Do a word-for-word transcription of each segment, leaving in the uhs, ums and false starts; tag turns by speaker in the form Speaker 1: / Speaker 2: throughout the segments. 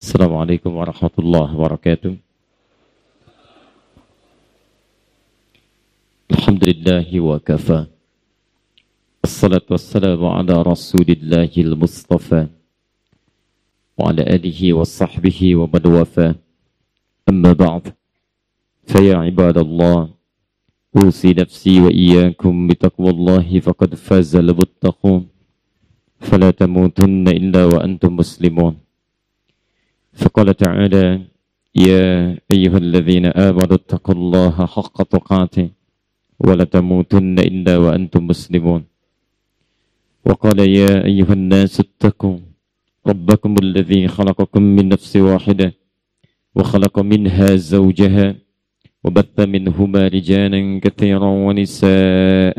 Speaker 1: Assalamualaikum warahmatullahi wabarakatuh. Alhamdulillahi wa kafa. Assalatu wassalamu ala rasulillahil mustafa wa ala alihi wa sahbihi wa man wafa. Amma ba'd. Faya ibadallah, usi nafsi wa iyyakum bitaqwallahi faqad fazal muttaqun. Fala tamutunna illa wa antum muslimun. فقال تعالى يا أيها الذين آمنوا اتقوا الله حق تقاته ولا تموتن إلا وأنتم مسلمون وقال يا أيها الناس اتقوا ربكم الذي خلقكم من نفس واحدة وخلق منها زوجها وبث منهما رجالا كثيرا ونساء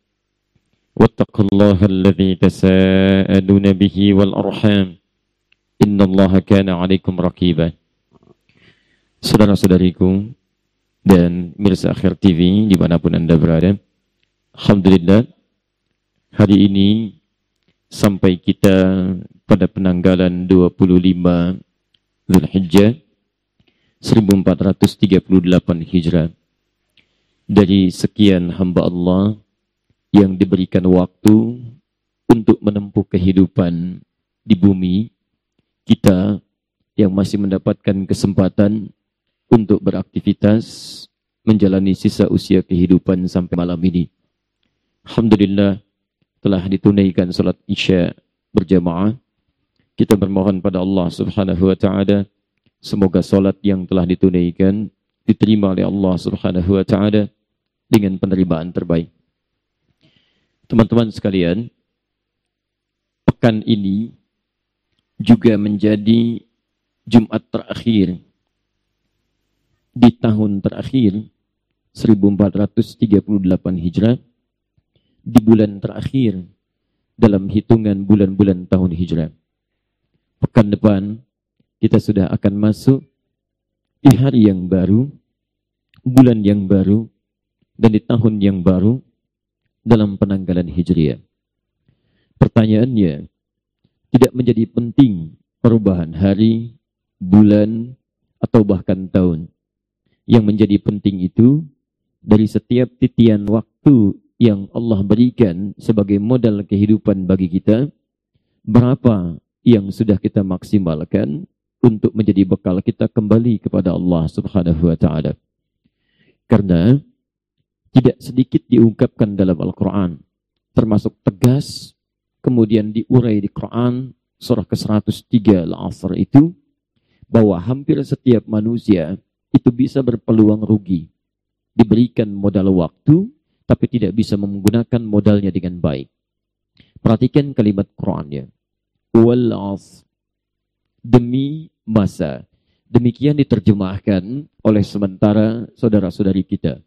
Speaker 1: واتقوا الله الذي تساءلون به والأرحام Innallaha kana 'alaikum raqiba. Saudara-saudariku dan mirsa Akhir T V dimanapun Anda berada, alhamdulillah hari ini sampai kita pada penanggalan dua puluh lima Zulhijjah seribu empat ratus tiga puluh delapan Hijrah. Dari sekian hamba Allah yang diberikan waktu untuk menempuh kehidupan di bumi, kita yang masih mendapatkan kesempatan untuk beraktivitas menjalani sisa usia kehidupan sampai malam ini. Alhamdulillah telah ditunaikan salat Isya berjamaah. Kita bermohon pada Allah Subhanahu wa taala semoga salat yang telah ditunaikan diterima oleh Allah Subhanahu wa taala dengan penerimaan terbaik. Teman-teman sekalian, pekan ini juga menjadi Jumat terakhir di tahun terakhir seribu empat ratus tiga puluh delapan Hijrah, di bulan terakhir dalam hitungan bulan-bulan tahun Hijrah. Pekan depan kita sudah akan masuk di hari yang baru, bulan yang baru, dan di tahun yang baru dalam penanggalan Hijriah. Pertanyaannya, tidak menjadi penting perubahan hari, bulan, atau bahkan tahun. Yang menjadi penting itu, dari setiap titian waktu yang Allah berikan sebagai modal kehidupan bagi kita, berapa yang sudah kita maksimalkan untuk menjadi bekal kita kembali kepada Allah Subhanahu wa taala. Karena tidak sedikit diungkapkan dalam Al-Quran, termasuk tegas, kemudian diurai di Quran surah ke seratus tiga Al-Asr itu, bahwa hampir setiap manusia itu bisa berpeluang rugi. Diberikan modal waktu, tapi tidak bisa menggunakan modalnya dengan baik. Perhatikan kalimat Qurannya. Wal asr, demi masa. Demikian diterjemahkan oleh sementara saudara-saudari kita.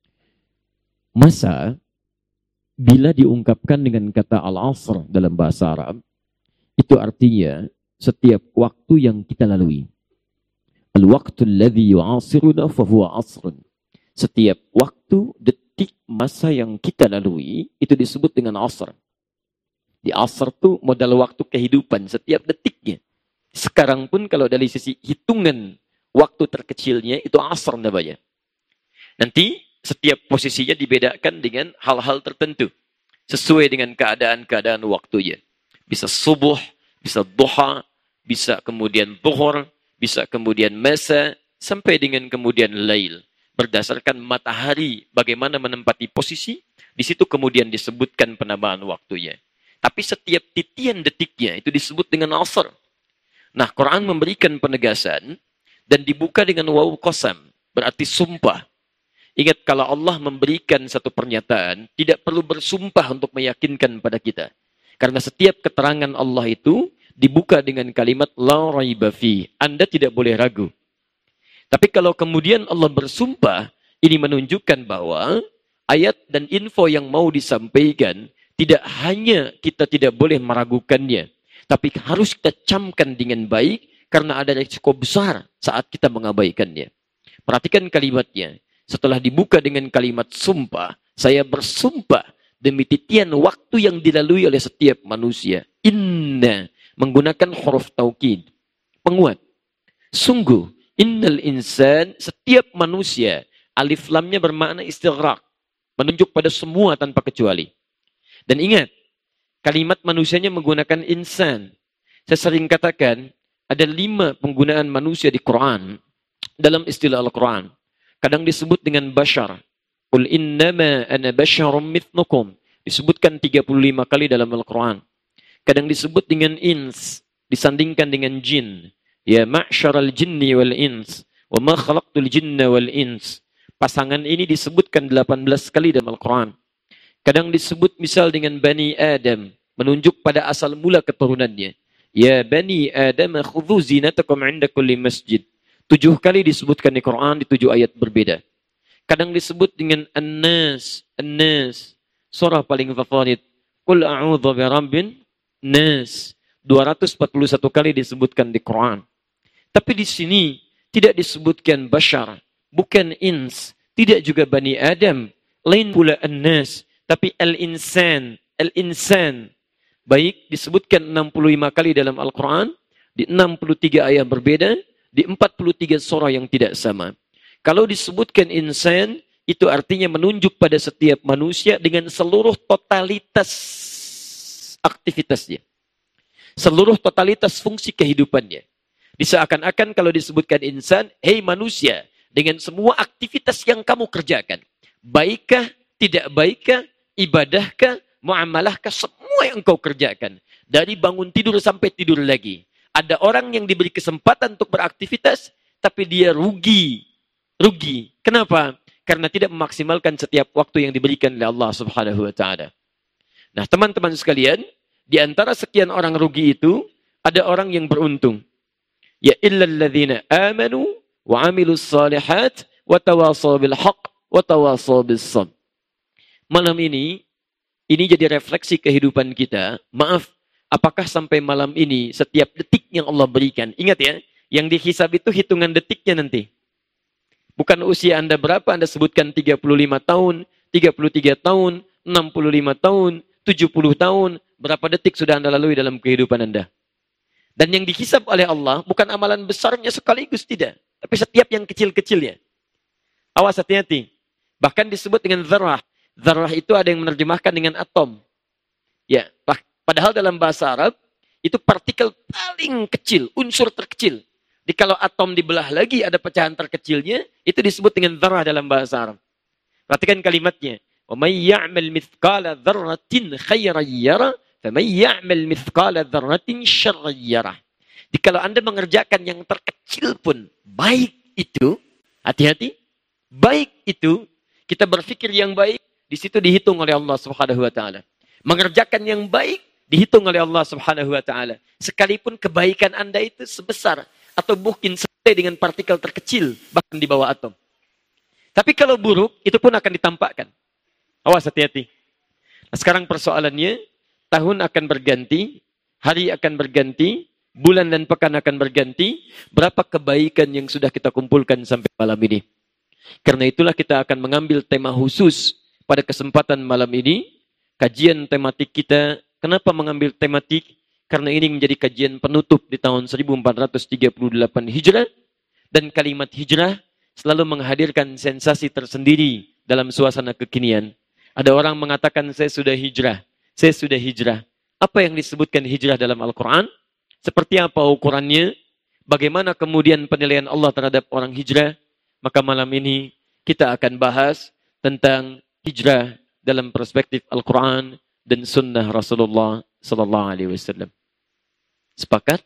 Speaker 1: Masa, bila diungkapkan dengan kata al-asr dalam bahasa Arab, itu artinya setiap waktu yang kita lalui. Al-waqtu alladhi yu'asiruna fahuwa asrun. Setiap waktu, detik, masa yang kita lalui, itu disebut dengan asr. Di asr itu modal waktu kehidupan, setiap detiknya. Sekarang pun kalau dari sisi hitungan waktu terkecilnya, itu asr namanya. Nanti setiap posisinya dibedakan dengan hal-hal tertentu. Sesuai dengan keadaan-keadaan waktunya. Bisa subuh, bisa duha, bisa kemudian zuhur, bisa kemudian masa, sampai dengan kemudian lail. Berdasarkan matahari, bagaimana menempati posisi, di situ kemudian disebutkan penamaan waktunya. Tapi setiap titian detiknya itu disebut dengan asr. Nah, Quran memberikan penegasan dan dibuka dengan waw qasam, berarti sumpah. Ingat, kalau Allah memberikan satu pernyataan, tidak perlu bersumpah untuk meyakinkan pada kita. Karena setiap keterangan Allah itu dibuka dengan kalimat la raiba fi. Anda tidak boleh ragu. Tapi kalau kemudian Allah bersumpah, ini menunjukkan bahwa ayat dan info yang mau disampaikan tidak hanya kita tidak boleh meragukannya, tapi harus kita camkan dengan baik karena ada risiko besar saat kita mengabaikannya. Perhatikan kalimatnya. Setelah dibuka dengan kalimat sumpah, saya bersumpah demi titian waktu yang dilalui oleh setiap manusia. Inna, menggunakan huruf taukid, penguat. Sungguh, innal insan, setiap manusia, alif lamnya bermakna istighraq, menunjuk pada semua tanpa kecuali. Dan ingat, kalimat manusianya menggunakan insan. Saya sering katakan, ada lima penggunaan manusia di Quran, dalam istilah Al-Quran. Kadang disebut dengan bashar. Qul innama ana basyarum mithlukum. Disebutkan tiga puluh lima kali dalam Al-Quran. Kadang disebut dengan ins, disandingkan dengan jin. Ya ma'syaral jinni wal ins, wa ma khalaqtul jinna wal ins. Pasangan ini disebutkan delapan belas kali dalam Al-Quran. Kadang disebut misal dengan Bani Adam, menunjuk pada asal mula keturunannya. Ya Bani Adam khudhu zinatakum 'inda kulli masjid. Tujuh kali disebutkan di Quran di tujuh ayat berbeda. Kadang disebut dengan An-Nas, An-Nas. Surah paling favorit. Qul a'udzu birabbin nas. dua ratus empat puluh satu kali disebutkan di Quran. Tapi di sini tidak disebutkan bashar, bukan ins, tidak juga Bani Adam, lain pula An-Nas, tapi Al-Insan, Al-Insan. Baik disebutkan enam puluh lima kali dalam Al-Quran, di enam puluh tiga ayat berbeda, di empat puluh tiga surah yang tidak sama. Kalau disebutkan insan, itu artinya menunjuk pada setiap manusia dengan seluruh totalitas aktivitasnya. Seluruh totalitas fungsi kehidupannya. Diseakan-akan kalau disebutkan insan, hei manusia, dengan semua aktivitas yang kamu kerjakan. Baikkah, tidak baikkah, ibadahkah, muamalahkah, semua yang engkau kerjakan. Dari bangun tidur sampai tidur lagi. Ada orang yang diberi kesempatan untuk beraktivitas, tapi dia rugi. Rugi. Kenapa? Karena tidak memaksimalkan setiap waktu yang diberikan oleh Allah Subhanahu wa taala. Nah, teman-teman sekalian, di antara sekian orang rugi itu, ada orang yang beruntung. Ya illal ladzina amanu wa 'amilus shalihat wa tawasaw bil haqq wa tawasaw bis sabr. Malam ini ini jadi refleksi kehidupan kita. Maaf, apakah sampai malam ini setiap detik yang Allah berikan, ingat ya, yang dihisab itu hitungan detiknya nanti. Bukan usia Anda berapa, Anda sebutkan tiga puluh lima tahun, tiga puluh tiga tahun, enam puluh lima tahun, tujuh puluh tahun, berapa detik sudah Anda lalui dalam kehidupan Anda. Dan yang dihisab oleh Allah bukan amalan besarnya sekaligus, tidak. Tapi setiap yang kecil-kecilnya. Awas, hati-hati. Bahkan disebut dengan zarrah. Zarrah itu ada yang menerjemahkan dengan atom. Ya, padahal dalam bahasa Arab, itu partikel paling kecil, unsur terkecil. Jadi kalau atom dibelah lagi ada pecahan terkecilnya, itu disebut dengan zarrah dalam bahasa Arab. Perhatikan kalimatnya. وَمَنْ يَعْمَلْ مِثْقَالَ ذَرَّةٍ خَيْرًا يَرَهُ وَمَنْ يَعْمَلْ مِثْقَالَ ذَرَّةٍ شَرًّا يَرَهُ. Jadi kalau Anda mengerjakan yang terkecil pun baik itu, hati-hati, baik itu, kita berpikir yang baik, di situ dihitung oleh Allah Subhanahu wa taala. Mengerjakan yang baik dihitung oleh Allah Subhanahu wa taala. Sekalipun kebaikan Anda itu sebesar atau mungkin sampai dengan partikel terkecil, bahkan di bawah atom. Tapi kalau buruk, itu pun akan ditampakkan. Awas, hati-hati. Nah, sekarang persoalannya, tahun akan berganti, hari akan berganti, bulan dan pekan akan berganti, berapa kebaikan yang sudah kita kumpulkan sampai malam ini. Karena itulah kita akan mengambil tema khusus pada kesempatan malam ini, kajian tematik kita. Kenapa mengambil tematik? Karena ini menjadi kajian penutup di tahun seribu empat ratus tiga puluh delapan Hijrah. Dan kalimat hijrah selalu menghadirkan sensasi tersendiri dalam suasana kekinian. Ada orang mengatakan, saya sudah hijrah. Saya sudah hijrah. Apa yang disebutkan hijrah dalam Al-Quran? Seperti apa ukurannya? Bagaimana kemudian penilaian Allah terhadap orang hijrah? Maka malam ini kita akan bahas tentang hijrah dalam perspektif Al-Quran dan sunnah Rasulullah Sallallahu Alaihi Wasallam. Sepakat?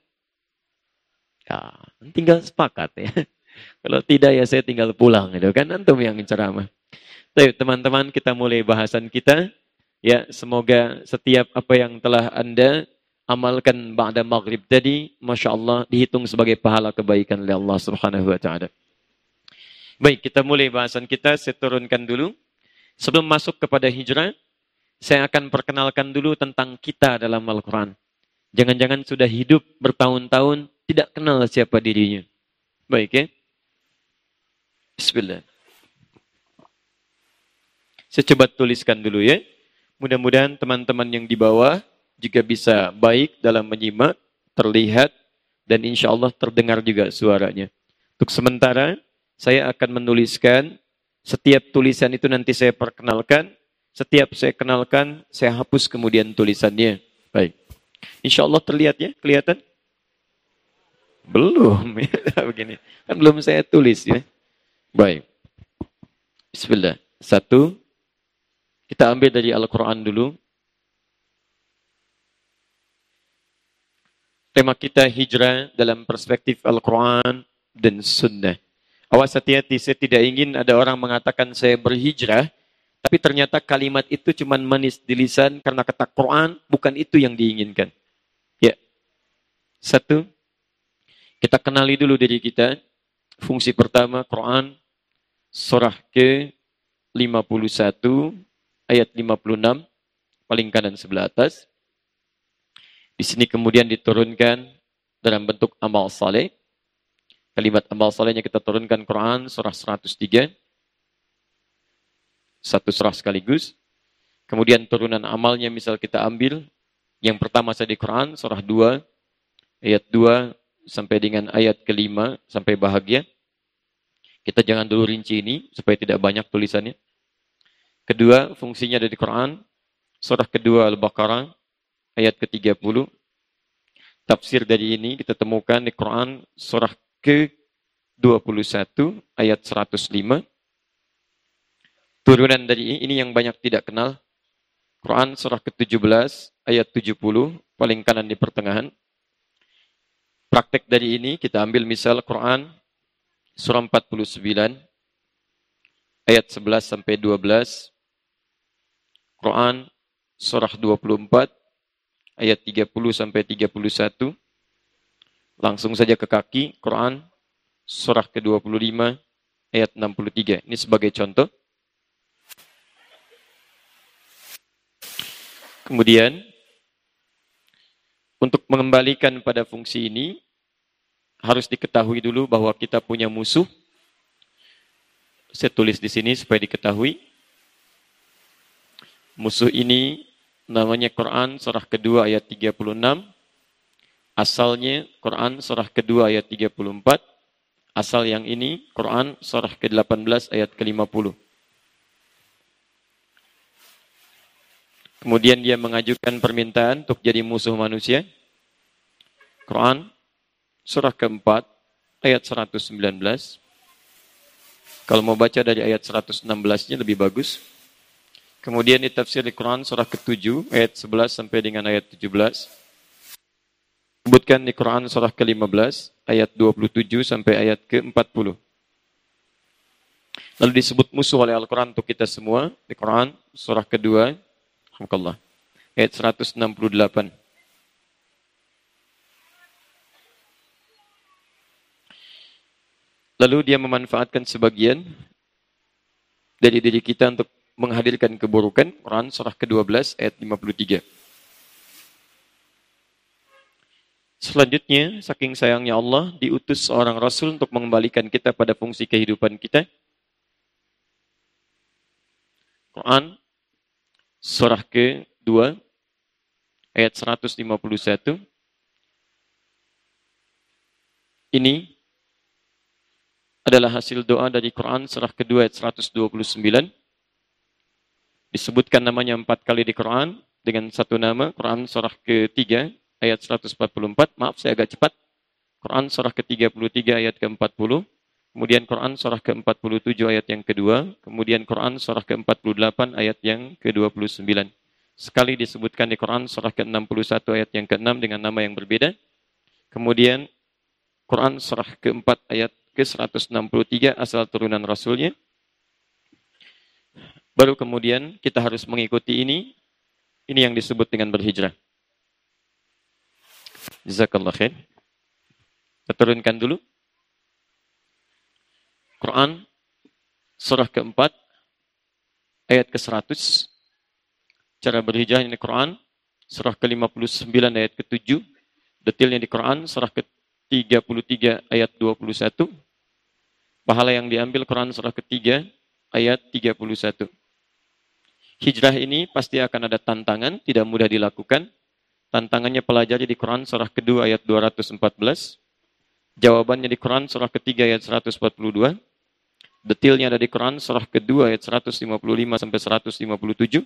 Speaker 1: Ya, tinggal sepakat ya. Kalau tidak ya saya tinggal pulang, gitu kan? Antum yang ceramah. Baik, teman-teman, kita mulai bahasan kita. Ya, semoga setiap apa yang telah Anda amalkan ba'da maghrib tadi, Masya Allah, dihitung sebagai pahala kebaikan oleh Allah Subhanahu Wa Taala. Baik, kita mulai bahasan kita. Saya turunkan dulu. Sebelum masuk kepada hijrah, saya akan perkenalkan dulu tentang kita dalam Al-Quran. Jangan-jangan sudah hidup bertahun-tahun, tidak kenal siapa dirinya. Baik ya. Bismillah. Saya coba tuliskan dulu ya. Mudah-mudahan teman-teman yang di bawah juga bisa baik dalam menyimak, terlihat, dan insya Allah terdengar juga suaranya. Untuk sementara, saya akan menuliskan, setiap tulisan itu nanti saya perkenalkan, setiap saya kenalkan, saya hapus kemudian tulisannya. Baik. Insya Allah terlihat ya, kelihatan? Belum, ya, begini. Kan belum saya tulis ya. Baik. Bismillah. Satu, kita ambil dari Al-Quran dulu. Tema kita hijrah dalam perspektif Al-Quran dan Sunnah. Awas hati-hati, saya tidak ingin ada orang mengatakan saya berhijrah, tapi ternyata kalimat itu cuma manis di lisan karena kata Quran, bukan itu yang diinginkan. Ya. Satu, kita kenali dulu diri kita. Fungsi pertama, Quran, surah ke lima puluh satu, ayat lima puluh enam, paling kanan sebelah atas. Di sini kemudian diturunkan dalam bentuk amal saleh. Kalimat amal salehnya kita turunkan Quran surah seratus tiga. Satu surah sekaligus. Kemudian turunan amalnya misal kita ambil. Yang pertama saya di Quran surah dua. Ayat dua sampai dengan ayat kelima sampai bahagia. Kita jangan dulu rinci ini supaya tidak banyak tulisannya. Kedua, fungsinya ada di Quran. Surah kedua Al-Baqarah. Ayat ke tiga puluh, tafsir dari ini kita temukan di Quran surah ke dua puluh satu, ayat seratus lima. Turunan dari ini yang banyak tidak kenal. Quran surah ke tujuh belas, ayat tujuh puluh, paling kanan di pertengahan. Praktek dari ini kita ambil misal Quran surah empat puluh sembilan, ayat sebelas sampai dua belas. Quran surah dua puluh empat, ayat tiga puluh sampai tiga puluh satu. Langsung saja ke kaki, Quran, surah ke dua puluh lima, ayat enam puluh tiga. Ini sebagai contoh. Kemudian, untuk mengembalikan pada fungsi ini, harus diketahui dulu bahwa kita punya musuh. Saya tulis di sini supaya diketahui. Musuh ini namanya Quran surah kedua ayat tiga puluh enam. Asalnya Quran surah kedua ayat tiga puluh empat. Asal yang ini Quran surah ke delapan belas ayat ke lima puluh. Kemudian dia mengajukan permintaan untuk jadi musuh manusia. Quran surah keempat ayat seratus sembilan belas. Kalau mau baca dari ayat seratus enam belas-nya lebih bagus. Kemudian di tafsir di Quran surah ketujuh ayat sebelas sampai dengan ayat tujuh belas. Sebutkan di Quran surah ke lima belas ayat dua puluh tujuh sampai ayat ke empat puluh. Lalu disebut musuh oleh Al-Quran untuk kita semua di Quran surah kedua alhamdulillah ayat seratus enam puluh delapan. Lalu dia memanfaatkan sebagian dari diri kita untuk menghadirkan keburukan. Quran surah ke dua belas ayat lima puluh tiga. Selanjutnya, saking sayangnya Allah, diutus seorang Rasul untuk mengembalikan kita pada fungsi kehidupan kita. Quran surah ke dua ayat seratus lima puluh satu. Ini adalah hasil doa dari Quran surah kedua ayat seratus dua puluh sembilan. Disebutkan namanya empat kali di Quran dengan satu nama. Quran surah ketiga ayat seratus empat puluh empat. Maaf saya agak cepat. Quran surah ke tiga puluh tiga ayat ke empat puluh. Kemudian Quran surah ke empat puluh tujuh ayat yang kedua. Kemudian Quran surah ke empat puluh delapan ayat yang ke dua puluh sembilan. Sekali disebutkan di Quran surah ke enam puluh satu ayat yang ke enam dengan nama yang berbeda. Kemudian Quran surah keempat ayat ke seratus enam puluh tiga asal turunan Rasulnya. Baru kemudian kita harus mengikuti ini. Ini yang disebut dengan berhijrah. Jazakallah khair. Kita turunkan dulu. Quran surah keempat ayat ke seratus. Cara berhijrah ini Quran surah ke lima puluh sembilan ayat ke tujuh. Detailnya di Quran surah ke tiga puluh tiga ayat dua puluh satu. Pahala yang diambil Quran surah ketiga ayat tiga puluh satu. Hijrah ini pasti akan ada tantangan, tidak mudah dilakukan. Tantangannya pelajari di Quran surah kedua ayat dua ratus empat belas. Jawabannya di Quran surah ketiga ayat seratus empat puluh dua. Detailnya ada di Quran surah kedua ayat seratus lima puluh lima sampai seratus lima puluh tujuh.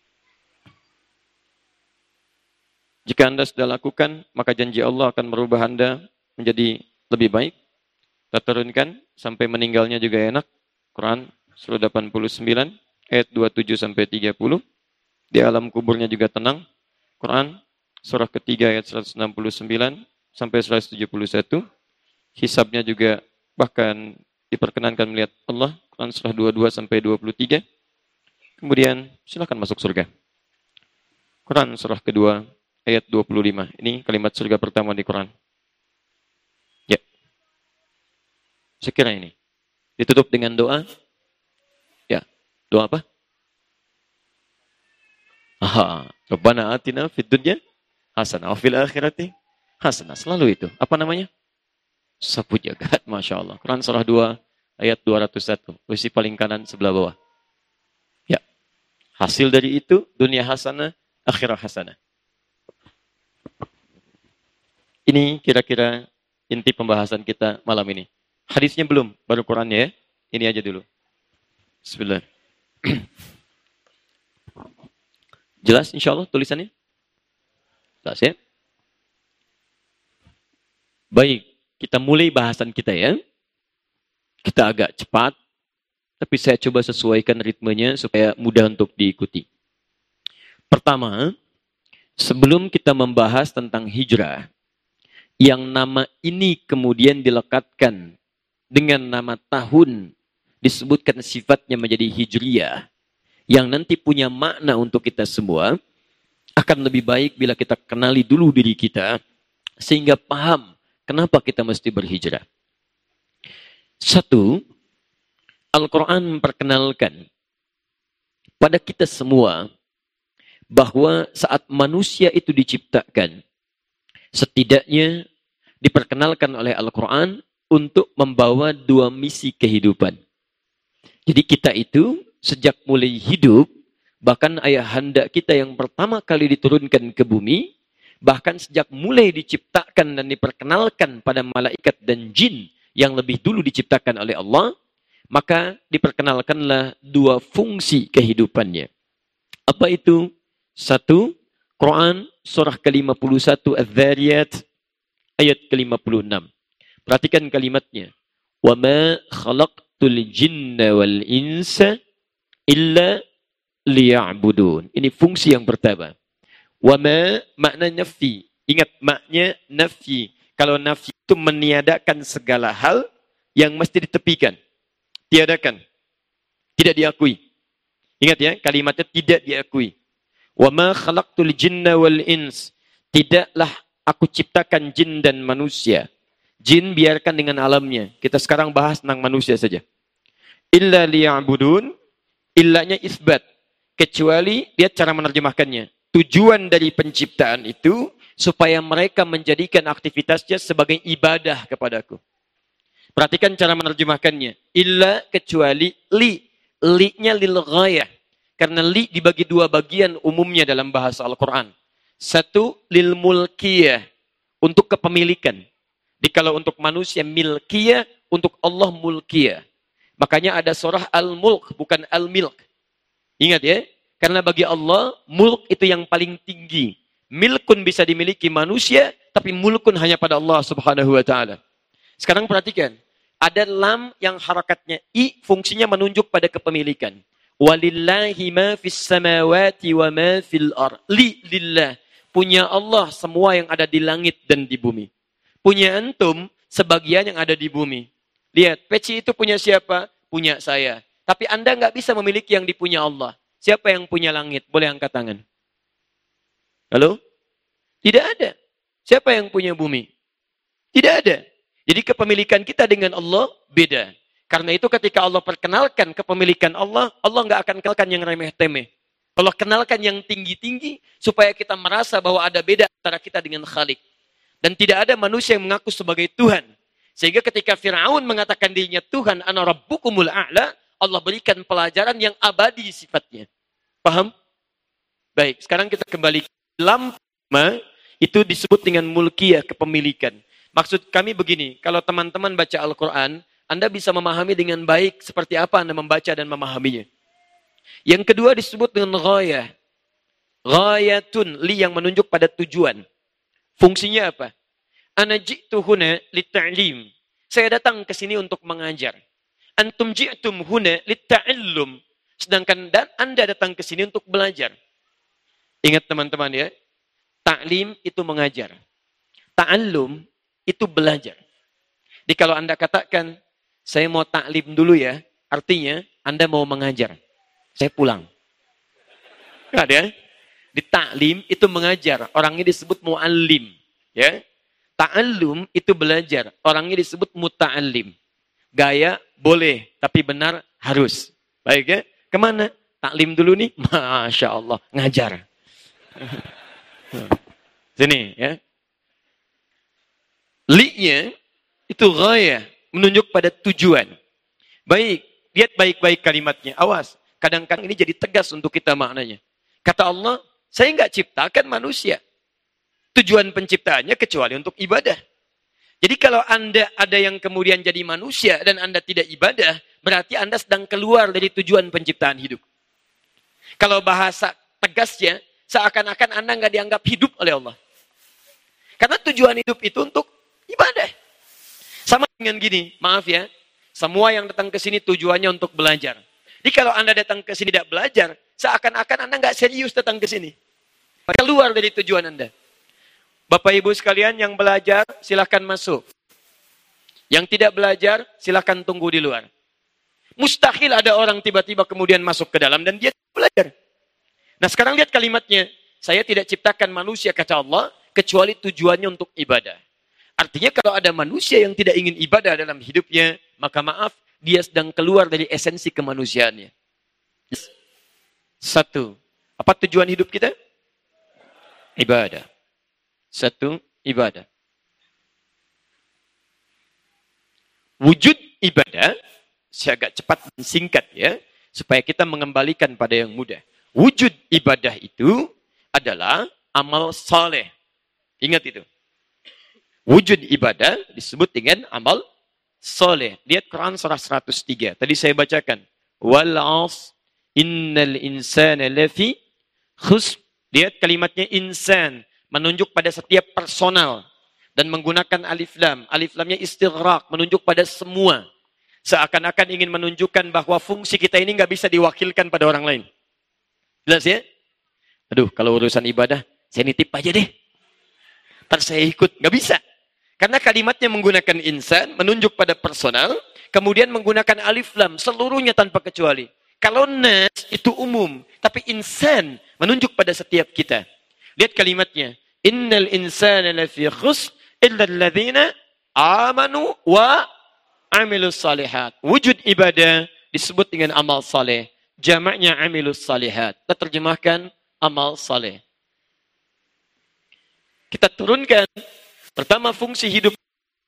Speaker 1: Jika Anda sudah lakukan, maka janji Allah akan merubah Anda menjadi lebih baik. Kita turunkan sampai meninggalnya juga enak. Quran surah delapan puluh sembilan ayat dua puluh tujuh sampai tiga puluh. Di alam kuburnya juga tenang. Quran surah ketiga ayat seratus enam puluh sembilan sampai seratus tujuh puluh satu. Hisabnya juga bahkan diperkenankan melihat Allah. Quran surah dua puluh dua sampai dua puluh tiga. Kemudian silakan masuk surga. Quran surah kedua ayat dua puluh lima. Ini kalimat surga pertama di Quran. Ya. Sekira ini. Ditutup dengan doa. Ya. Doa apa? Aha. Rabbana atina fid dunya hasanah wa fil akhirati hasanah. Selalu itu. Apa namanya? Sapu jagat. Masya Allah. Quran surah dua ayat dua ratus satu. Posisi paling kanan sebelah bawah. Ya. Hasil dari itu, dunia hasanah, akhirah hasanah. Ini kira-kira inti pembahasan kita malam ini. Hadisnya belum, baru Qurannya ya. Ini aja dulu. Bismillah. Jelas insya Allah tulisannya? Jelas ya? Baik, kita mulai bahasan kita ya. Kita agak cepat, tapi saya coba sesuaikan ritmenya supaya mudah untuk diikuti. Pertama, sebelum kita membahas tentang hijrah, yang nama ini kemudian dilekatkan dengan nama tahun, disebutkan sifatnya menjadi hijriyah, yang nanti punya makna untuk kita semua, akan lebih baik bila kita kenali dulu diri kita, sehingga paham kenapa kita mesti berhijrah. Satu, Al-Quran memperkenalkan pada kita semua bahwa saat manusia itu diciptakan, setidaknya diperkenalkan oleh Al-Quran untuk membawa dua misi kehidupan. Jadi kita itu sejak mulai hidup, bahkan ayahanda kita yang pertama kali diturunkan ke bumi, bahkan sejak mulai diciptakan dan diperkenalkan pada malaikat dan jin yang lebih dulu diciptakan oleh Allah, maka diperkenalkanlah dua fungsi kehidupannya. Apa itu? Satu, Quran surah ke lima puluh satu Adz-Dzariyat ayat ke lima puluh enam. Perhatikan kalimatnya. Wa ma khalaqtul jinna wal insa illa liya'budun. Ini fungsi yang pertama. Wa ma makna nafi. Ingat maknya nafi. Kalau nafi itu meniadakan segala hal yang mesti ditepikan. Tiadakan. Tidak diakui. Ingat ya, kalimatnya tidak diakui. Wa ma khalaqtul jinna wal ins. Tidaklah aku ciptakan jin dan manusia. Jin biarkan dengan alamnya. Kita sekarang bahas tentang manusia saja. Illa liya'budun. Illanya isbat. Kecuali, lihat cara menerjemahkannya. Tujuan dari penciptaan itu, supaya mereka menjadikan aktivitasnya sebagai ibadah kepadaku. Perhatikan cara menerjemahkannya. Illa kecuali li. Li-nya lil ghayah. Karena li dibagi dua bagian umumnya dalam bahasa Al-Quran. Satu, lil mulkiyah. Untuk kepemilikan. Jadi kalau untuk manusia milkiyah, untuk Allah mulkiyah. Makanya ada surah Al-Mulk, bukan Al-Milk. Ingat ya, karena bagi Allah, mulk itu yang paling tinggi. Milkun bisa dimiliki manusia, tapi mulkun hanya pada Allah subhanahu wa ta'ala. Sekarang perhatikan, ada lam yang harakatnya i, fungsinya menunjuk pada kepemilikan. Walillahi ma fis samawati wa ma fil ar. Li lillah. Punya Allah semua yang ada di langit dan di bumi. Punya antum sebagian yang ada di bumi. Lihat, peci itu punya siapa? Punya saya. Tapi Anda nggak bisa memiliki yang dipunya Allah. Siapa yang punya langit? Boleh angkat tangan. Halo? Tidak ada. Siapa yang punya bumi? Tidak ada. Jadi kepemilikan kita dengan Allah beda. Karena itu ketika Allah perkenalkan kepemilikan Allah, Allah nggak akan kenalkan yang remeh-temeh. Allah kenalkan yang tinggi-tinggi supaya kita merasa bahwa ada beda antara kita dengan Khalik. Dan tidak ada manusia yang mengaku sebagai Tuhan. Sehingga ketika Fir'aun mengatakan dirinya Tuhan, ana rabbukumul a'la, Allah berikan pelajaran yang abadi sifatnya. Paham? Baik, sekarang kita kembali. Lam
Speaker 2: itu disebut dengan mulkiyah, kepemilikan. Maksud kami begini, kalau teman-teman baca Al-Quran, Anda bisa memahami dengan baik seperti apa Anda membaca dan memahaminya. Yang kedua disebut dengan ghayah. Ghayatun, li yang menunjuk pada tujuan. Fungsinya apa? Ana ji'tu huna litta'lim. Saya datang ke sini untuk mengajar. Antum ji'tum huna litta'illum. Sedangkan dan Anda datang ke sini untuk belajar. Ingat teman-teman ya, ta'lim itu mengajar. Ta'allum itu belajar. Jadi kalau Anda katakan, saya mau ta'lim dulu ya, artinya Anda mau mengajar. Saya pulang. Enggak ya? Di ta'lim itu mengajar, orangnya disebut mu'allim. Ya. Ta'allum itu belajar, orangnya disebut muta'allim. Gaya boleh, tapi benar harus. Baik ya? Kemana? Ta'lim dulu nih? Masya Allah, ngajar. Sini ya. Li-nya itu ghayah, menunjuk pada tujuan. Baik, lihat baik-baik kalimatnya. Awas, kadang-kadang ini jadi tegas untuk kita maknanya. Kata Allah, saya nggak ciptakan manusia. Tujuan penciptaannya kecuali untuk ibadah. Jadi kalau Anda ada yang kemudian jadi manusia dan Anda tidak ibadah, berarti Anda sedang keluar dari tujuan penciptaan hidup. Kalau bahasa tegasnya, seakan-akan Anda nggak dianggap hidup oleh Allah. Karena tujuan hidup itu untuk ibadah. Sama dengan gini, maaf ya, semua yang datang ke sini tujuannya untuk belajar. Jadi kalau Anda datang ke sini tidak belajar, seakan-akan Anda nggak serius datang ke sini. Keluar dari tujuan Anda. Bapak Ibu sekalian yang belajar, silahkan masuk. Yang tidak belajar, silahkan tunggu di luar. Mustahil ada orang tiba-tiba kemudian masuk ke dalam dan dia belajar. Nah sekarang lihat kalimatnya. Saya tidak ciptakan manusia, kata Allah, kecuali tujuannya untuk ibadah. Artinya kalau ada manusia yang tidak ingin ibadah dalam hidupnya, maka maaf, dia sedang keluar dari esensi kemanusiaannya. Satu, apa tujuan hidup kita? Ibadah. Satu, ibadah. Wujud ibadah, saya agak cepat dan singkat ya, supaya kita mengembalikan pada yang mudah. Wujud ibadah itu adalah amal saleh. Ingat itu. Wujud ibadah disebut dengan amal saleh. Lihat Quran surah seratus tiga. Tadi saya bacakan. Wal 'asr innal insana lafi khusr. Lihat kalimatnya insan. Menunjuk pada setiap personal. Dan menggunakan alif lam. Alif lamnya istighraq. Menunjuk pada semua. Seakan-akan ingin menunjukkan bahwa fungsi kita ini nggak bisa diwakilkan pada orang lain. Jelas ya? Aduh, kalau urusan ibadah, saya nitip aja deh. Ntar saya ikut. Nggak bisa. Karena kalimatnya menggunakan insan, menunjuk pada personal, kemudian menggunakan alif lam, seluruhnya tanpa kecuali. Kalau nas itu umum, tapi insan menunjuk pada setiap kita. Lihat kalimatnya. Innal insana lafi khusr illa alladhina amanu wa amilus salihat. Wujud ibadah disebut dengan amal saleh. Jamaknya amilus salihat. Kita terjemahkan amal saleh. Kita turunkan pertama fungsi hidup.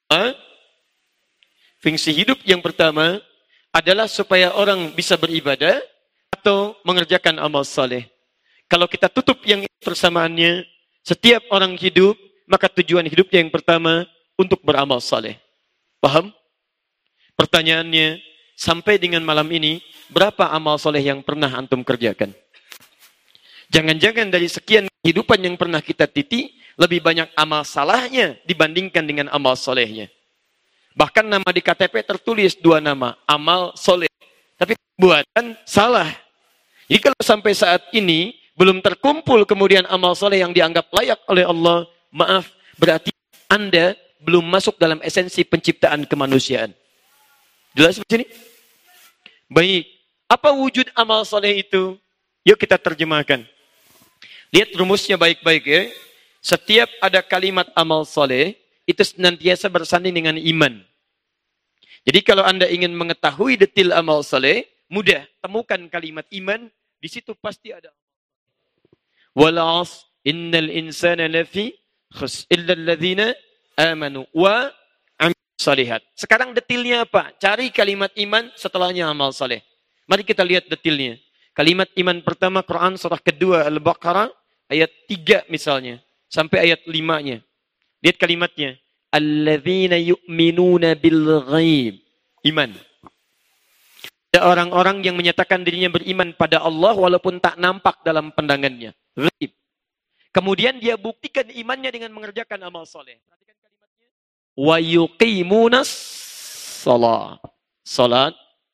Speaker 2: Fungsi hidup yang pertama adalah supaya orang bisa beribadah atau mengerjakan amal saleh. Kalau kita tutup yang persamaannya, setiap orang hidup, maka tujuan hidupnya yang pertama untuk beramal saleh. Paham? Pertanyaannya, sampai dengan malam ini, berapa amal saleh yang pernah antum kerjakan? Jangan-jangan dari sekian kehidupan yang pernah kita titi, lebih banyak amal salahnya dibandingkan dengan amal solehnya. Bahkan nama di K T P tertulis dua nama, amal soleh. Tapi buatan salah. Jadi kalau sampai saat ini, belum terkumpul kemudian amal soleh yang dianggap layak oleh Allah, maaf, berarti Anda belum masuk dalam esensi penciptaan kemanusiaan. Jelas di sini? Baik. Apa wujud amal soleh itu? Yuk kita terjemahkan. Lihat rumusnya baik-baik ya. Setiap ada kalimat amal soleh, itu senantiasa bersanding dengan iman. Jadi kalau Anda ingin mengetahui detail amal soleh, mudah. Temukan kalimat iman, di situ pasti ada. Wal 'asr innal insana lafi khusr illa alladhina amanu wa amilus shalihat. Sekarang detailnya apa? Cari kalimat iman setelahnya amal saleh. Mari kita lihat detailnya. Kalimat iman pertama Quran surah kedua Al-Baqarah ayat tiga misalnya. sampai ayat lima-nya. Lihat kalimatnya. Alladzina yu'minuna bil ghaib. Iman. Ada orang-orang yang menyatakan dirinya beriman pada Allah walaupun tak nampak dalam pandangannya. Ghaib. Kemudian dia buktikan imannya dengan mengerjakan amal soleh. Perhatikan kalimatnya. Wa yuqimunas salat. Salat.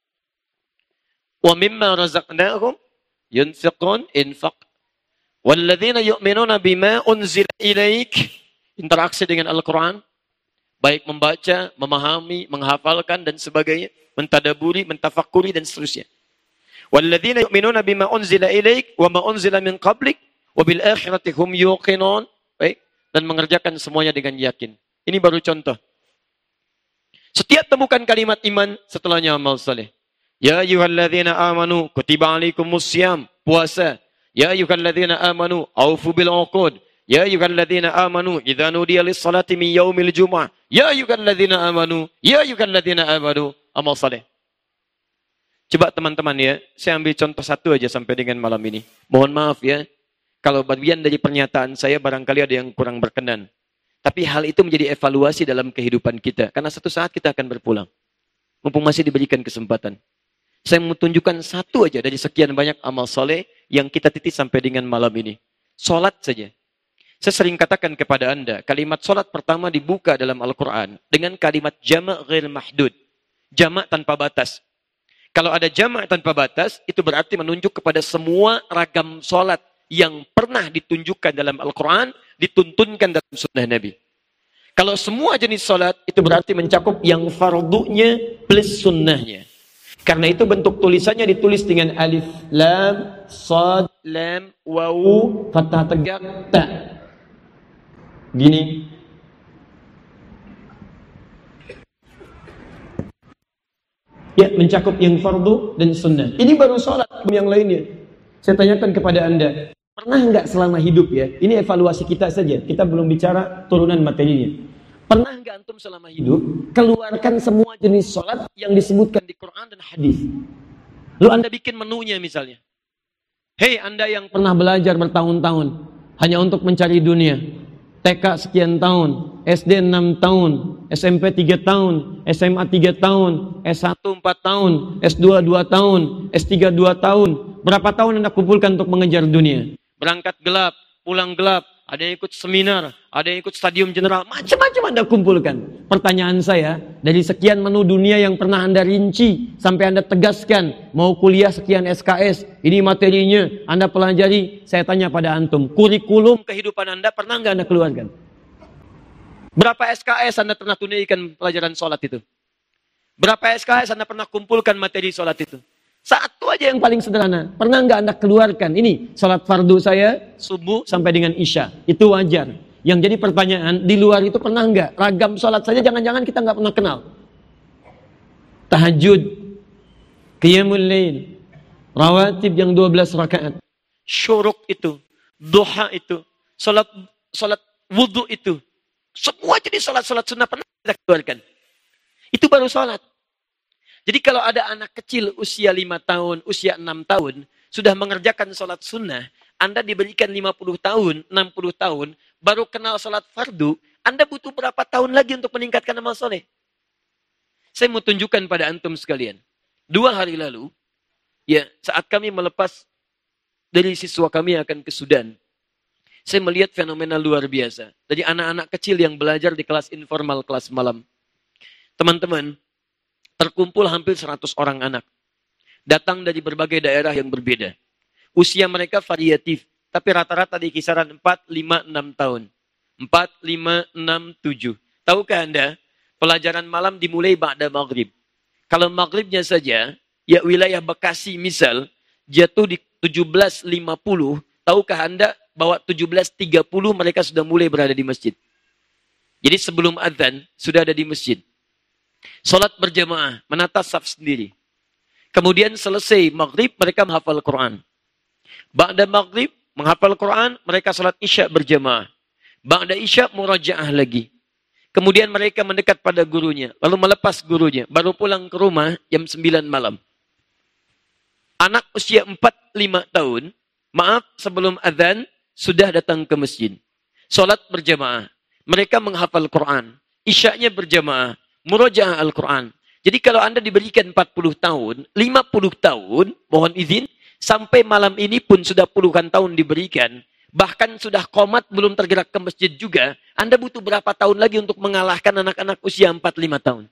Speaker 2: Wa mimma razaqnahum yunfiqun infaq. Walladzina yu'minuna bima unzila ilaik. Interaksi dengan Al-Quran. Baik membaca, memahami, menghafalkan dan sebagainya. Mentadaburi, mentafakuri dan seterusnya. Walladzina yu'minuna bima unzila ilaik wa ma unzila min qablik wa bil akhirati hum yuqinun. Baik, dan mengerjakan semuanya dengan yakin. Ini baru contoh. Setiap temukan kalimat iman setelahnya amal saleh. Ya ayyuhalladzina amanu kutiba alaikumus syiyam, puasa. Ya ayyuhalladzina amanu aufu bil uqud. Ya ayyuhalladzina amanu idza nudiya lis-salati min yaumil jumu'ah. Ya ayyuhalladzina amanu, ya ayyuhalladzina amanu, amal saleh. Coba teman-teman ya, saya ambil contoh satu aja sampai dengan malam ini. Mohon maaf ya, kalau bagian dari pernyataan saya barangkali ada yang kurang berkenan. Tapi hal itu menjadi evaluasi dalam kehidupan kita. Karena satu saat kita akan berpulang. Mumpung masih diberikan kesempatan. Saya mau tunjukkan satu aja dari sekian banyak amal soleh yang kita titik sampai dengan malam ini. Solat saja. Saya sering katakan kepada Anda, kalimat solat pertama dibuka dalam Al-Quran dengan kalimat jama' ghair mahdud. Jama' tanpa batas. Kalau ada jama' tanpa batas, itu berarti menunjuk kepada semua ragam solat yang pernah ditunjukkan dalam Al-Quran, dituntunkan dalam sunnah Nabi. Kalau semua jenis solat, itu berarti mencakup yang fardunya plus sunnahnya. Karena itu bentuk tulisannya ditulis dengan alif, lam, sad, lam, wawu, fathah tegak, ta. Gini. Ya, mencakup yang fardu dan sunnah. Ini baru sholat, yang lainnya. Saya tanyakan kepada Anda, pernah nggak selama hidup ya? Ini evaluasi kita saja. Kita belum bicara turunan materinya. Pernah nggak antum selama hidup keluarkan semua jenis sholat yang disebutkan di Quran dan hadis? Lalu Anda bikin menunya misalnya. Hei Anda yang pernah belajar bertahun-tahun hanya untuk mencari dunia. T K sekian tahun, S D enam tahun, S M P tiga tahun, S M A tiga tahun, S satu empat tahun, S dua dua tahun, S tiga dua tahun. Berapa tahun Anda kumpulkan untuk mengejar dunia? Berangkat gelap, pulang gelap, ada yang ikut seminar, ada yang ikut stadium general, macam-macam Anda kumpulkan. Pertanyaan saya, dari sekian menu dunia yang pernah Anda rinci, sampai Anda tegaskan, mau kuliah sekian S K S, ini materinya, Anda pelajari, saya tanya pada antum, kurikulum kehidupan Anda pernah nggak Anda keluarkan? Berapa S K S Anda pernah tunaikan pelajaran sholat itu? Berapa S K S Anda pernah kumpulkan materi sholat itu? Satu aja yang paling sederhana. Pernah nggak Anda keluarkan? Ini sholat fardu saya subuh sampai dengan isya. Itu wajar. Yang jadi pertanyaan, di luar itu pernah nggak? Ragam sholat saja jangan-jangan kita nggak pernah kenal. Tahajud, qiyamul lail, rawatib yang dua belas rakaat, syuruk itu, duha itu, sholat sholat wudu itu. Semua jenis sholat-sholat sunnah pernah kita keluarkan. Itu baru sholat. Jadi kalau ada anak kecil usia lima tahun, usia enam tahun, sudah mengerjakan sholat sunnah, Anda diberikan lima puluh tahun, enam puluh tahun, baru kenal sholat fardu, Anda butuh berapa tahun lagi untuk meningkatkan amal soleh? Saya mau tunjukkan pada antum sekalian. Dua hari lalu, ya saat kami melepas dari siswa kami yang akan ke Sudan, saya melihat fenomena luar biasa. Dari anak-anak kecil yang belajar di kelas informal, kelas malam. Teman-teman, terkumpul hampir seratus orang anak. Datang dari berbagai daerah yang berbeda. Usia mereka variatif. Tapi rata-rata di kisaran empat, lima, enam tahun. empat, lima, enam, tujuh. Tahukah Anda? Pelajaran malam dimulai ba'da maghrib. Kalau maghribnya saja, ya wilayah Bekasi misal, jatuh di tujuh belas lima puluh. Tahukah Anda bahwa tujuh belas tiga puluh mereka sudah mulai berada di masjid. Jadi sebelum adzan sudah ada di masjid. Salat berjamaah, menata saf sendiri. Kemudian selesai maghrib, mereka menghafal Quran. Ba'da maghrib, menghafal Quran, mereka salat isya berjamaah. Ba'da isya, murajaah lagi. Kemudian mereka mendekat pada gurunya, lalu melepas gurunya, baru pulang ke rumah jam sembilan malam. Anak usia empat lima tahun, maaf sebelum adzan, sudah datang ke masjid. Salat berjamaah. Mereka menghafal Quran. Isya'nya berjamaah. Murojaah Al-Quran. Jadi kalau Anda diberikan empat puluh tahun, lima puluh tahun, mohon izin, sampai malam ini pun sudah puluhan tahun diberikan, bahkan sudah qomat belum tergerak ke masjid juga, Anda butuh berapa tahun lagi untuk mengalahkan anak-anak usia empat lima tahun?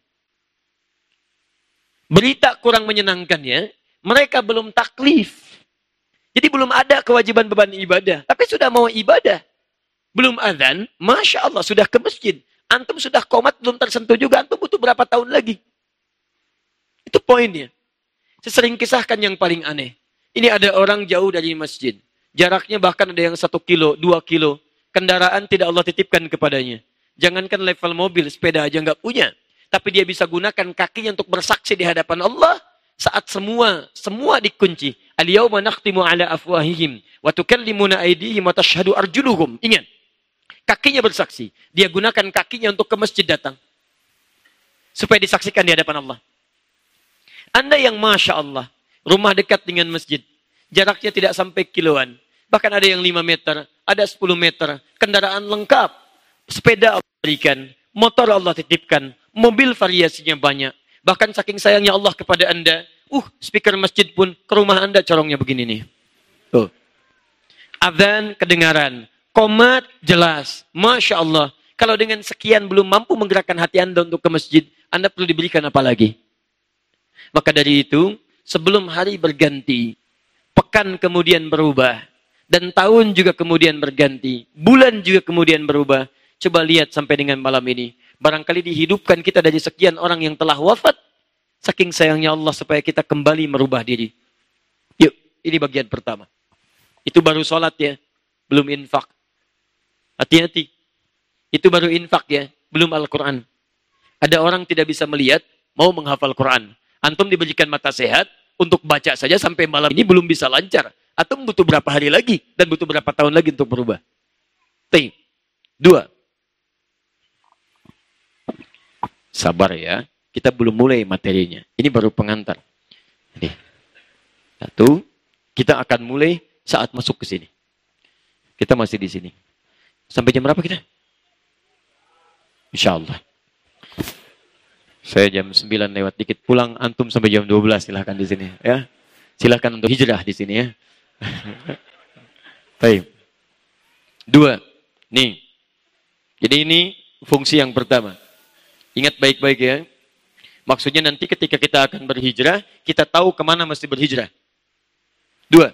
Speaker 2: Berita kurang menyenangkan ya, mereka belum taklif. Jadi belum ada kewajiban beban ibadah, tapi sudah mau ibadah. Belum azan, Masya Allah, sudah ke masjid. Antum sudah qomat, belum tersentuh juga, antum butuh berapa tahun lagi? Itu poinnya. Saya sering kisahkan yang paling aneh. Ini ada orang jauh dari masjid. Jaraknya bahkan ada yang satu kilo, dua kilo. Kendaraan tidak Allah titipkan kepadanya. Jangankan level mobil, sepeda aja nggak punya. Tapi dia bisa gunakan kakinya untuk bersaksi di hadapan Allah. Saat semua, semua dikunci. Al-yawma nakhtimu ala afwahihim. Wa tukallimuna aydihim wa tashhadu arjuluhum. Ingat. Kakinya bersaksi. Dia gunakan kakinya untuk ke masjid datang. Supaya disaksikan di hadapan Allah. Anda yang Masya Allah. Rumah dekat dengan masjid. Jaraknya tidak sampai kiloan. Bahkan ada yang lima meter. Ada sepuluh meter. Kendaraan lengkap. Sepeda Allah berikan. Motor Allah titipkan. Mobil variasinya banyak. Bahkan saking sayangnya Allah kepada Anda. Uh, speaker masjid pun ke rumah Anda corongnya begini nih. Tuh. Adzan kedengaran. Qomat jelas. Masya Allah. Kalau dengan sekian belum mampu menggerakkan hati Anda untuk ke masjid, Anda perlu diberikan apa lagi? Maka dari itu, sebelum hari berganti, pekan kemudian berubah, dan tahun juga kemudian berganti, bulan juga kemudian berubah. Coba lihat sampai dengan malam ini. Barangkali dihidupkan kita dari sekian orang yang telah wafat. Saking sayangnya Allah supaya kita kembali merubah diri. Yuk, ini bagian pertama. Itu baru sholat ya, belum infak. Hati-hati. Itu baru infak ya, belum Al-Quran. Ada orang tidak bisa melihat, mau menghafal Quran. Antum diberikan mata sehat, untuk baca saja sampai malam ini belum bisa lancar. Antum butuh berapa hari lagi, dan butuh berapa tahun lagi untuk berubah. T. Dua. Sabar ya, kita belum mulai materinya. Ini baru pengantar. Nih. Satu, kita akan mulai saat masuk ke sini. Kita masih di sini. Sampai jam berapa kita? Insya Allah. Saya jam sembilan lewat dikit pulang, antum sampai jam dua belas silahkan di sini ya. Silahkan untuk hijrah di sini ya. Baik. Dua. Nih. Jadi ini fungsi yang pertama. Ingat baik-baik ya. Maksudnya nanti ketika kita akan berhijrah, kita tahu kemana mesti berhijrah. Dua.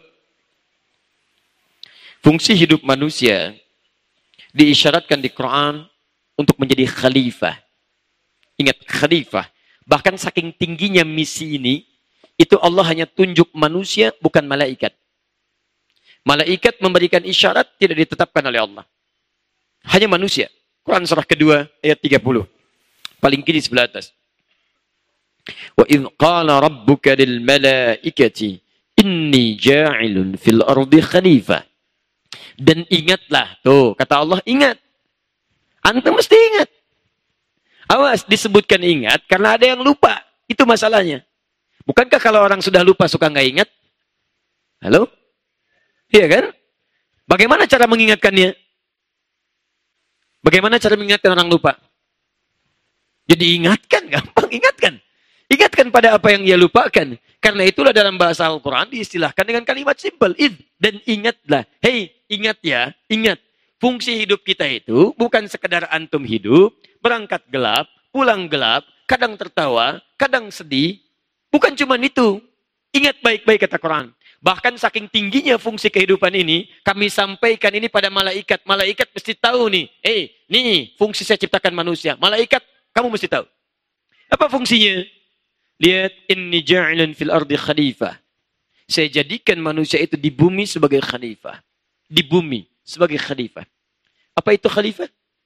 Speaker 2: Fungsi hidup manusia diisyaratkan di Quran untuk menjadi khalifah. Ingat, khalifah. Bahkan saking tingginya misi ini, itu Allah hanya tunjuk manusia, bukan malaikat. Malaikat memberikan isyarat, tidak ditetapkan oleh Allah. Hanya manusia. Quran surah kedua, ayat tiga puluh. Paling kiri sebelah atas. Wa idh qala rabbuka lil malaikati inni ja'ilun fil ardi khalifah. Dan ingatlah, tuh kata Allah, ingat. Antum mesti ingat. Awas, disebutkan ingat karena ada yang lupa. Itu masalahnya. Bukankah kalau orang sudah lupa suka nggak ingat? Halo? Iya kan? Bagaimana cara mengingatkannya? Bagaimana cara mengingatkan orang lupa? Jadi ingatkan, gampang ingatkan. Ingatkan pada apa yang ia lupakan. Karena itulah dalam bahasa Al-Quran diistilahkan dengan kalimat simpel. Id. Dan ingatlah. Hei, ingat ya. Ingat. Fungsi hidup kita itu bukan sekedar antum hidup, berangkat gelap, pulang gelap, kadang tertawa, kadang sedih. Bukan cuma itu. Ingat baik-baik kata Quran. Bahkan saking tingginya fungsi kehidupan ini, kami sampaikan ini pada malaikat. Malaikat mesti tahu nih. Eh, nih fungsi saya ciptakan manusia. Malaikat, kamu mesti tahu. Apa fungsinya? Lihat, inni ja'ilun fil ardi khalifah. Saya jadikan manusia itu di bumi sebagai khalifah. Di bumi sebagai khalifah. Apa itu khalifah?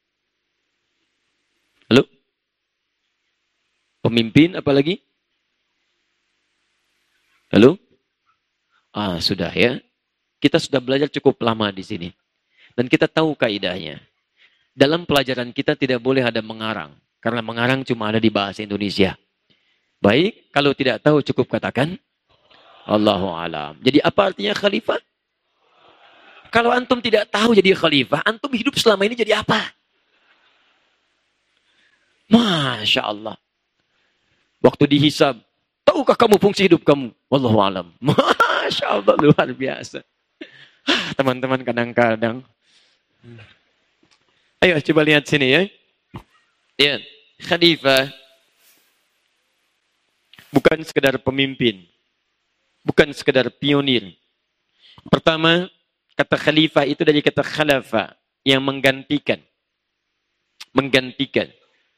Speaker 2: Halo? Pemimpin apalagi? Halo? Ah, sudah ya. Kita sudah belajar cukup lama di sini. Dan kita tahu kaidahnya. Dalam pelajaran kita tidak boleh ada mengarang. Karena mengarang cuma ada di bahasa Indonesia. Baik, kalau tidak tahu cukup katakan Allahu alam. Jadi apa artinya khalifah? Kalau antum tidak tahu jadi khalifah, antum hidup selama ini jadi apa? Masya Allah. Waktu dihisab, tahukah kamu fungsi hidup kamu? Wallahu alam. Masya Allah, luar biasa. Teman-teman kadang-kadang. Ayo coba lihat sini ya. Lihat, khalifah bukan sekedar pemimpin. Bukan sekedar pionir. Pertama, kata khalifah itu dari kata khalafa, yang menggantikan. Menggantikan.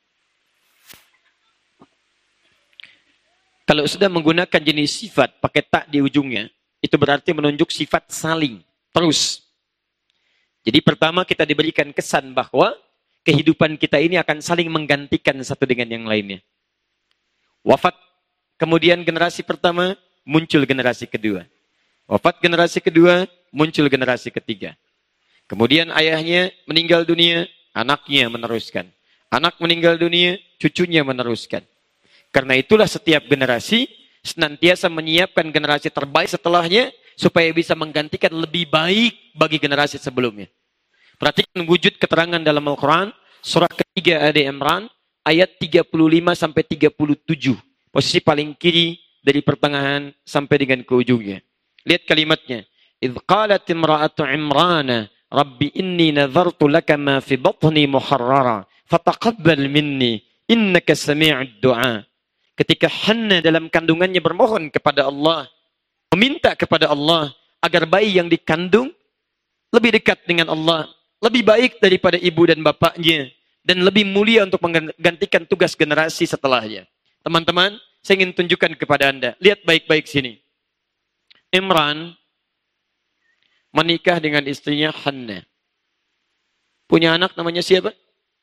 Speaker 2: Kalau sudah menggunakan jenis sifat, pakai tak di ujungnya, itu berarti menunjuk sifat saling, terus. Jadi pertama kita diberikan kesan bahwa kehidupan kita ini akan saling menggantikan satu dengan yang lainnya. Wafat, kemudian generasi pertama, muncul generasi kedua. Wafat generasi kedua, muncul generasi ketiga. Kemudian ayahnya meninggal dunia, anaknya meneruskan. Anak meninggal dunia, cucunya meneruskan. Karena itulah setiap generasi senantiasa menyiapkan generasi terbaik setelahnya supaya bisa menggantikan lebih baik bagi generasi sebelumnya. Perhatikan wujud keterangan dalam Al-Quran, surah ketiga Ali Imran, ayat tiga puluh lima sampai tiga puluh tujuh. Posisi paling kiri dari pertengahan sampai dengan ke ujungnya. Lihat kalimatnya. إِذْ قَالَتِ امْرَأَةُ عِمْرَانَ رَبِّ إِنِّي نَذَرْتُ لَكَ مَا فِي بَطْنِي مُحَرَّرًا فَتَقَبَّلْ مِنِّي إِنَّكَ سَمِيعُ الدُّعَاءِ. Ketika Hannah dalam kandungannya bermohon kepada Allah, meminta kepada Allah agar bayi yang dikandung lebih dekat dengan Allah, lebih baik daripada ibu dan bapaknya, dan lebih mulia untuk menggantikan tugas generasi setelahnya. Teman-teman, saya ingin tunjukkan kepada Anda. Lihat baik-baik sini. Imran menikah dengan istrinya Hannah. Punya anak namanya siapa?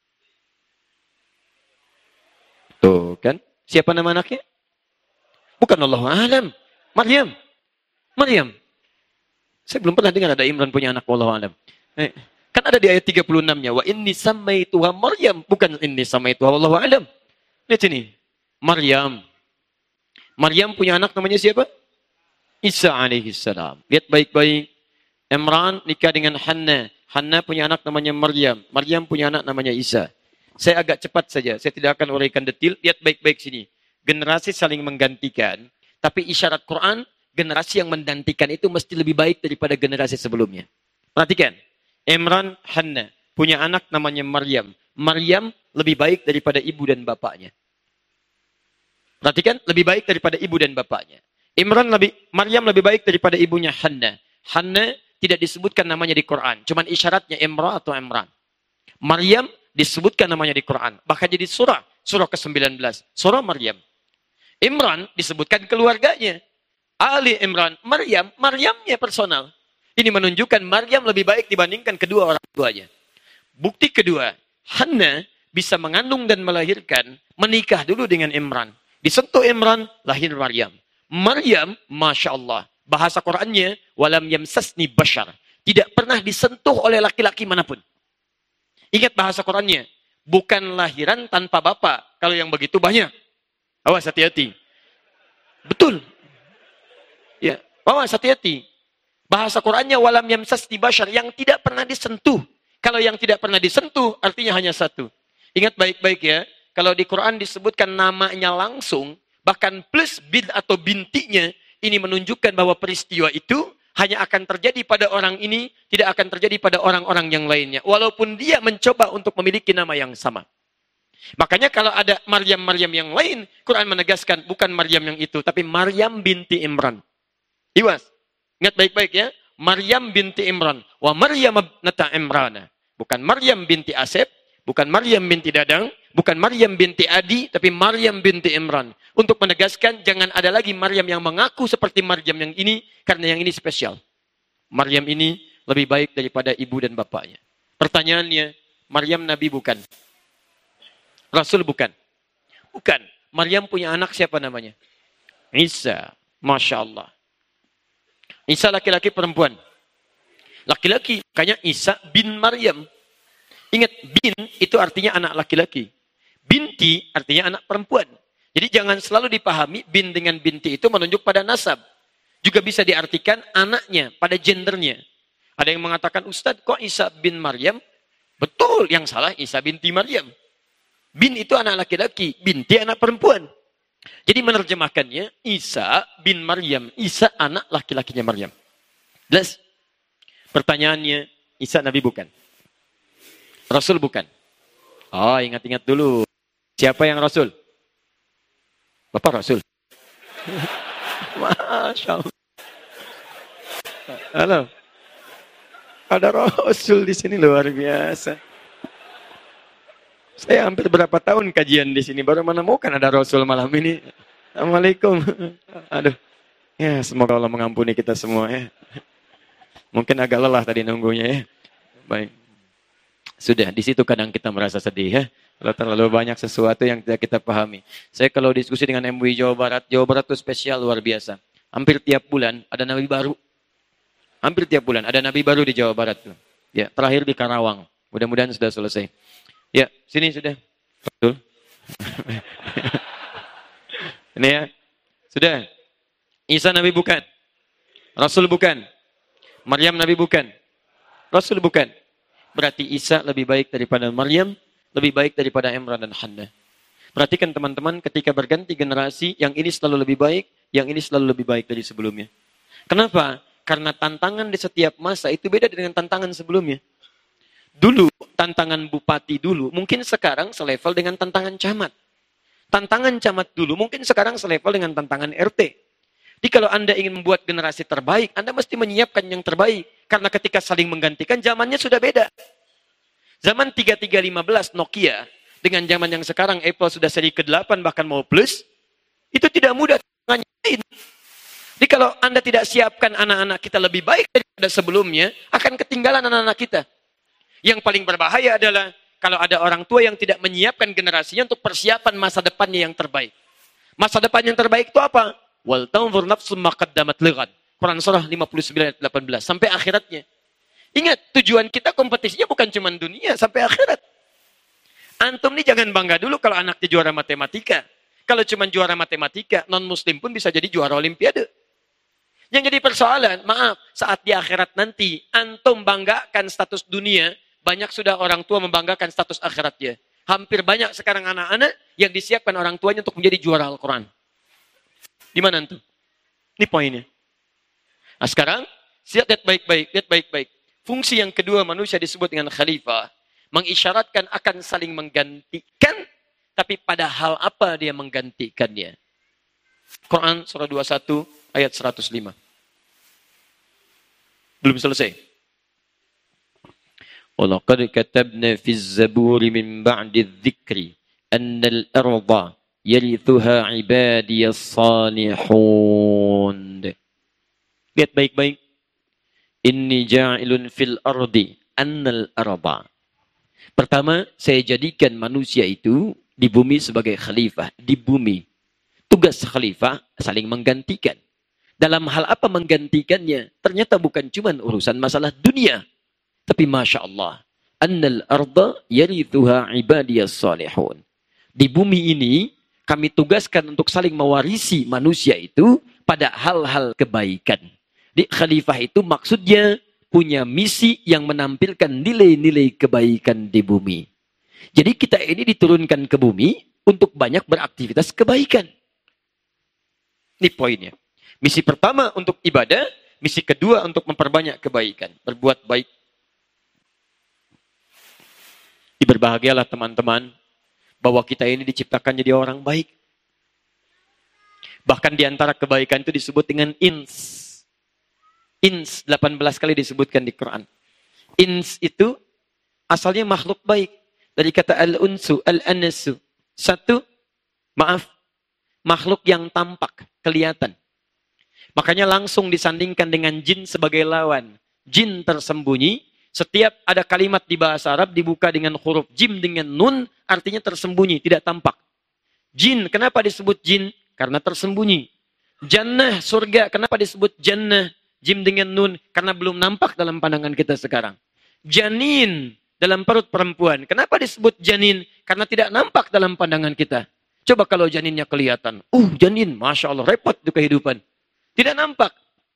Speaker 2: Tuh kan? Siapa nama anaknya? Bukan Allah alam. Maryam. Maryam. Saya belum pernah dengar ada Imran punya anak Allah alam. Eh, kan ada di ayat tiga puluh enam-nya. Wa inni sammaituha Maryam. Bukan inni sammaituha Allah alam. Lihat sini. Maryam. Maryam punya anak namanya siapa? Isa alaihi salam. Lihat baik-baik. Imran nikah dengan Hannah. Hannah punya anak namanya Maryam. Maryam punya anak namanya Isa. Saya agak cepat saja. Saya tidak akan uraikan detail. Lihat baik-baik sini. Generasi saling menggantikan. Tapi isyarat Quran, generasi yang menggantikan itu mesti lebih baik daripada generasi sebelumnya. Perhatikan. Imran, Hannah. Punya anak namanya Maryam. Maryam lebih baik daripada ibu dan bapaknya. Perhatikan. Lebih baik daripada ibu dan bapaknya. Imran lebih, Maryam lebih baik daripada ibunya Hannah. Hannah tidak disebutkan namanya di Quran. Cuman isyaratnya Imran atau Imran. Maryam disebutkan namanya di Quran. Bahkan jadi surah. Surah ke sembilan belas. Surah Maryam. Imran disebutkan keluarganya. Ali Imran. Maryam. Maryamnya personal. Ini menunjukkan Maryam lebih baik dibandingkan kedua orang tuanya. Bukti kedua. Hannah bisa mengandung dan melahirkan. Menikah dulu dengan Imran. Disentuh Imran. Lahir Maryam. Maryam. Masya Allah. Bahasa Qurannya. Walam yamsasni bashar. Tidak pernah disentuh oleh laki-laki manapun. Ingat bahasa Qurannya. Bukan lahiran tanpa bapak. Kalau yang begitu banyak. Awas hati-hati. Betul. Ya, awas hati-hati. Bahasa Qurannya walam yamsasni bashar. Yang tidak pernah disentuh. Kalau yang tidak pernah disentuh artinya hanya satu. Ingat baik-baik ya. Kalau di Quran disebutkan namanya langsung. Bahkan plus bin atau bintinya. Ini menunjukkan bahwa peristiwa itu hanya akan terjadi pada orang ini, tidak akan terjadi pada orang-orang yang lainnya. Walaupun dia mencoba untuk memiliki nama yang sama. Makanya kalau ada Maryam-Maryam yang lain, Quran menegaskan bukan Maryam yang itu, tapi Maryam binti Imran. Iwas, ingat baik-baik ya. Maryam binti Imran. Wa Maryam ibnata Imran. Bukan Maryam binti Asep, bukan Maryam binti Dadang, bukan Maryam binti Adi, tapi Maryam binti Imran. Untuk menegaskan, jangan ada lagi Maryam yang mengaku seperti Maryam yang ini, karena yang ini spesial. Maryam ini lebih baik daripada ibu dan bapaknya. Pertanyaannya, Maryam Nabi bukan? Rasul bukan? Bukan. Maryam punya anak siapa namanya? Isa. Masya Allah. Isa laki-laki perempuan? Laki-laki. Kayaknya Isa bin Maryam. Ingat, bin itu artinya anak laki-laki. Binti artinya anak perempuan. Jadi jangan selalu dipahami bin dengan binti itu menunjuk pada nasab. Juga bisa diartikan anaknya, pada gendernya. Ada yang mengatakan, Ustadz, kok Isa bin Maryam? Betul, yang salah Isa binti Maryam. Bin itu anak laki-laki, binti anak perempuan. Jadi menerjemahkannya, Isa bin Maryam. Isa anak laki-lakinya Maryam. Jelas? Pertanyaannya, Isa Nabi bukan? Rasul bukan? Oh, ingat-ingat dulu. Siapa yang Rasul? Bapak Rasul. Masya Allah. Halo. Ada Rasul di sini luar biasa. Saya hampir berapa tahun kajian di sini baru menemukan ada Rasul malam ini. Assalamualaikum. Aduh. Ya, semoga Allah mengampuni kita semua ya. Mungkin agak lelah tadi nunggunya ya. Baik. Sudah, di situ kadang kita merasa sedih ya. Kalau terlalu banyak sesuatu yang tidak kita pahami. Saya kalau diskusi dengan M U I Jawa Barat, Jawa Barat itu spesial luar biasa. Hampir tiap bulan ada nabi baru. Hampir tiap bulan ada nabi baru di Jawa Barat tuh. Ya, terakhir di Karawang. Mudah-mudahan sudah selesai. Ya, sini sudah. Betul. Ini ya. Sudah. Isa nabi bukan. Rasul bukan. Maryam nabi bukan. Rasul bukan. Berarti Isa lebih baik daripada Maryam, lebih baik daripada Imran dan Hannah. Perhatikan teman-teman, ketika berganti generasi, yang ini selalu lebih baik, yang ini selalu lebih baik dari sebelumnya. Kenapa? Karena tantangan di setiap masa itu beda dengan tantangan sebelumnya. Dulu, tantangan bupati dulu, mungkin sekarang selevel dengan tantangan camat. Tantangan camat dulu, mungkin sekarang selevel dengan tantangan R T. Jadi kalau Anda ingin membuat generasi terbaik, Anda mesti menyiapkan yang terbaik. Karena ketika saling menggantikan, zamannya sudah beda. Zaman tiga tiga lima belas Nokia, dengan zaman yang sekarang Apple sudah seri ke delapan, bahkan mau plus, itu tidak mudah. Jadi kalau Anda tidak siapkan anak-anak kita lebih baik daripada sebelumnya, akan ketinggalan anak-anak kita. Yang paling berbahaya adalah kalau ada orang tua yang tidak menyiapkan generasinya untuk persiapan masa depannya yang terbaik. Masa depan yang terbaik itu apa? Wal tanzur nafsum ma qaddamat lighad. Quran surah lima puluh sembilan ayat delapan belas sampai akhiratnya. Ingat, tujuan kita kompetisinya bukan cuma dunia, sampai akhirat. Antum nih jangan bangga dulu kalau anaknya juara matematika. Kalau cuma juara matematika, non-muslim pun bisa jadi juara olimpiade. Yang jadi persoalan, maaf, saat di akhirat nanti, antum banggakan status dunia, banyak sudah orang tua membanggakan status akhiratnya. Hampir banyak sekarang anak-anak yang disiapkan orang tuanya untuk menjadi juara Al-Quran. Di mana antum? Ini poinnya. Nah sekarang, lihat baik-baik, lihat baik-baik. Fungsi yang kedua manusia disebut dengan khalifah. Mengisyaratkan akan saling menggantikan, tapi pada hal apa dia menggantikannya. Quran surah dua puluh satu ayat seratus lima. Belum selesai. Walaqad katabna fi az-zaburi min ba'di adh-dhikri anna al-arda yarithuha ibadiyas salihun. Lihat baik-baik. Inni ja'ilun fil ardi annal arda. Pertama, saya jadikan manusia itu di bumi sebagai khalifah. Di bumi. Tugas khalifah saling menggantikan. Dalam hal apa menggantikannya? Ternyata bukan cuma urusan masalah dunia. Tapi Masya Allah. Annal arda yarithuha ibadiyas salihun. Di bumi ini, kami tugaskan untuk saling mewarisi manusia itu pada hal-hal kebaikan. Di khalifah itu maksudnya punya misi yang menampilkan nilai-nilai kebaikan di bumi. Jadi kita ini diturunkan ke bumi untuk banyak beraktivitas kebaikan. Ini poinnya. Misi pertama untuk ibadah, misi kedua untuk memperbanyak kebaikan, berbuat baik. Berbahagialah teman-teman bahwa kita ini diciptakan jadi orang baik. Bahkan di antara kebaikan itu disebut dengan ins. Ins delapan belas kali disebutkan di Quran. Ins itu asalnya makhluk baik. Dari kata al-unsu, al-anasu. Satu, maaf, makhluk yang tampak, kelihatan. Makanya langsung disandingkan dengan jin sebagai lawan. Jin tersembunyi, setiap ada kalimat di bahasa Arab dibuka dengan huruf jim dengan nun, artinya tersembunyi, tidak tampak. Jin, kenapa disebut jin? Karena tersembunyi. Jannah, surga, kenapa disebut jannah? Jim dengan nun, karena belum nampak dalam pandangan kita sekarang. Janin, dalam perut perempuan. Kenapa disebut janin? Karena tidak nampak dalam pandangan kita. Coba kalau janinnya kelihatan. Uh, janin, Masya Allah, repot itu kehidupan. Tidak nampak.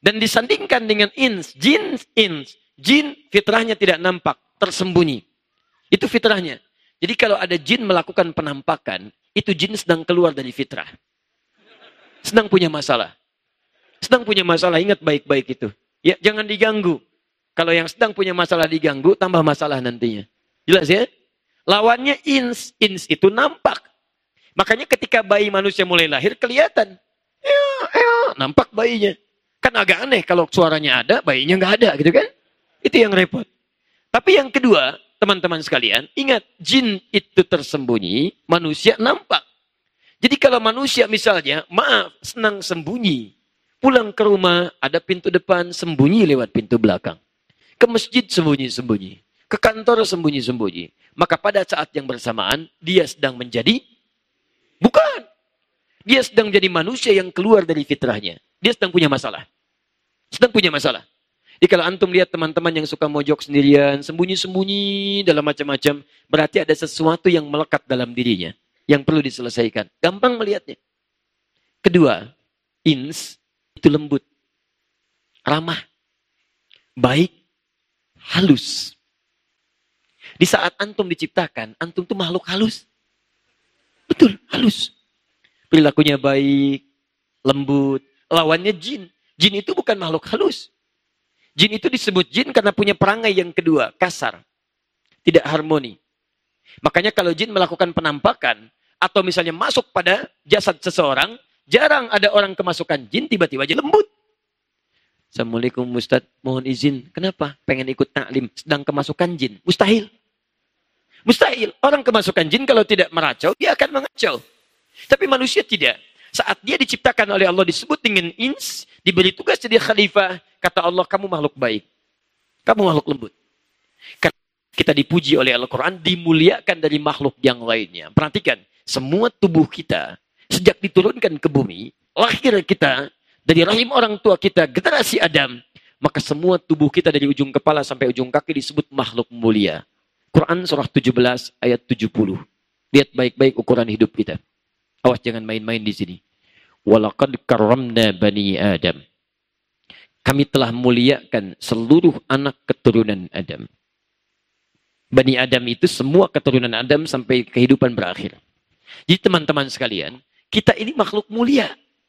Speaker 2: Dan disandingkan dengan ins, jin, ins. Jin fitrahnya tidak nampak, tersembunyi. Itu fitrahnya. Jadi kalau ada jin melakukan penampakan, itu jin sedang keluar dari fitrah. Sedang punya masalah. Sedang punya masalah, ingat baik-baik itu. Ya, jangan diganggu. Kalau yang sedang punya masalah diganggu, tambah masalah nantinya. Jelas ya? Lawannya ins. Ins itu nampak. Makanya ketika bayi manusia mulai lahir, kelihatan. Ya, ya, nampak bayinya. Kan agak aneh kalau suaranya ada, bayinya nggak ada gitu kan? Itu yang repot. Tapi yang kedua, teman-teman sekalian, ingat, jin itu tersembunyi, manusia nampak. Jadi kalau manusia misalnya, maaf, senang sembunyi. Pulang ke rumah, ada pintu depan, sembunyi lewat pintu belakang. Ke masjid sembunyi-sembunyi. Ke kantor sembunyi-sembunyi. Maka pada saat yang bersamaan, dia sedang menjadi, bukan. Dia sedang jadi manusia yang keluar dari fitrahnya. Dia sedang punya masalah. Sedang punya masalah. Jadi kalau antum lihat teman-teman yang suka mojok sendirian, sembunyi-sembunyi dalam macam-macam, berarti ada sesuatu yang melekat dalam dirinya, yang perlu diselesaikan. Gampang melihatnya. Kedua, ins itu lembut, ramah, baik, halus. Di saat antum diciptakan, antum itu makhluk halus. Betul, halus. Perilakunya baik, lembut. Lawannya jin. Jin itu bukan makhluk halus. Jin itu disebut jin karena punya perangai yang kedua, kasar. Tidak harmoni. Makanya kalau jin melakukan penampakan, atau misalnya masuk pada jasad seseorang, jarang ada orang kemasukan jin, tiba-tiba aja lembut. Assalamualaikum Ustaz, mohon izin. Kenapa? Pengen ikut taklim, sedang kemasukan jin. Mustahil. Mustahil. Orang kemasukan jin kalau tidak meracau, dia akan mengacau. Tapi manusia tidak. Saat dia diciptakan oleh Allah disebut dengan ins, diberi tugas jadi khalifah, kata Allah, kamu makhluk baik. Kamu makhluk lembut. Karena kita dipuji oleh Al-Quran, dimuliakan dari makhluk yang lainnya. Perhatikan, semua tubuh kita, sejak diturunkan ke bumi, lahir kita, dari rahim orang tua kita, generasi Adam, maka semua tubuh kita dari ujung kepala sampai ujung kaki disebut makhluk mulia. Quran surah tujuh belas ayat tujuh puluh. Lihat baik-baik ukuran hidup kita. Awas jangan main-main di sini. Walaqad karramna bani Adam. Kami telah muliakan seluruh anak keturunan Adam. Bani Adam itu semua keturunan Adam sampai kehidupan berakhir. Jadi teman-teman sekalian, kita ini makhluk mulia.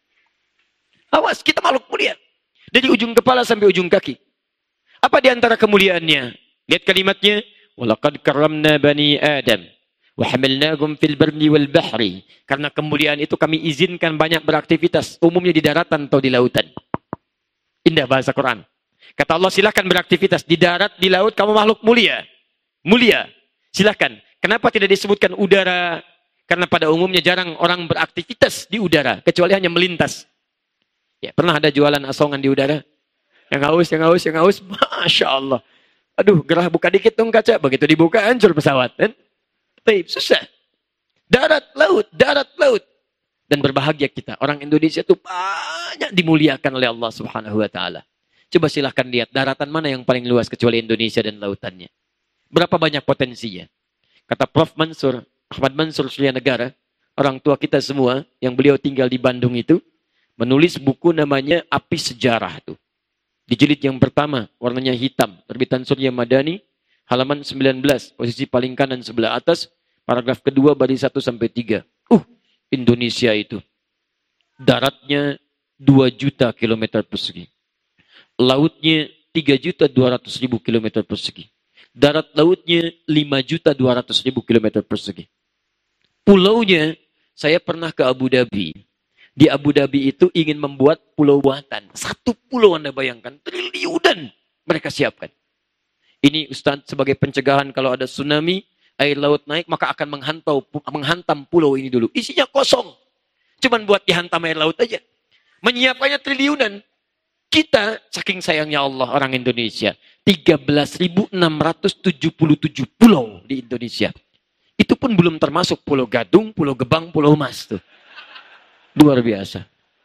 Speaker 2: Awas, kita makhluk mulia. Dari ujung kepala sampai ujung kaki. Apa di antara kemuliaannya? Lihat kalimatnya. Walaqad karramna bani Adam. Wahamilnahum fil barri wal bahri. Karena kemuliaan itu kami izinkan banyak beraktivitas, umumnya di daratan atau di lautan. Indah bahasa Quran. Kata Allah, silakan beraktivitas di darat, di laut, kamu makhluk mulia. Mulia. Silakan. Kenapa tidak disebutkan udara? Karena pada umumnya jarang orang beraktivitas di udara, kecuali hanya melintas. Ya, pernah ada jualan asongan di udara? Yang haus, yang haus, yang haus. Masya Allah. Aduh, gerah buka dikit dong kaca. Begitu dibuka, hancur pesawat. Kan? Baik, susah. Darat, laut, darat, laut. Dan berbahagia kita. Orang Indonesia itu banyak dimuliakan oleh Allah Subhanahu wa Ta'ala. Coba silahkan lihat, daratan mana yang paling luas kecuali Indonesia dan lautannya. Berapa banyak potensinya. Kata Prof Mansur, Ahmad Mansur Surya Negara, orang tua kita semua, yang beliau tinggal di Bandung itu, menulis buku namanya Api Sejarah itu. Di jilid yang pertama, warnanya hitam, terbitan Surya Madani, halaman sembilan belas, posisi paling kanan sebelah atas, paragraf kedua baris satu sampai tiga. Uh, Indonesia itu. Daratnya dua juta kilometer persegi. Lautnya tiga juta dua ratus ribu kilometer persegi. Darat lautnya lima juta dua ratus ribu kilometer persegi. Pulaunya, saya pernah ke Abu Dhabi. Di Abu Dhabi itu ingin membuat pulau buatan. Satu pulau Anda bayangkan, triliunan mereka siapkan. Ini Ustaz sebagai pencegahan kalau ada tsunami, air laut naik, maka akan menghantau, menghantam pulau ini dulu. Isinya kosong. Cuman buat dihantam air laut aja. Menyiapkannya triliunan. Kita, saking sayangnya Allah orang Indonesia, tiga belas ribu enam ratus tujuh puluh tujuh pulau di Indonesia. Itu pun belum termasuk Pulau Gadung, Pulau Gebang, Pulau Mas. Tuh. Luar biasa.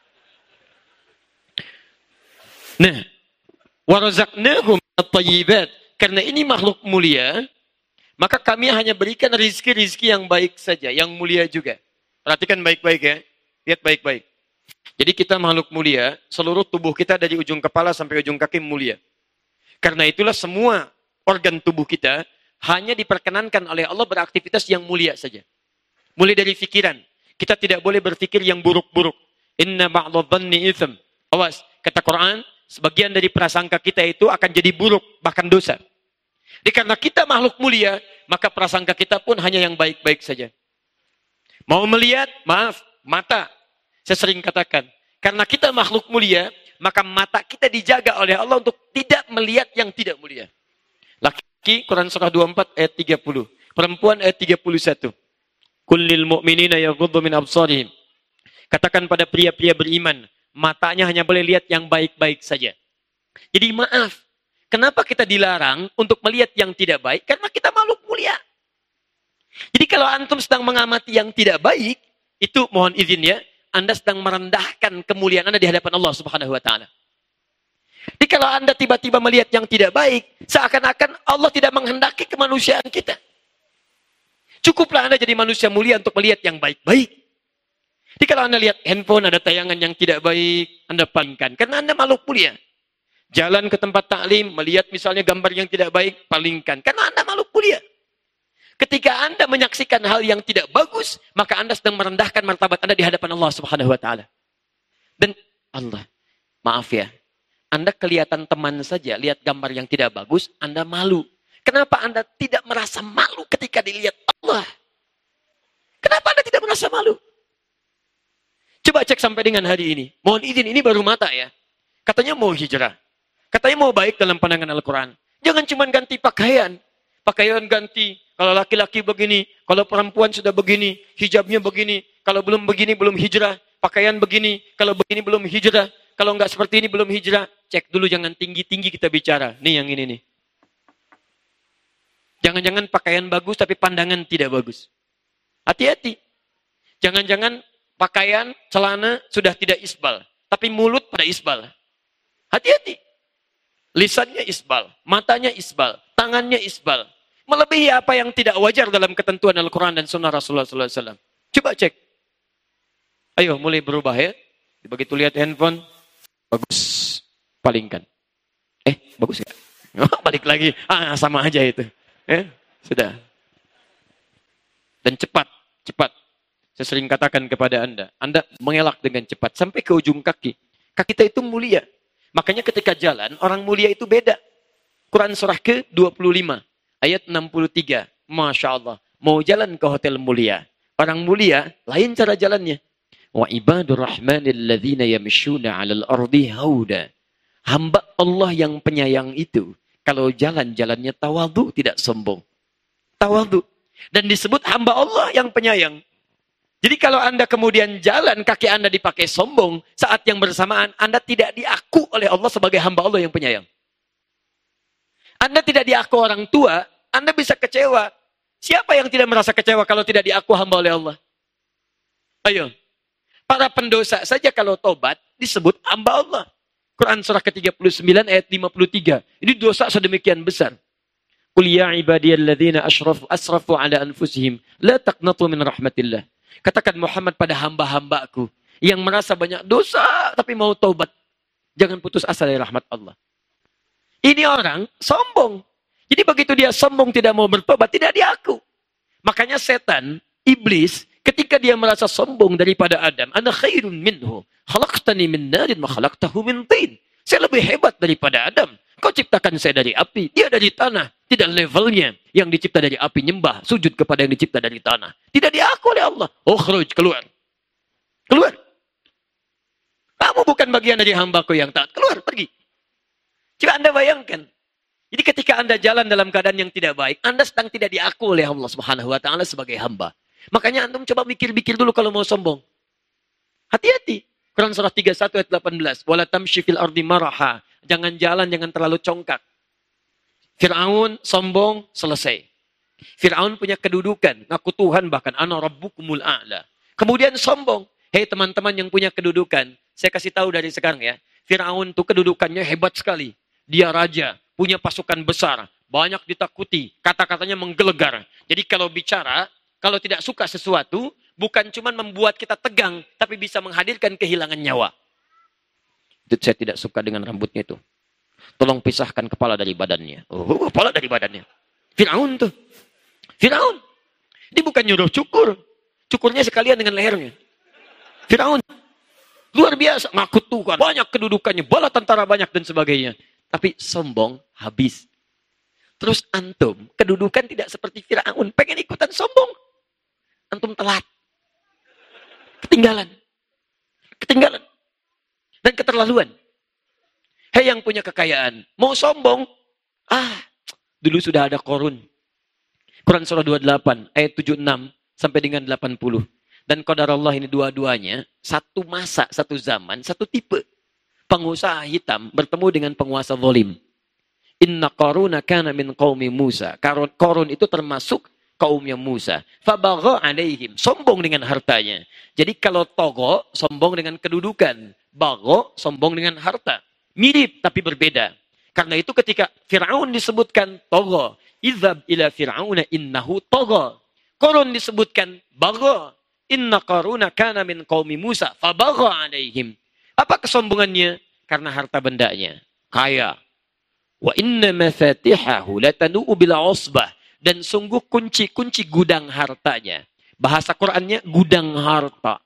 Speaker 2: Nah, warazaqnahum at-thayyibat. Karena ini makhluk mulia, maka kami hanya berikan rizki-rizki yang baik saja, yang mulia juga. Perhatikan baik-baik ya. Lihat baik-baik. Jadi kita makhluk mulia, seluruh tubuh kita dari ujung kepala sampai ujung kaki mulia. Karena itulah semua organ tubuh kita hanya diperkenankan oleh Allah beraktivitas yang mulia saja. Mulai dari pikiran. Kita tidak boleh berpikir yang buruk-buruk. Inna ba'dha dhanni itsm. Awas, kata Quran, sebagian dari prasangka kita itu akan jadi buruk, bahkan dosa. Jadi karena kita makhluk mulia, maka prasangka kita pun hanya yang baik-baik saja. Mau melihat, maaf, mata. Saya sering katakan, karena kita makhluk mulia, maka mata kita dijaga oleh Allah untuk tidak melihat yang tidak mulia. Laki, Quran surah dua puluh empat ayat tiga puluh. Perempuan ayat tiga puluh satu. Kullil mu'minina yaghuddu min absarihim. Katakan pada pria-pria beriman, matanya hanya boleh lihat yang baik-baik saja. Jadi maaf, kenapa kita dilarang untuk melihat yang tidak baik? Karena kita makhluk mulia. Jadi kalau antum sedang mengamati yang tidak baik, itu mohon izin ya, Anda sedang merendahkan kemuliaan Anda di hadapan Allah Subhanahu wa taala. Jadi kalau Anda tiba-tiba melihat yang tidak baik, seakan-akan Allah tidak menghendaki kemanusiaan kita. Cukuplah Anda jadi manusia mulia untuk melihat yang baik-baik. Jadi kalau Anda lihat handphone ada tayangan yang tidak baik, Anda palingkan. Karena Anda makhluk mulia. Jalan ke tempat taklim, melihat misalnya gambar yang tidak baik, palingkan. Karena Anda makhluk mulia. Ketika Anda menyaksikan hal yang tidak bagus, maka Anda sedang merendahkan martabat Anda di hadapan Allah Subhanahu wa taala. Dan Allah, maaf ya, Anda kelihatan teman saja, lihat gambar yang tidak bagus, Anda malu. Kenapa Anda tidak merasa malu ketika dilihat Allah? Kenapa Anda tidak merasa malu? Coba cek sampai dengan hari ini. Mohon izin, ini baru mata ya. Katanya mau hijrah. Katanya mau baik dalam pandangan Al-Quran. Jangan cuma ganti pakaian. Pakaian ganti. Kalau laki-laki begini. Kalau perempuan sudah begini. Hijabnya begini. Kalau belum begini, belum hijrah. Pakaian begini. Kalau begini, belum hijrah. Kalau nggak seperti ini, belum hijrah. Cek dulu, jangan tinggi-tinggi kita bicara. Nih yang ini nih. Jangan-jangan pakaian bagus, tapi pandangan tidak bagus. Hati-hati. Jangan-jangan pakaian, celana sudah tidak isbal. Tapi mulut pada isbal. Hati-hati. Lisannya isbal. Matanya isbal. Tangannya isbal. Melebihi apa yang tidak wajar dalam ketentuan Al-Quran dan Sunnah Rasulullah shallallahu alaihi wasallam. Coba cek. Ayo mulai berubah ya. Begitu lihat handphone. Bagus. Palingkan. Eh, bagus gak? Oh, balik lagi. Ah, sama aja itu. Eh, sudah. Dan cepat. Cepat. Saya sering katakan kepada Anda, Anda mengelak dengan cepat sampai ke ujung kaki. Kaki kita itu mulia. Makanya ketika jalan, orang mulia itu beda. Quran surah ke dua puluh lima, ayat enam puluh tiga. Masya Allah. Mau jalan ke hotel mulia. Orang mulia, lain cara jalannya. Wa ibadur rahmanil ladzina yamshuna 'alal ardi hauda. Hamba Allah yang penyayang itu, kalau jalan, jalannya tawadhu, tidak sombong. Tawadhu. Dan disebut hamba Allah yang penyayang. Jadi kalau Anda kemudian jalan, kaki Anda dipakai sombong, saat yang bersamaan Anda tidak diaku oleh Allah sebagai hamba Allah yang penyayang. Anda tidak diaku orang tua, Anda bisa kecewa. Siapa yang tidak merasa kecewa kalau tidak diaku hamba oleh Allah? Ayo. Para pendosa saja kalau tobat disebut hamba Allah. Quran surah ke tiga puluh sembilan ayat lima puluh tiga. Ini dosa sedemikian besar. Qul ya ibadiyalladzina asrafu asrafu ala anfusihim la taqnatu min rahmatillah. Katakan Muhammad pada hamba-hambaku yang merasa banyak dosa tapi mau taubat. Jangan putus asa dari rahmat Allah. Ini orang sombong. Jadi begitu dia sombong tidak mau bertobat, tidak diaku. Makanya setan, iblis, ketika dia merasa sombong daripada Adam, ana khairun minhu, khalaqtani min narin wa khalaqtahu min tin. Saya lebih hebat daripada Adam. Kau ciptakan saya dari api, dia dari tanah. Tidak levelnya yang dicipta dari api nyembah, sujud kepada yang dicipta dari tanah. Tidak diaku oleh Allah. Ukhruj, keluar. Keluar. Kamu bukan bagian dari hambaku yang taat. Keluar, pergi. Coba Anda bayangkan. Jadi ketika Anda jalan dalam keadaan yang tidak baik, Anda sedang tidak diaku oleh Allah Subhanahu wa taala sebagai hamba. Makanya Anda coba mikir-mikir dulu kalau mau sombong. Hati-hati. Quran surah tiga puluh satu ayat delapan belas. Wala tamshi fil ardi maraha. Jangan jalan, jangan terlalu congkak. Fir'aun sombong, selesai. Fir'aun punya kedudukan, ngaku Tuhan bahkan, ana rabbukumul a'la. Kemudian sombong. Hei teman-teman yang punya kedudukan, saya kasih tahu dari sekarang ya. Fir'aun itu kedudukannya hebat sekali. Dia raja, punya pasukan besar, banyak ditakuti, kata-katanya menggelegar. Jadi kalau bicara, kalau tidak suka sesuatu, bukan cuma membuat kita tegang, tapi bisa menghadirkan kehilangan nyawa. Itu saya tidak suka dengan rambutnya itu. Tolong pisahkan kepala dari badannya. Oh, kepala dari badannya. Firaun tuh. Firaun. Ini bukan nyuruh cukur. Cukurnya sekalian dengan lehernya. Firaun. Luar biasa. Ngaku Tuhan. Banyak kedudukannya. Bala tentara banyak dan sebagainya. Tapi sombong habis. Terus antum. Kedudukan tidak seperti Firaun. Pengen ikutan sombong. Antum telat. Ketinggalan. Ketinggalan. Dan keterlaluan. Hei yang punya kekayaan. Mau sombong. Ah. Dulu sudah ada Korun. Quran surah dua puluh delapan. Ayat tujuh puluh enam. Sampai dengan delapan puluh. Dan qadar Allah ini dua-duanya, satu masa, satu zaman, satu tipe. Pengusaha hitam bertemu dengan penguasa zalim. Inna Qaruna kana min qaumi Musa. Qarun itu termasuk kaumnya Musa. Fabagha alaihim. Sombong dengan hartanya. Jadi kalau togo, sombong dengan kedudukan. Bagha, sombong dengan harta. Mirip tapi berbeda. Karena itu ketika Fir'aun disebutkan togo. Izhab ila Fir'auna innahu togo. Qarun disebutkan bagha. Inna Qaruna kana min qaumi Musa fabagha alaihim. Apa kesombongannya? Karena harta bendanya. Kaya. Wa inna mafatihahu latanu bil usbah. Dan sungguh kunci-kunci gudang hartanya. Bahasa Qur'annya gudang harta.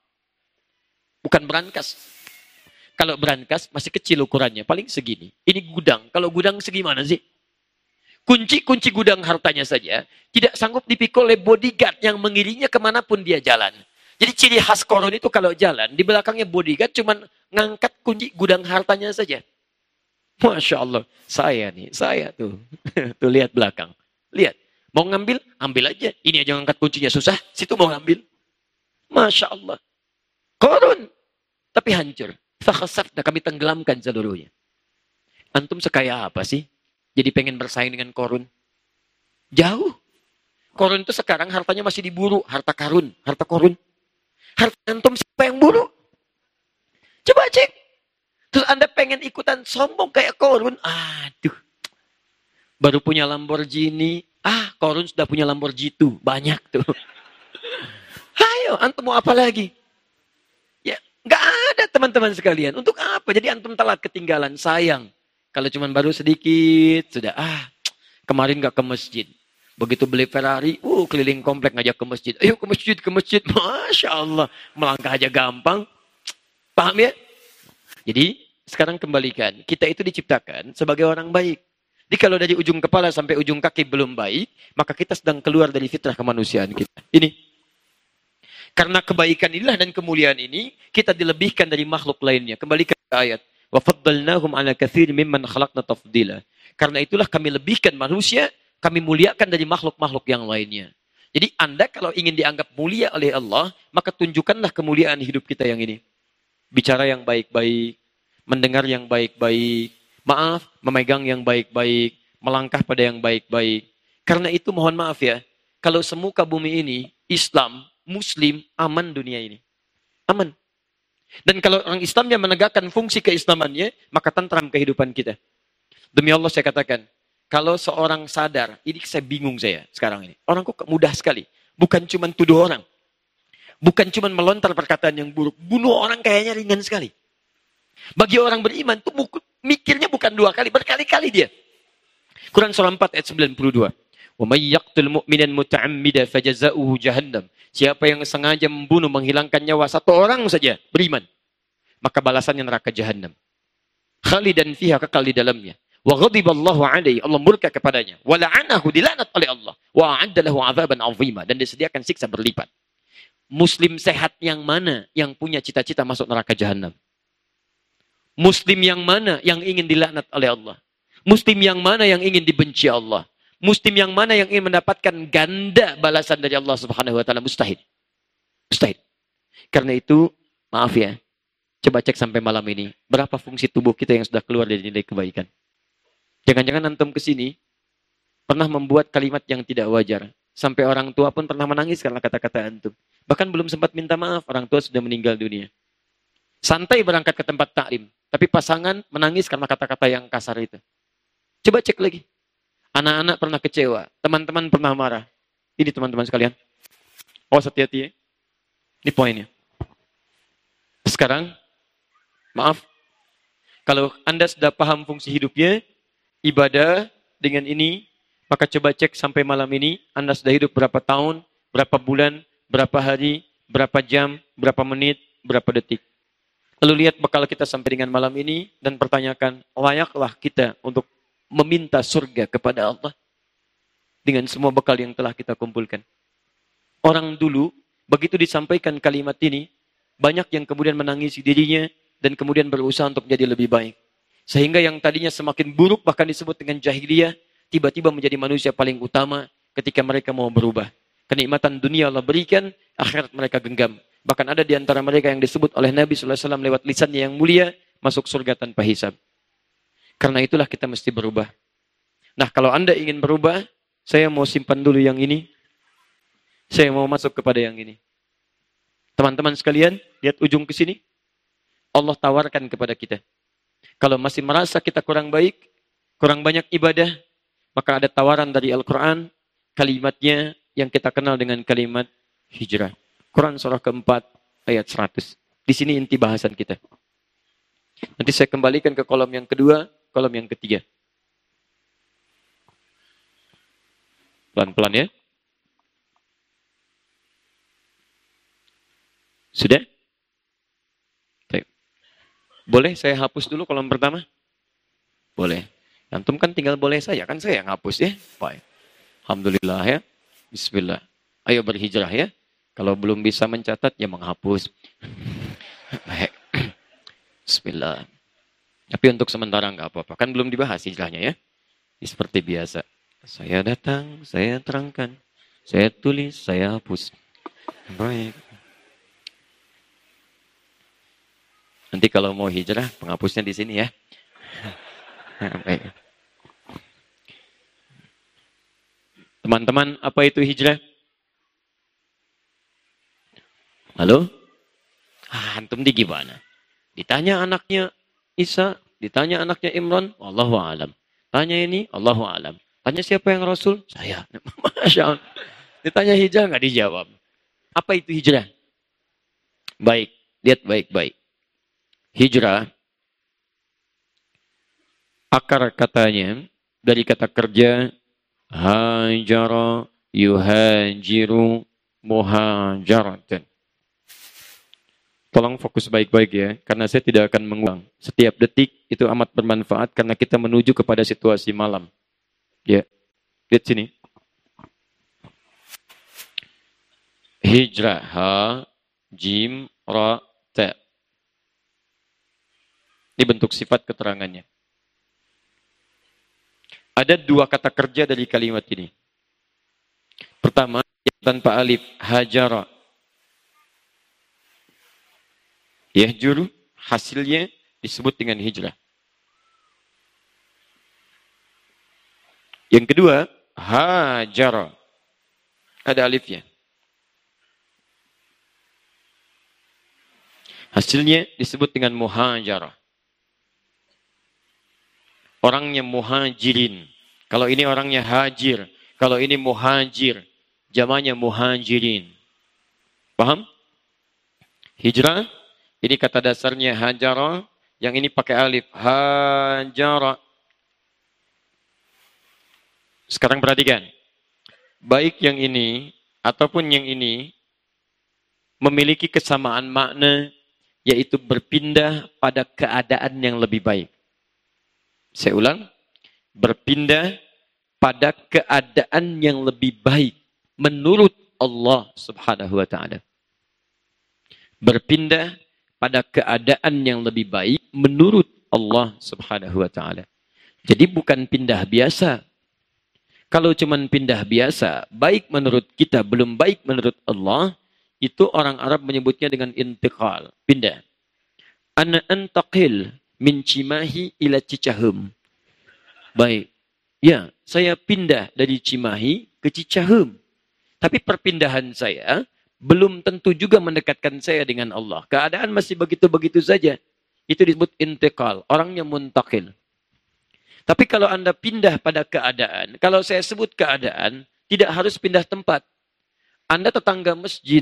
Speaker 2: Bukan berangkas. Kalau berangkas masih kecil ukurannya. Paling segini. Ini gudang. Kalau gudang segimana sih? Kunci-kunci gudang hartanya saja. Tidak sanggup dipikul oleh bodyguard yang mengiringnya kemanapun dia jalan. Jadi ciri khas Qarun itu kalau jalan, di belakangnya bodyguard cuman ngangkat kunci gudang hartanya saja. Masya Allah. Saya nih, saya tuh. Tuh lihat belakang. Lihat. Mau ngambil, ambil aja. Ini aja ngangkat kuncinya susah, situ mau ngambil. Masya Allah. Qarun. Tapi hancur. Fakhasafna, kami tenggelamkan seluruhnya. Antum sekaya apa sih? Jadi pengen bersaing dengan Qarun? Jauh. Qarun itu sekarang hartanya masih diburu. Harta karun, harta Qarun. Harta antum siapa yang buru? Coba cek. Terus Anda pengen ikutan sombong kayak Qarun. Aduh. Baru punya Lamborghini. Ah, Qarun sudah punya Lamborghini. Banyak tuh. Ayo, antum mau apa lagi? Ya, nggak ada teman-teman sekalian. Untuk apa? Jadi antum telat ketinggalan. Sayang. Kalau cuma baru sedikit, sudah. Ah, kemarin nggak ke masjid. Begitu beli Ferrari, uh keliling komplek ngajak ke masjid. Ayo ke masjid, ke masjid. Masya Allah. Melangkah aja gampang. Paham ya? Jadi, sekarang kembalikan. Kita itu diciptakan sebagai orang baik. Jadi kalau dari ujung kepala sampai ujung kaki belum baik, maka kita sedang keluar dari fitrah kemanusiaan kita. Ini. Karena kebaikan inilah dan kemuliaan ini, kita dilebihkan dari makhluk lainnya. Kembali ke ayat. وَفَضَّلْنَاهُمْ عَلَى كَثِيرٍ مِمَّنْ خَلَقْنَا تَفْضِيلًا. Karena itulah kami lebihkan manusia, kami muliakan dari makhluk-makhluk yang lainnya. Jadi Anda kalau ingin dianggap mulia oleh Allah, maka tunjukkanlah kemuliaan hidup kita yang ini. Bicara yang baik-baik, mendengar yang baik-baik, maaf, memegang yang baik-baik, melangkah pada yang baik-baik. Karena itu mohon maaf ya, kalau semuka bumi ini, Islam, Muslim, aman dunia ini. Aman. Dan kalau orang Islamnya menegakkan fungsi keislamannya, maka tentram kehidupan kita. Demi Allah saya katakan, kalau seorang sadar, ini saya bingung saya sekarang ini. Orang kok mudah sekali. Bukan cuma tuduh orang. Bukan cuma melontar perkataan yang buruk. Bunuh orang kayaknya ringan sekali. Bagi orang beriman, itu mikirnya bukan dua kali, berkali-kali dia. Quran surah empat ayat sembilan puluh dua. وَمَنْ يَقْتُلْ مُؤْمِنًا مُتَعَمِّدًا فَجَزَاؤُهُ جَهَنَّمْ. Siapa yang sengaja membunuh, menghilangkan nyawa satu orang saja, beriman, maka balasannya neraka Jahannam. Khalidan fiha, kekal di dalamnya. Wa ghadiballahu alaihi, Allah murka kepadanya. Wa la'anahu, dilaknat oleh Allah. Wa a'adda lahu 'adzaban 'azima, dan disediakan siksa berlipat. Muslim sehat yang mana yang punya cita-cita masuk neraka Jahannam? Muslim yang mana yang ingin dilaknat oleh Allah? Muslim yang mana yang ingin dibenci Allah? Muslim yang mana yang ingin mendapatkan ganda balasan dari Allah Subhanahu wa taala? Mustahil. Mustahil. Karena itu, maaf ya. Coba cek sampai malam ini, berapa fungsi tubuh kita yang sudah keluar dari nilai kebaikan? Jangan-jangan antum ke sini pernah membuat kalimat yang tidak wajar. Sampai orang tua pun pernah menangis karena kata-kata antum. Bahkan belum sempat minta maaf, orang tua sudah meninggal dunia. Santai berangkat ke tempat taklim, tapi pasangan menangis karena kata-kata yang kasar itu. Coba cek lagi. Anak-anak pernah kecewa, teman-teman pernah marah. Ini teman-teman sekalian. Oh, hati-hati ya. Ini poinnya. Sekarang, maaf, kalau Anda sudah paham fungsi hidupnya, ibadah dengan ini, maka coba cek sampai malam ini, Anda sudah hidup berapa tahun, berapa bulan, berapa hari, berapa jam, berapa menit, berapa detik. Lalu lihat bekal kita sampai dengan malam ini, dan pertanyakan, layaklah kita untuk meminta surga kepada Allah dengan semua bekal yang telah kita kumpulkan. Orang dulu, begitu disampaikan kalimat ini, banyak yang kemudian menangisi dirinya, dan kemudian berusaha untuk menjadi lebih baik. Sehingga yang tadinya semakin buruk, bahkan disebut dengan jahiliyah, tiba-tiba menjadi manusia paling utama ketika mereka mau berubah. Kenikmatan dunia Allah berikan, akhirat mereka genggam. Bahkan ada di antara mereka yang disebut oleh Nabi shallallahu alaihi wasallam lewat lisannya yang mulia, masuk surga tanpa hisab. Karena itulah kita mesti berubah. Nah, kalau Anda ingin berubah, saya mau simpan dulu yang ini. Saya mau masuk kepada yang ini. Teman-teman sekalian, lihat ujung ke sini. Allah tawarkan kepada kita. Kalau masih merasa kita kurang baik, kurang banyak ibadah, maka ada tawaran dari Al-Quran, kalimatnya yang kita kenal dengan kalimat hijrah. Quran surah keempat, ayat seratus. Di sini inti bahasan kita. Nanti saya kembalikan ke kolom yang kedua, kolom yang ketiga. Pelan-pelan ya. Sudah? Baik. Boleh saya hapus dulu kolom pertama? Boleh. Antum kan tinggal boleh saya, kan saya yang hapus ya. Baik. Alhamdulillah ya. Bismillah. Ayo berhijrah ya. Kalau belum bisa mencatat, ya menghapus. Baik. Bismillah. Tapi untuk sementara nggak apa-apa. Kan belum dibahas hijrahnya ya. Seperti biasa. Saya datang, saya terangkan. Saya tulis, saya hapus. Baik. Nanti kalau mau hijrah, penghapusnya di sini ya. Baik. Teman-teman, apa itu hijrah? Halo? Ah, antum di gimana? Ditanya anaknya Isa, ditanya anaknya Imran, Allahu a'lam. Tanya ini, Allahu a'lam. Tanya siapa yang Rasul? Saya. Masya Allah. Ditanya hijrah, nggak dijawab. Apa itu hijrah? Baik, lihat baik-baik. Hijrah, akar katanya dari kata kerja hajara yuhajiru muhajaratan. Tolong fokus baik-baik ya, karena saya tidak akan mengulang. Setiap detik itu amat bermanfaat karena kita menuju kepada situasi malam. Ya, lihat sini. Hijrah, ha, jim, ra, ta. Ini bentuk sifat keterangannya. Ada dua kata kerja dari kalimat ini. Pertama, tanpa alif, hajara. Yahjuru, hasilnya disebut dengan hijrah. Yang kedua, hajara. Ada alifnya. Hasilnya disebut dengan muhajarah. Orangnya muhajirin. Kalau ini orangnya hajir. Kalau ini muhajir. Jamanya muhajirin. Paham? Hijrah. Ini kata dasarnya hajara. Yang ini pakai alif. Hajara. Sekarang perhatikan. Baik yang ini ataupun yang ini memiliki kesamaan makna, yaitu berpindah pada keadaan yang lebih baik. Saya ulang, berpindah pada keadaan yang lebih baik menurut Allah Subhanahu wa taala. Berpindah pada keadaan yang lebih baik menurut Allah Subhanahu wa taala. Jadi bukan pindah biasa. Kalau cuman pindah biasa, baik menurut kita, belum baik menurut Allah, itu orang Arab menyebutnya dengan intiqal, pindah. Ana antaqil min Cimahi ila Cicahem. Baik. Ya, saya pindah dari Cimahi ke Cicahem. Tapi perpindahan saya belum tentu juga mendekatkan saya dengan Allah. Keadaan masih begitu-begitu saja. Itu disebut intiqal. Orangnya muntakil. Tapi kalau Anda pindah pada keadaan, kalau saya sebut keadaan, tidak harus pindah tempat. Anda tetangga masjid,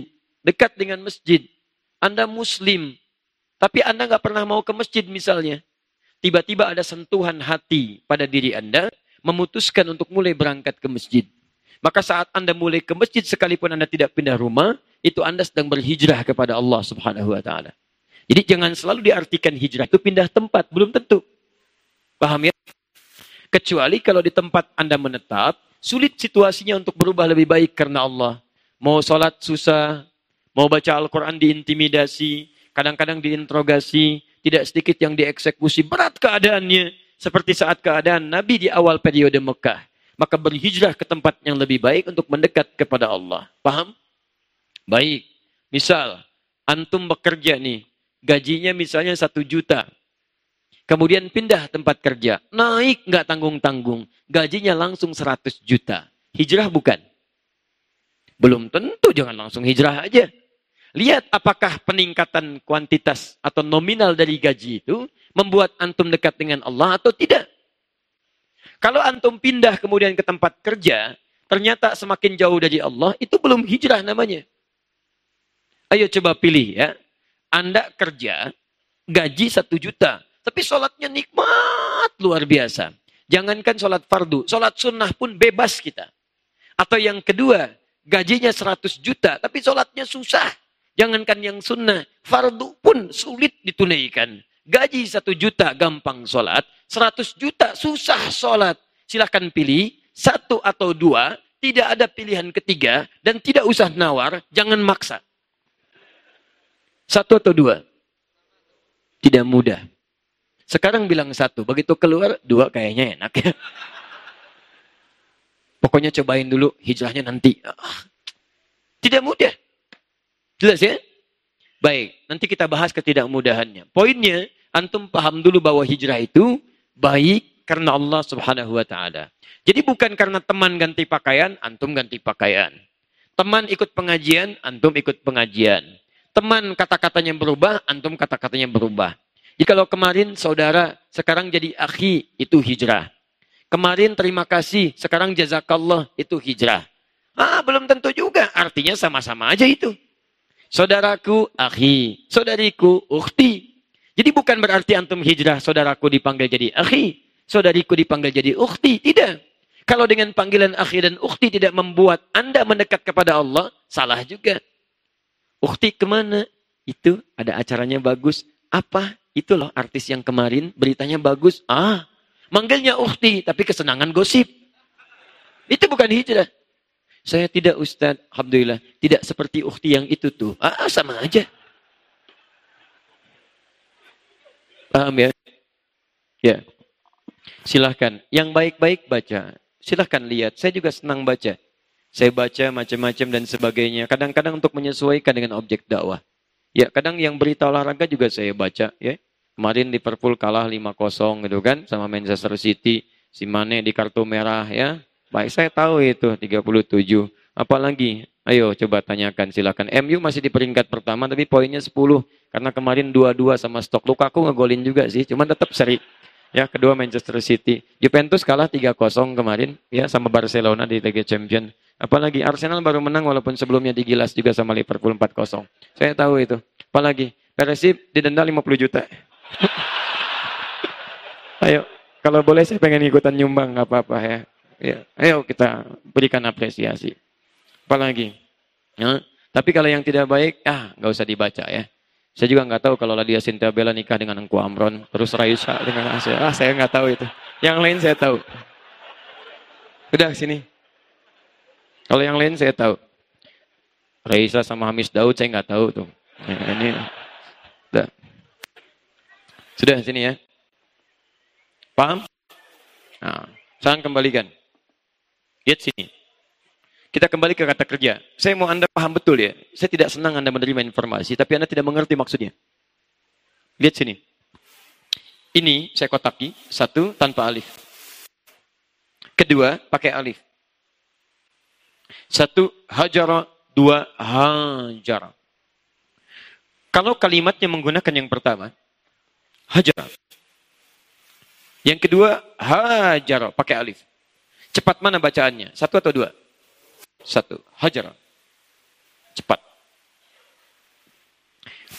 Speaker 2: dekat dengan masjid. Anda muslim, tapi Anda nggak pernah mau ke masjid misalnya. Tiba-tiba ada sentuhan hati pada diri Anda, memutuskan untuk mulai berangkat ke masjid. Maka saat Anda mulai ke masjid, sekalipun Anda tidak pindah rumah, itu Anda sedang berhijrah kepada Allah Subhanahu wa Ta'ala. Jadi jangan selalu diartikan hijrah itu pindah tempat, belum tentu. Paham ya? Kecuali kalau di tempat Anda menetap, sulit situasinya untuk berubah lebih baik karena Allah. Mau sholat susah, mau baca Al-Quran diintimidasi, kadang-kadang diinterogasi, tidak sedikit yang dieksekusi, berat keadaannya. Seperti saat keadaan Nabi di awal periode Mekah. Maka berhijrah ke tempat yang lebih baik untuk mendekat kepada Allah. Paham? Baik. Misal, antum bekerja nih, gajinya misalnya satu juta. Kemudian pindah tempat kerja, naik nggak tanggung-tanggung, gajinya langsung seratus juta. Hijrah bukan? Belum tentu, jangan langsung hijrah aja. Lihat apakah peningkatan kuantitas atau nominal dari gaji itu membuat antum dekat dengan Allah atau tidak. Kalau antum pindah kemudian ke tempat kerja, ternyata semakin jauh dari Allah, itu belum hijrah namanya. Ayo coba pilih ya. Anda kerja, gaji satu juta. Tapi sholatnya nikmat, luar biasa. Jangankan sholat fardu, sholat sunnah pun bebas kita. Atau yang kedua, gajinya seratus juta, tapi sholatnya susah. Jangankan yang sunnah, fardu pun sulit ditunaikan. Gaji satu juta gampang sholat, seratus juta susah sholat. Silahkan pilih, satu atau dua, tidak ada pilihan ketiga, dan tidak usah nawar, jangan maksa. Satu atau dua? Tidak mudah. Sekarang bilang satu, begitu keluar, dua kayaknya enak ya. Pokoknya cobain dulu, hijrahnya nanti. Tidak mudah. Jelas ya? Baik, nanti kita bahas ketidakmudahannya. Poinnya, antum paham dulu bahwa hijrah itu baik karena Allah Subhanahu wa Ta'ala. Jadi bukan karena teman ganti pakaian, antum ganti pakaian. Teman ikut pengajian, antum ikut pengajian. Teman kata-katanya berubah, antum kata-katanya berubah. Jadi kalau kemarin saudara, sekarang jadi akhi, itu hijrah. Kemarin terima kasih, sekarang jazakallah, itu hijrah. Ah, belum tentu juga, artinya sama-sama aja itu. Saudaraku, akhi. Saudariku, ukhti. Jadi bukan berarti antum hijrah, saudaraku dipanggil jadi akhi. Saudariku dipanggil jadi ukhti. Tidak. Kalau dengan panggilan akhi dan ukhti tidak membuat Anda mendekat kepada Allah, salah juga. Ukhti kemana? Itu ada acaranya bagus. Apa? Itu loh artis yang kemarin, beritanya bagus. Ah, manggilnya ukhti, tapi kesenangan gosip. Itu bukan hijrah. Saya tidak Ustaz, alhamdulillah, tidak seperti ukhti yang itu tuh. Ah, sama aja. Paham ya? Ya. Silahkan. Yang baik-baik baca. Silahkan lihat. Saya juga senang baca. Saya baca macam-macam dan sebagainya. Kadang-kadang untuk menyesuaikan dengan objek dakwah. Ya, kadang yang berita olahraga juga saya baca. Ya. Kemarin Liverpool kalah lima kosong gitu kan, sama Manchester City. Si Mane di kartu merah ya. Baik, saya tahu itu tiga puluh tujuh. Apalagi? Ayo coba tanyakan silakan. M U masih di peringkat pertama tapi poinnya sepuluh. Karena kemarin dua dua sama stok. Lukaku ngegolin juga sih, cuman tetap seri. Ya, kedua Manchester City. Juventus kalah tiga kosong kemarin ya sama Barcelona di Liga Champions. Apalagi Arsenal baru menang walaupun sebelumnya digilas juga sama Liverpool empat kosong. Saya tahu itu. Apalagi Persib didenda lima puluh juta. Ayo, kalau boleh saya pengen ikutan nyumbang enggak apa-apa ya. Ya, ayo kita berikan apresiasi. Apalagi, ya. Tapi kalau yang tidak baik, ah nggak usah dibaca ya. Saya juga nggak tahu kalau Ladia Cynthia Bella nikah dengan Engku Amron, terus Raisa dengan Asia. Ah, saya nggak tahu itu. Yang lain saya tahu. Udah sini. Kalau yang lain saya tahu. Raisa sama Hamis Daud saya nggak tahu tuh. Ya, ini, udah. Sudah sini ya. Paham? Nah, saya kembalikan. Lihat sini. Kita kembali ke kata kerja. Saya mau Anda paham betul ya. Saya tidak senang Anda menerima informasi, tapi Anda tidak mengerti maksudnya. Lihat sini. Ini saya kotaki. Satu, tanpa alif. Kedua, pakai alif. Satu, hajara. Dua, hajara. Kalau kalimatnya menggunakan yang pertama, hajara. Yang kedua, hajara. Pakai alif. Cepat mana bacaannya? Satu atau dua? Satu. Hajar. Cepat.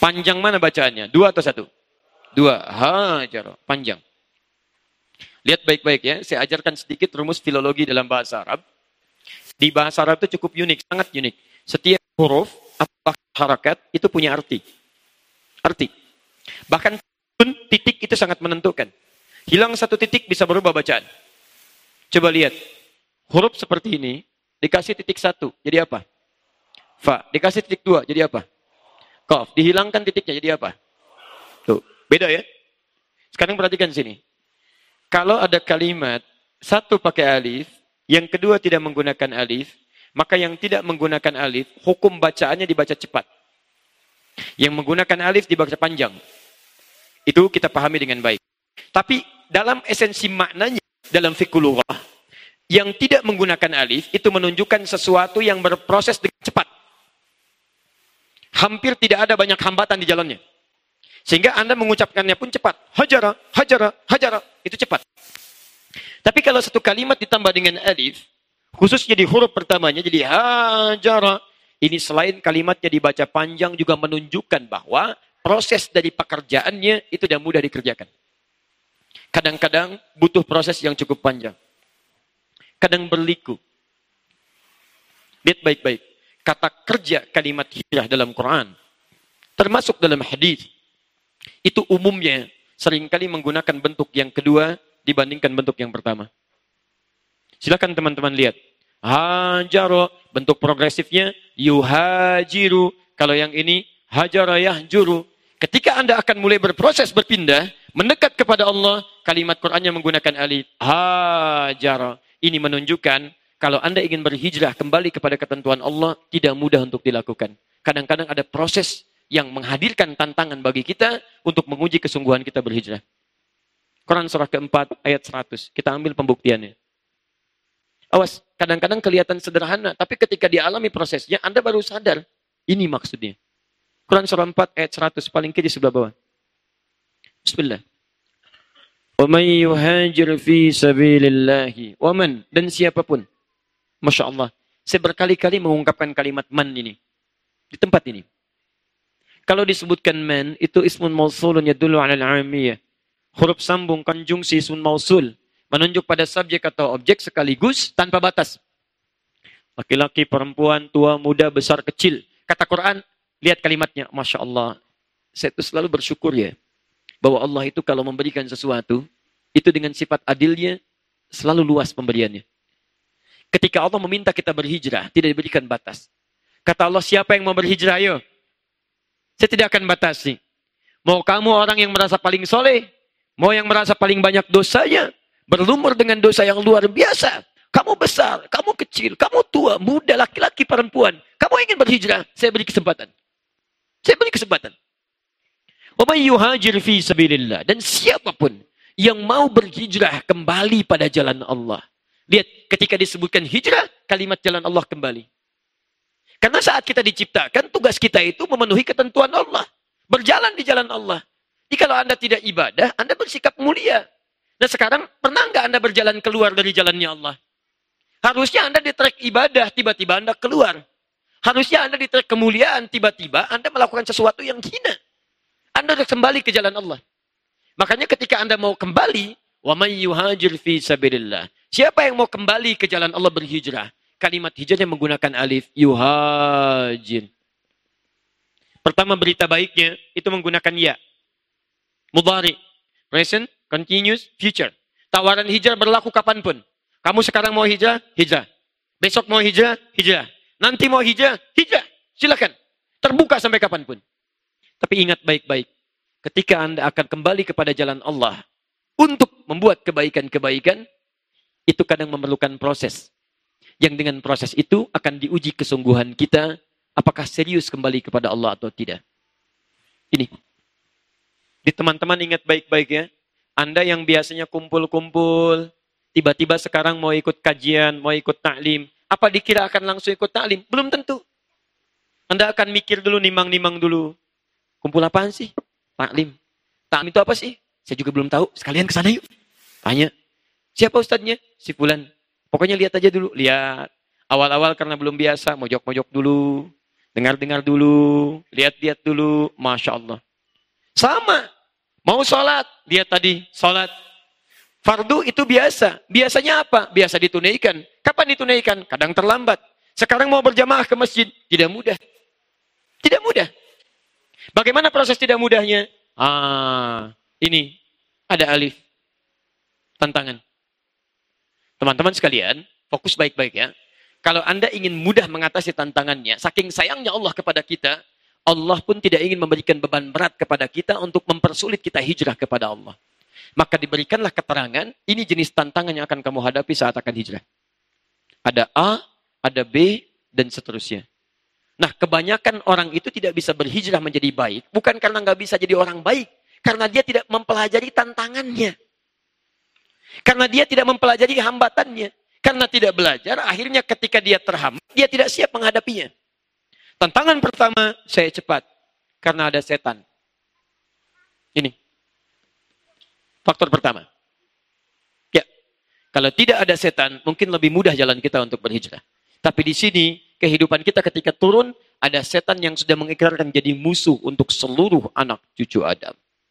Speaker 2: Panjang mana bacaannya? Dua atau satu? Dua. Hajara. Panjang. Lihat baik-baik ya. Saya ajarkan sedikit rumus filologi dalam bahasa Arab. Di bahasa Arab itu cukup unik. Sangat unik. Setiap huruf atau harakat itu punya arti. Arti. Bahkan titik itu sangat menentukan. Hilang satu titik bisa berubah bacaan. Coba lihat. Huruf seperti ini. Dikasih titik satu. Jadi apa? Fa. Dikasih titik dua. Jadi apa? Qaf. Dihilangkan titiknya. Jadi apa? Tuh. Beda ya? Sekarang perhatikan sini. Kalau ada kalimat. Satu pakai alif. Yang kedua tidak menggunakan alif. Maka yang tidak menggunakan alif. Hukum bacaannya dibaca cepat. Yang menggunakan alif dibaca panjang. Itu kita pahami dengan baik. Tapi dalam esensi maknanya. Dalam fikul lughah. Yang tidak menggunakan alif, itu menunjukkan sesuatu yang berproses dengan cepat. Hampir tidak ada banyak hambatan di jalannya. Sehingga Anda mengucapkannya pun cepat. Hajara, hajara, hajara. Itu cepat. Tapi kalau satu kalimat ditambah dengan alif, khususnya di huruf pertamanya, jadi hajara. Ini selain kalimatnya dibaca panjang, juga menunjukkan bahwa proses dari pekerjaannya itu tidak mudah dikerjakan. Kadang-kadang butuh proses yang cukup panjang. Kadang berliku. Lihat baik-baik. Kata kerja kalimat hijrah dalam Quran. Termasuk dalam hadis. Itu umumnya seringkali menggunakan bentuk yang kedua dibandingkan bentuk yang pertama. Silakan teman-teman lihat. Hajaro. Bentuk progresifnya. Yuhajiru. Kalau yang ini. Hajara yahjuru. Ketika Anda akan mulai berproses berpindah. Mendekat kepada Allah. Kalimat Qurannya menggunakan alif. Hajara. Ini menunjukkan kalau Anda ingin berhijrah kembali kepada ketentuan Allah, tidak mudah untuk dilakukan. Kadang-kadang ada proses yang menghadirkan tantangan bagi kita untuk menguji kesungguhan kita berhijrah. Quran surah keempat ayat seratus. Kita ambil pembuktiannya. Awas, kadang-kadang kelihatan sederhana, tapi ketika dialami prosesnya, Anda baru sadar. Ini maksudnya. Quran surah empat ayat seratus, paling kiri sebelah bawah. Bismillah. وَمَنْ يُهَاجِرْ فِي سَبِيلِ اللَّهِ وَمَنْ. Dan siapapun. Masya Allah. Saya berkali-kali mengungkapkan kalimat man ini. Di tempat ini. Kalau disebutkan man, itu ismun mausulun yadullu ala al-amiyah. Huruf sambung konjungsi ismun mausul. Menunjuk pada subjek atau objek sekaligus tanpa batas. Laki-laki, perempuan, tua, muda, besar, kecil. Kata Quran, lihat kalimatnya. Masya Allah. Saya itu selalu bersyukur ya. Bahwa Allah itu kalau memberikan sesuatu, itu dengan sifat adilnya, selalu luas pemberiannya. Ketika Allah meminta kita berhijrah, tidak diberikan batas. Kata Allah, siapa yang mau berhijrah, ayo. Saya tidak akan batasi. Mau kamu orang yang merasa paling soleh, mau yang merasa paling banyak dosanya, berlumur dengan dosa yang luar biasa. Kamu besar, kamu kecil, kamu tua, muda, laki-laki, perempuan. Kamu ingin berhijrah, saya beri kesempatan. Saya beri kesempatan. وَمَنْ يُهَاجِرْ فِي سَبِيلِ اللَّهِ. Dan siapapun yang mau berhijrah kembali pada jalan Allah. Lihat, ketika disebutkan hijrah, kalimat jalan Allah kembali. Karena saat kita diciptakan, tugas kita itu memenuhi ketentuan Allah. Berjalan di jalan Allah. Jadi kalau Anda tidak ibadah, Anda bersikap mulia. Nah sekarang, pernah nggak Anda berjalan keluar dari jalannya Allah? Harusnya Anda di track ibadah, tiba-tiba Anda keluar. Harusnya Anda di track kemuliaan, tiba-tiba Anda melakukan sesuatu yang hina. Anda harus kembali ke jalan Allah. Makanya ketika Anda mau kembali, وَمَنْ يُهَاجِرْ فِي سَبِيلِ اللَّهِ. Siapa yang mau kembali ke jalan Allah berhijrah? Kalimat hijrah yang menggunakan alif, yuhajir. Pertama berita baiknya, itu menggunakan ya. Mudhari, present, continuous, future. Tawaran hijrah berlaku kapanpun. Kamu sekarang mau hijrah, hijrah. Besok mau hijrah, hijrah. Nanti mau hijrah, hijrah. Silakan. Terbuka sampai kapanpun. Tapi ingat baik-baik, ketika Anda akan kembali kepada jalan Allah untuk membuat kebaikan-kebaikan, itu kadang memerlukan proses. Yang dengan proses itu akan diuji kesungguhan kita, apakah serius kembali kepada Allah atau tidak. Ini. Di teman-teman ingat baik-baik ya, Anda yang biasanya kumpul-kumpul, tiba-tiba sekarang mau ikut kajian, mau ikut taklim, apa dikira akan langsung ikut taklim? Belum tentu. Anda akan mikir dulu, nimang-nimang dulu. Kumpul apaan sih? Taklim. Taklim itu apa sih? Saya juga belum tahu. Sekalian kesana yuk. Tanya. Siapa ustadznya? Si fulan. Pokoknya lihat aja dulu. Lihat. Awal-awal karena belum biasa. Mojok-mojok dulu. Dengar-dengar dulu, lihat-lihat dulu, Masya Allah. Sama, mau sholat, dia tadi sholat. Fardu itu biasa. Biasanya apa? Biasa ditunaikan. Kapan ditunaikan? Kadang terlambat. Sekarang mau berjamaah ke masjid, tidak mudah. Tidak mudah. Bagaimana proses tidak mudahnya? Ah, ini ada alif. Tantangan. Teman-teman sekalian, fokus baik-baik ya. Kalau Anda ingin mudah mengatasi tantangannya, saking sayangnya Allah kepada kita, Allah pun tidak ingin memberikan beban berat kepada kita untuk mempersulit kita hijrah kepada Allah. Maka diberikanlah keterangan, ini jenis tantangan yang akan kamu hadapi saat akan hijrah. Ada A, ada B, dan seterusnya. Nah, kebanyakan orang itu tidak bisa berhijrah menjadi baik, bukan karena nggak bisa jadi orang baik, karena dia tidak mempelajari tantangannya. Karena dia tidak mempelajari hambatannya. Karena tidak belajar, akhirnya ketika dia terhambat, dia tidak siap menghadapinya. Tantangan pertama, saya cepat. Karena ada setan. Ini. Faktor pertama. Ya, kalau tidak ada setan, mungkin lebih mudah jalan kita untuk berhijrah. Tapi di sini, kehidupan kita ketika turun, ada setan yang sudah mengikrarkan jadi musuh untuk seluruh anak cucu Adam.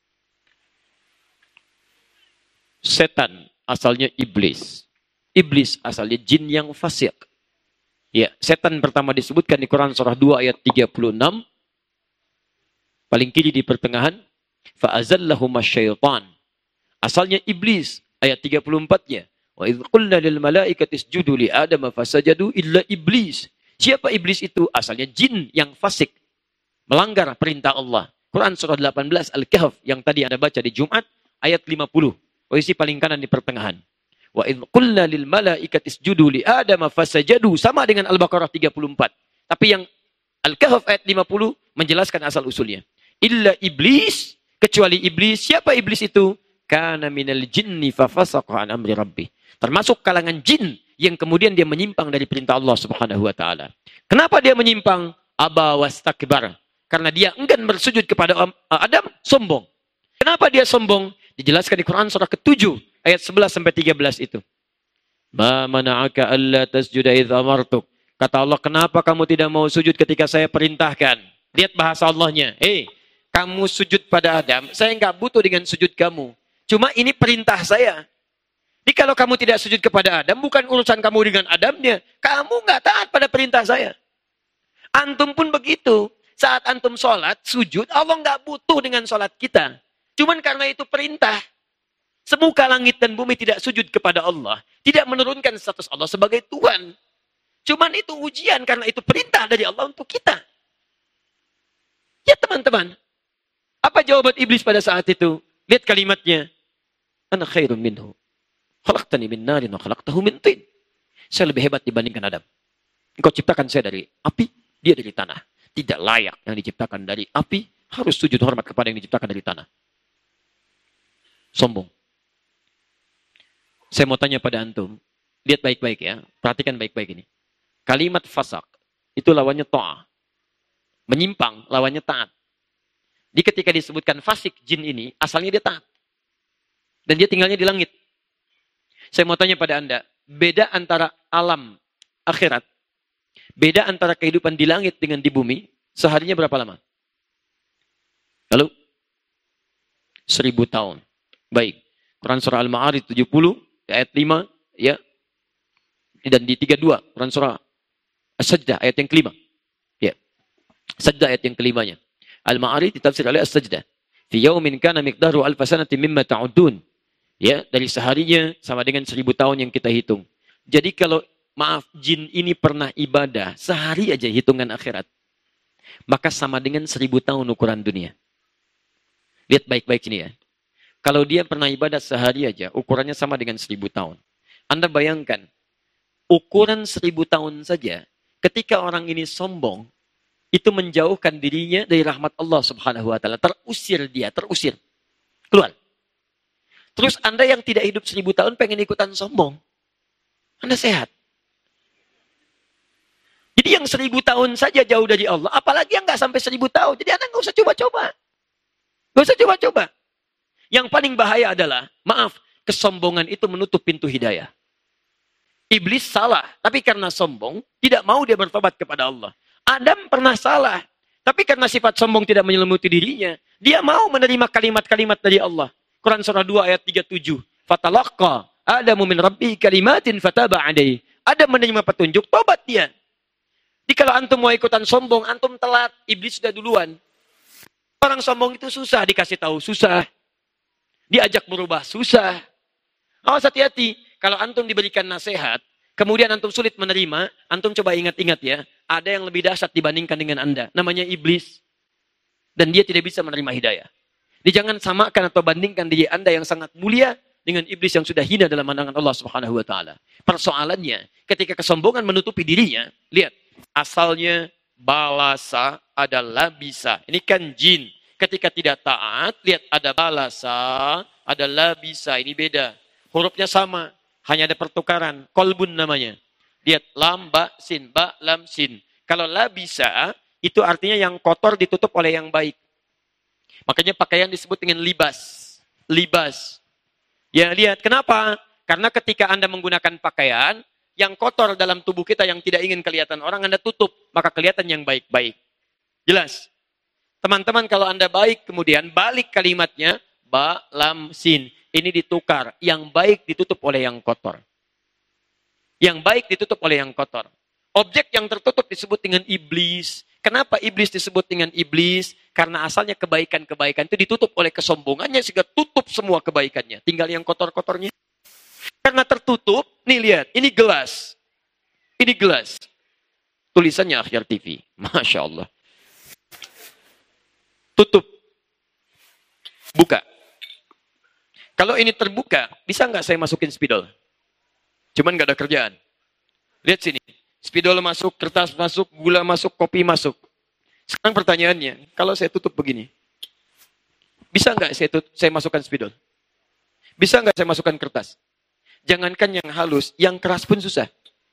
Speaker 2: Setan asalnya iblis. Iblis asalnya jin yang fasik. Ya, setan pertama disebutkan di Quran surah dua ayat tiga puluh enam. Paling kiri di pertengahan. Fa'azallahuma syaitan. Asalnya iblis. Ayat tiga puluh empat-nya. Wa idh qulna lil malaikati isjudu li Adam fasajadu illa iblis. Siapa iblis itu? Asalnya jin yang fasik. Melanggar perintah Allah. Quran surah delapan belas Al-Kahf yang tadi Anda baca di Jumat. Ayat lima puluh. Posisi paling kanan di pertengahan. Wa idh qulna lil malaikati isjudu li Adam fasajadu, sama dengan Al-Baqarah tiga puluh empat. Tapi yang Al-Kahf ayat lima puluh menjelaskan asal usulnya. Illa iblis, kecuali iblis. Siapa iblis itu? Kana minal jinni fa fasaqa an amri rabbih. Termasuk kalangan jin yang kemudian dia menyimpang dari perintah Allah Subhanahu wa taala. Kenapa dia menyimpang? Aba wastakbar. Karena dia enggan bersujud kepada Adam, sombong. Kenapa dia sombong? Dijelaskan di Quran surah ketujuh ayat sebelas sampai tiga belas itu. Ma mana'aka alla tasjuda idza amartuk. Kata Allah, kenapa kamu tidak mau sujud ketika saya perintahkan? Lihat bahasa Allahnya. Eh, hey, kamu sujud pada Adam, saya enggak butuh dengan sujud kamu. Cuma ini perintah saya. Jadi kalau kamu tidak sujud kepada Adam, bukan urusan kamu dengan Adamnya. Kamu enggak taat pada perintah saya. Antum pun begitu. Saat antum sholat, sujud, Allah enggak butuh dengan sholat kita. Cuman karena itu perintah. Semuka langit dan bumi tidak sujud kepada Allah. Tidak menurunkan status Allah sebagai Tuhan. Cuman itu ujian karena itu perintah dari Allah untuk kita. Ya teman-teman. Apa jawaban iblis pada saat itu? Lihat kalimatnya. Ana khairum minhu. Khalaqtani min narin wa khalaqtahu min tin. Saya lebih hebat dibandingkan Adam. Engkau ciptakan saya dari api, dia dari tanah. Tidak layak yang diciptakan dari api harus sujud hormat kepada yang diciptakan dari tanah. Sombong. Saya mau tanya pada antum. Lihat baik-baik ya. Perhatikan baik-baik ini. Kalimat fasak. Itu lawannya ta'ah. Menyimpang. Lawannya taat. Di ketika disebutkan fasik jin ini. Asalnya dia taat. Dan dia tinggalnya di langit. Saya mau tanya pada anda. Beda antara alam akhirat. Beda antara kehidupan di langit dengan di bumi. Seharinya berapa lama? Lalu? Seribu tahun. Baik. Quran surah Al-Ma'arij tujuh puluh. Ayat lima, ya. Dan di tiga puluh dua, Quran surah As-Sajdah, ayat yang kelima. Ya. Sajdah ayat yang kelimanya. Al-Ma'arij ditafsir oleh As-Sajdah. Fi yaumin kana miqdaru alfa sanatin mimma ta'udun. Ya, dari seharinya sama dengan seribu tahun yang kita hitung. Jadi kalau, maaf, jin ini pernah ibadah, sehari aja hitungan akhirat. Maka sama dengan seribu tahun ukuran dunia. Lihat baik-baik ini ya. Kalau dia pernah ibadah sehari aja, ukurannya sama dengan seribu tahun. Anda bayangkan, ukuran seribu tahun saja, ketika orang ini sombong, itu menjauhkan dirinya dari rahmat Allah Subhanahu wa taala. Terusir dia, terusir. Keluar. Terus Anda yang tidak hidup seribu tahun pengen ikutan sombong. Anda sehat. Jadi yang seribu tahun saja jauh dari Allah, apalagi yang nggak sampai seribu tahun. Jadi Anda nggak usah coba-coba. Nggak usah coba-coba. Yang paling bahaya adalah, maaf, kesombongan itu menutup pintu hidayah. Iblis salah, tapi karena sombong, tidak mau dia bertobat kepada Allah. Adam pernah salah. Tapi karena sifat sombong tidak menyelimuti dirinya, dia mau menerima kalimat-kalimat dari Allah. Quran surah dua ayat tiga puluh tujuh. Fatalaqqa Adamu min rabbi kalimatin fataba alaihi. Adam menerima petunjuk, tobat dia. Jadi kalau antum mau ikutan sombong, antum telat, iblis sudah duluan. Orang sombong itu susah dikasih tahu, susah. Diajak berubah, susah. Awas hati-hati, kalau antum diberikan nasihat, kemudian antum sulit menerima, antum coba ingat-ingat ya, ada yang lebih dahsyat dibandingkan dengan Anda, namanya iblis. Dan dia tidak bisa menerima hidayah. Jadi jangan samakan atau bandingkan diri Anda yang sangat mulia dengan iblis yang sudah hina dalam pandangan Allah Subhanahu wa taala. Persoalannya, ketika kesombongan menutupi dirinya, lihat, asalnya balasa adalah bisa. Ini kan jin. Ketika tidak taat, lihat ada balasa, adalah bisa. Ini beda. Hurufnya sama, hanya ada pertukaran. Kolbun namanya. Lihat, lam, ba, sin, ba, lam, sin. Kalau la bisa, itu artinya yang kotor ditutup oleh yang baik. Makanya pakaian disebut dengan libas. Libas. Ya, lihat, kenapa? Karena ketika Anda menggunakan pakaian, yang kotor dalam tubuh kita yang tidak ingin kelihatan orang, Anda tutup. Maka kelihatan yang baik-baik. Jelas? Teman-teman, kalau Anda baik, kemudian balik kalimatnya, ba, lam, sin. Ini ditukar. Yang baik ditutup oleh yang kotor. Yang baik ditutup oleh yang kotor. Objek yang tertutup disebut dengan iblis. Kenapa iblis disebut dengan iblis? Karena asalnya kebaikan-kebaikan itu ditutup oleh kesombongannya sehingga tutup semua kebaikannya. Tinggal yang kotor-kotornya. Karena tertutup, nih lihat, ini gelas. Ini gelas. Tulisannya Akhyar T V. Masya Allah. Tutup. Buka. Kalau ini terbuka, bisa nggak saya masukin spidol? Cuman nggak ada kerjaan. Lihat sini. Spidol masuk, kertas masuk, gula masuk, kopi masuk. Sekarang pertanyaannya, kalau saya tutup begini, bisa nggak saya, tut- saya masukkan spidol? Bisa nggak saya masukkan kertas? Jangankan yang halus, yang keras pun susah.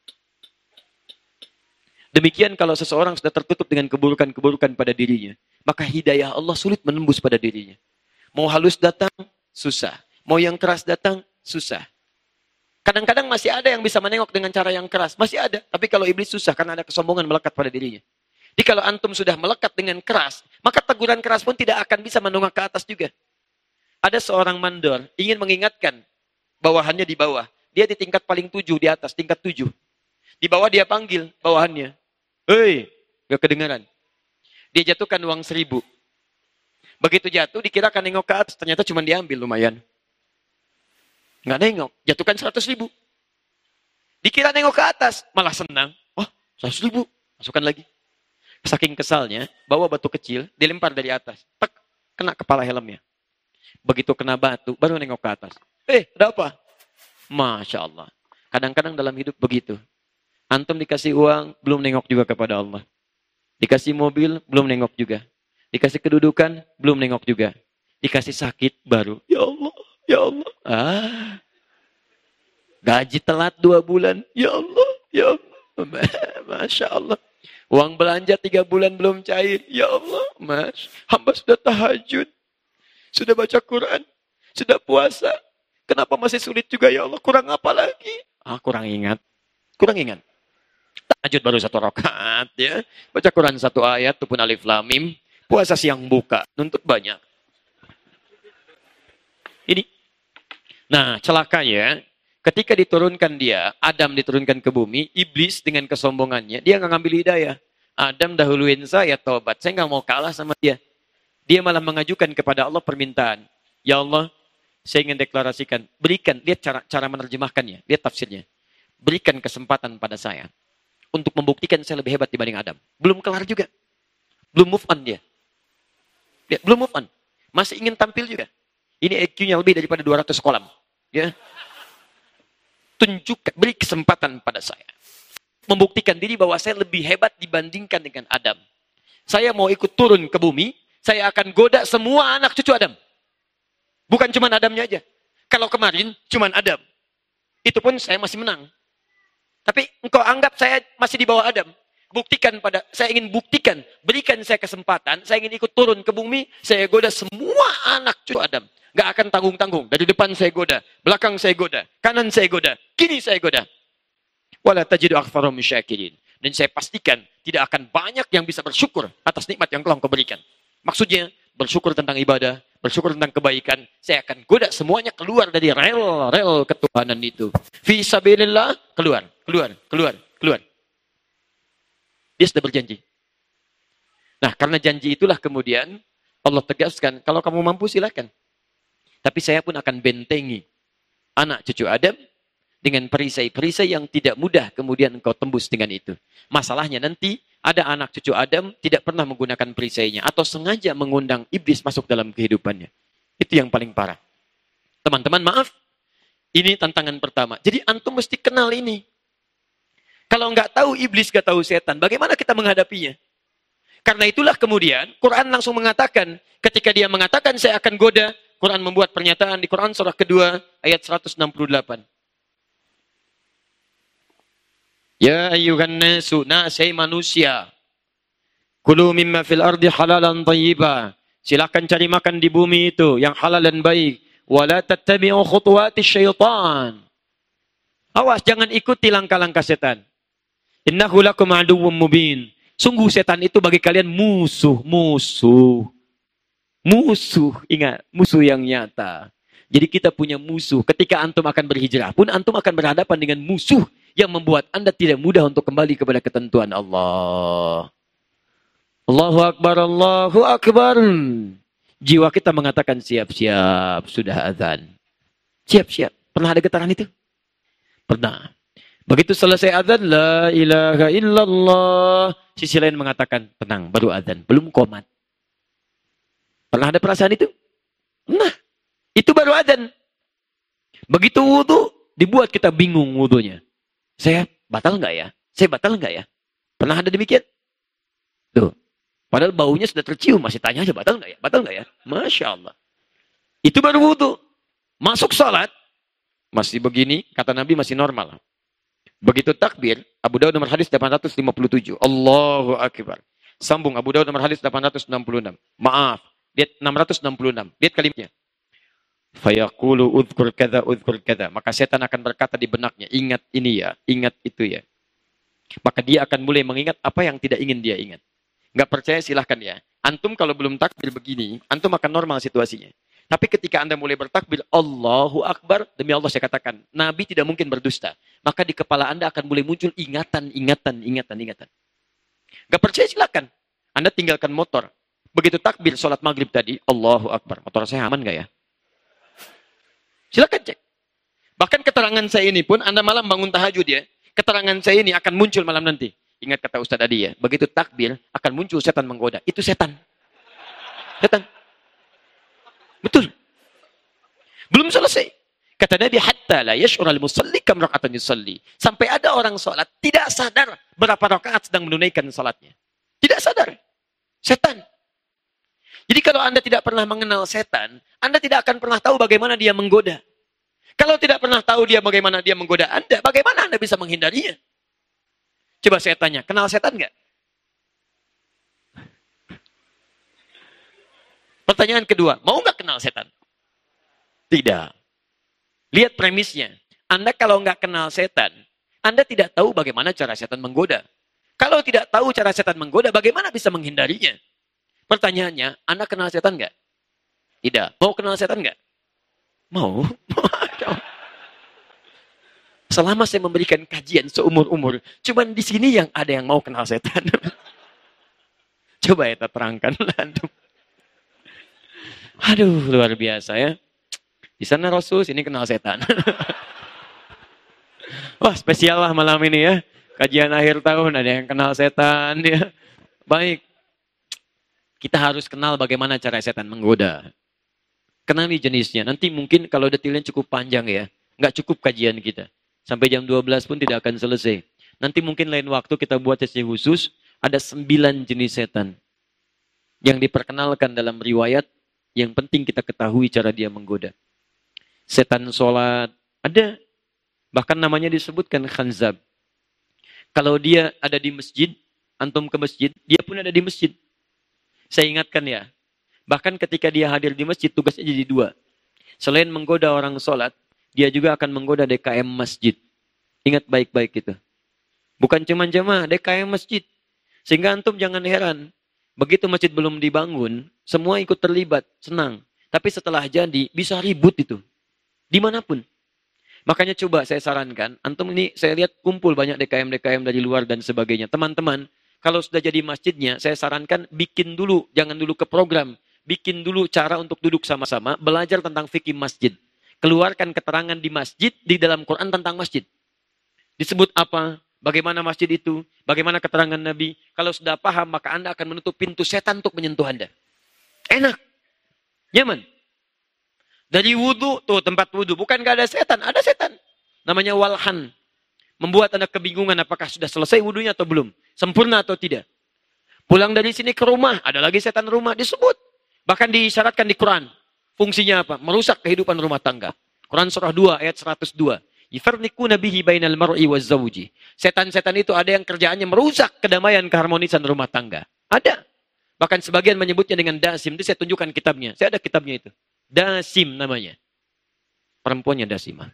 Speaker 2: Demikian kalau seseorang sudah tertutup dengan keburukan-keburukan pada dirinya, maka hidayah Allah sulit menembus pada dirinya. Mau halus datang, susah. Mau yang keras datang, susah. Kadang-kadang masih ada yang bisa menengok dengan cara yang keras. Masih ada. Tapi kalau iblis susah karena ada kesombongan melekat pada dirinya. Jadi kalau antum sudah melekat dengan keras, maka teguran keras pun tidak akan bisa menongak ke atas juga. Ada seorang mandor ingin mengingatkan bawahannya di bawah. Dia di tingkat paling tujuh, di atas, tingkat tujuh. Di bawah dia panggil bawahannya. Hei, gak kedengaran. Dia jatuhkan uang seribu. Begitu jatuh, dikira akan nengok ke atas. Ternyata cuma diambil, lumayan. Nggak nengok, jatuhkan seratus ribu. Dikira nengok ke atas, malah senang. Oh, seratus ribu, masukkan lagi. Saking kesalnya, bawa batu kecil, dilempar dari atas. Tek, kena kepala helmnya. Begitu kena batu, baru nengok ke atas. Eh, ada apa? Masya Allah. Kadang-kadang dalam hidup begitu. Antum dikasih uang, belum nengok juga kepada Allah. Dikasih mobil, belum nengok juga. Dikasih kedudukan, belum nengok juga. Dikasih sakit, baru. Ya Allah, ya Allah. Ah, gaji telat dua bulan. Ya Allah, ya Allah. Masya Allah. Uang belanja tiga bulan belum cair. Ya Allah, mas. Hamba sudah tahajud. Sudah baca Quran. Sudah puasa. Kenapa masih sulit juga ya Allah? Kurang apa lagi? Ah, kurang ingat. Kurang ingat. Tahajud baru satu rakaat ya. Baca Quran satu ayat, itu pun alif lam mim. Puasa siang buka. Nuntut banyak. Ini. Nah, celakanya, ketika diturunkan dia, Adam diturunkan ke bumi, iblis dengan kesombongannya, dia nggak ngambil hidayah. Adam dahuluin saya, tobat. Saya nggak mau kalah sama dia. Dia malah mengajukan kepada Allah permintaan. Ya Allah, saya ingin deklarasikan, berikan, lihat cara, cara menerjemahkannya, lihat tafsirnya. Berikan kesempatan pada saya untuk membuktikan saya lebih hebat dibanding Adam. Belum kelar juga. Belum move on dia. dia belum move on. Masih ingin tampil juga. Ini I Q-nya lebih daripada dua ratus kolam. Ya. Tunjukkan, beri kesempatan pada saya. Membuktikan diri bahwa saya lebih hebat dibandingkan dengan Adam. Saya mau ikut turun ke bumi, saya akan goda semua anak cucu Adam. Bukan cuma Adamnya aja. Kalau kemarin cuma Adam. Itu pun saya masih menang. Tapi engkau anggap saya masih di bawah Adam. Buktikan pada, saya ingin buktikan, berikan saya kesempatan, saya ingin ikut turun ke bumi, saya goda semua anak cucu Adam. Gak akan tanggung-tanggung. Dari depan saya goda, belakang saya goda, kanan saya goda, kiri saya goda. Wala tajidu aktsarahum syakirin. Dan saya pastikan tidak akan banyak yang bisa bersyukur atas nikmat yang telah engkau berikan. Maksudnya, bersyukur tentang ibadah, bersyukur tentang kebaikan. Saya akan goda semuanya keluar dari rel-rel ketuhanan itu. Fi sabilillah, keluar, keluar, keluar, keluar. Dia sudah berjanji. Nah, karena janji itulah kemudian Allah tegaskan, kalau kamu mampu silakan. Tapi saya pun akan bentengi anak cucu Adam dengan perisai-perisai yang tidak mudah kemudian engkau tembus dengan itu. Masalahnya nanti ada anak cucu Adam tidak pernah menggunakan perisainya atau sengaja mengundang iblis masuk dalam kehidupannya. Itu yang paling parah. Teman-teman maaf, ini tantangan pertama. Jadi antum mesti kenal ini. Kalau nggak tahu iblis, nggak tahu setan, bagaimana kita menghadapinya? Karena itulah kemudian Quran langsung mengatakan, ketika dia mengatakan saya akan goda, Quran membuat pernyataan di Quran surah kedua ayat seratus enam puluh delapan. Ya ayyuhan nasu, nasai manusia. Kulu mimma fil ardi halalan thayyiba. Silakan cari makan di bumi itu yang halal dan baik. Wala tattabi'u khutuwati syaitan. Awas, jangan ikuti langkah-langkah setan. Innahu lakum aduwwum mubin. Sungguh setan itu bagi kalian musuh, musuh. Musuh, ingat, musuh yang nyata. Jadi kita punya musuh. Ketika antum akan berhijrah pun, antum akan berhadapan dengan musuh yang membuat Anda tidak mudah untuk kembali kepada ketentuan Allah. Allahu Akbar, Allahu Akbar. Jiwa kita mengatakan siap-siap, sudah azan. Siap-siap. Pernah ada getaran itu? Pernah. Begitu selesai azan, la ilaha illallah. Sisi lain mengatakan, tenang, baru azan, belum qomat. Pernah ada perasaan itu? Nah, itu baru azan. Begitu wudu, dibuat kita bingung wudunya. Saya batal nggak ya? Saya batal nggak ya? Pernah ada demikian? Tuh. Padahal baunya sudah tercium, masih tanya aja batal nggak ya? Batal nggak ya? Masya Allah. Itu baru wudu. Masuk salat, masih begini, kata Nabi masih normal. Begitu takbir, Abu Daud nomor hadis delapan ratus lima puluh tujuh. Allahu Akbar. Sambung Abu Daud nomor hadis delapan ratus enam puluh enam. Maaf, lihat enam ratus enam puluh enam. Lihat kalimatnya. Fayaqulu udhkur kadza udhkur kadza. Maka setan akan berkata di benaknya, ingat ini ya, ingat itu ya. Maka dia akan mulai mengingat apa yang tidak ingin dia ingat. Enggak percaya silahkan ya. Antum kalau belum takbir begini, antum akan normal situasinya. Tapi ketika Anda mulai bertakbir, Allahu Akbar, demi Allah saya katakan, Nabi tidak mungkin berdusta. Maka di kepala Anda akan mulai muncul ingatan, ingatan, ingatan, ingatan. Enggak percaya silakan. Anda tinggalkan motor. Begitu takbir sholat maghrib tadi, Allahu Akbar. Motor saya aman enggak ya? Silakan cek. Bahkan keterangan saya ini pun, Anda malam bangun tahajud ya, keterangan saya ini akan muncul malam nanti. Ingat kata Ustaz tadi ya, begitu takbir, akan muncul setan menggoda. Itu setan. Setan. Betul. Belum selesai. Kata Nabi, hatta la yash'ural musalli kam raka'atan yusalli. Sampai ada orang sholat, tidak sadar berapa rakaat sedang menunaikan sholatnya. Tidak sadar. Setan. Jadi kalau Anda tidak pernah mengenal setan, Anda tidak akan pernah tahu bagaimana dia menggoda. Kalau tidak pernah tahu dia bagaimana dia menggoda Anda, bagaimana Anda bisa menghindarinya? Coba saya tanya, kenal setan nggak? Pertanyaan kedua, mau nggak kenal setan? Tidak. Lihat premisnya. Anda kalau nggak kenal setan, Anda tidak tahu bagaimana cara setan menggoda. Kalau tidak tahu cara setan menggoda, bagaimana bisa menghindarinya? Pertanyaannya, Anda kenal setan nggak? Tidak. Mau kenal setan nggak? Mau. Selama saya memberikan kajian seumur-umur, cuman di sini yang ada yang mau kenal setan. Coba ya terangkan. Aduh, luar biasa ya. Di sana Rasul, sini kenal setan. Wah, spesial lah malam ini ya. Kajian akhir tahun, ada yang kenal setan. Ya. Baik. Kita harus kenal bagaimana cara setan menggoda. Kenali jenisnya. Nanti mungkin kalau detailnya cukup panjang ya. Nggak cukup kajian kita. Sampai jam dua belas pun tidak akan selesai. Nanti mungkin lain waktu kita buat sesi khusus. Ada sembilan jenis setan. Yang diperkenalkan dalam riwayat. Yang penting kita ketahui cara dia menggoda. Setan sholat. Ada. Bahkan namanya disebutkan khanzab. Kalau dia ada di masjid. Antum ke masjid. Dia pun ada di masjid. Saya ingatkan ya, bahkan ketika dia hadir di masjid, tugasnya jadi dua. Selain menggoda orang sholat, dia juga akan menggoda D K M masjid. Ingat baik-baik itu. Bukan cuma jamaah, D K M masjid. Sehingga antum jangan heran. Begitu masjid belum dibangun, semua ikut terlibat, senang. Tapi setelah jadi, bisa ribut itu. Dimanapun. Makanya coba saya sarankan, antum ini saya lihat kumpul banyak D K M-D K M dari luar dan sebagainya. Teman-teman, kalau sudah jadi masjidnya, saya sarankan bikin dulu, jangan dulu ke program. Bikin dulu cara untuk duduk sama-sama, belajar tentang fikih masjid. Keluarkan keterangan di masjid, di dalam Quran tentang masjid. Disebut apa? Bagaimana masjid itu? Bagaimana keterangan Nabi? Kalau sudah paham, maka Anda akan menutup pintu setan untuk menyentuh Anda. Enak. Nyaman. Dari wudhu, tuh tempat wudhu. Bukan gak ada setan, ada setan. Namanya walhan. Membuat Anda kebingungan apakah sudah selesai wudhunya atau belum. Sempurna atau tidak. Pulang dari sini ke rumah, ada lagi setan rumah. Disebut. Bahkan disyaratkan di Quran. Fungsinya apa? Merusak kehidupan rumah tangga. Quran surah dua ayat seratus dua. Yufarniquna bihi bainal mar'i waz zawji. Setan-setan itu ada yang kerjaannya merusak kedamaian keharmonisan rumah tangga. Ada. Bahkan sebagian menyebutnya dengan dasim. Itu saya tunjukkan kitabnya. Saya ada kitabnya itu. Dasim namanya. Perempuannya dasimah.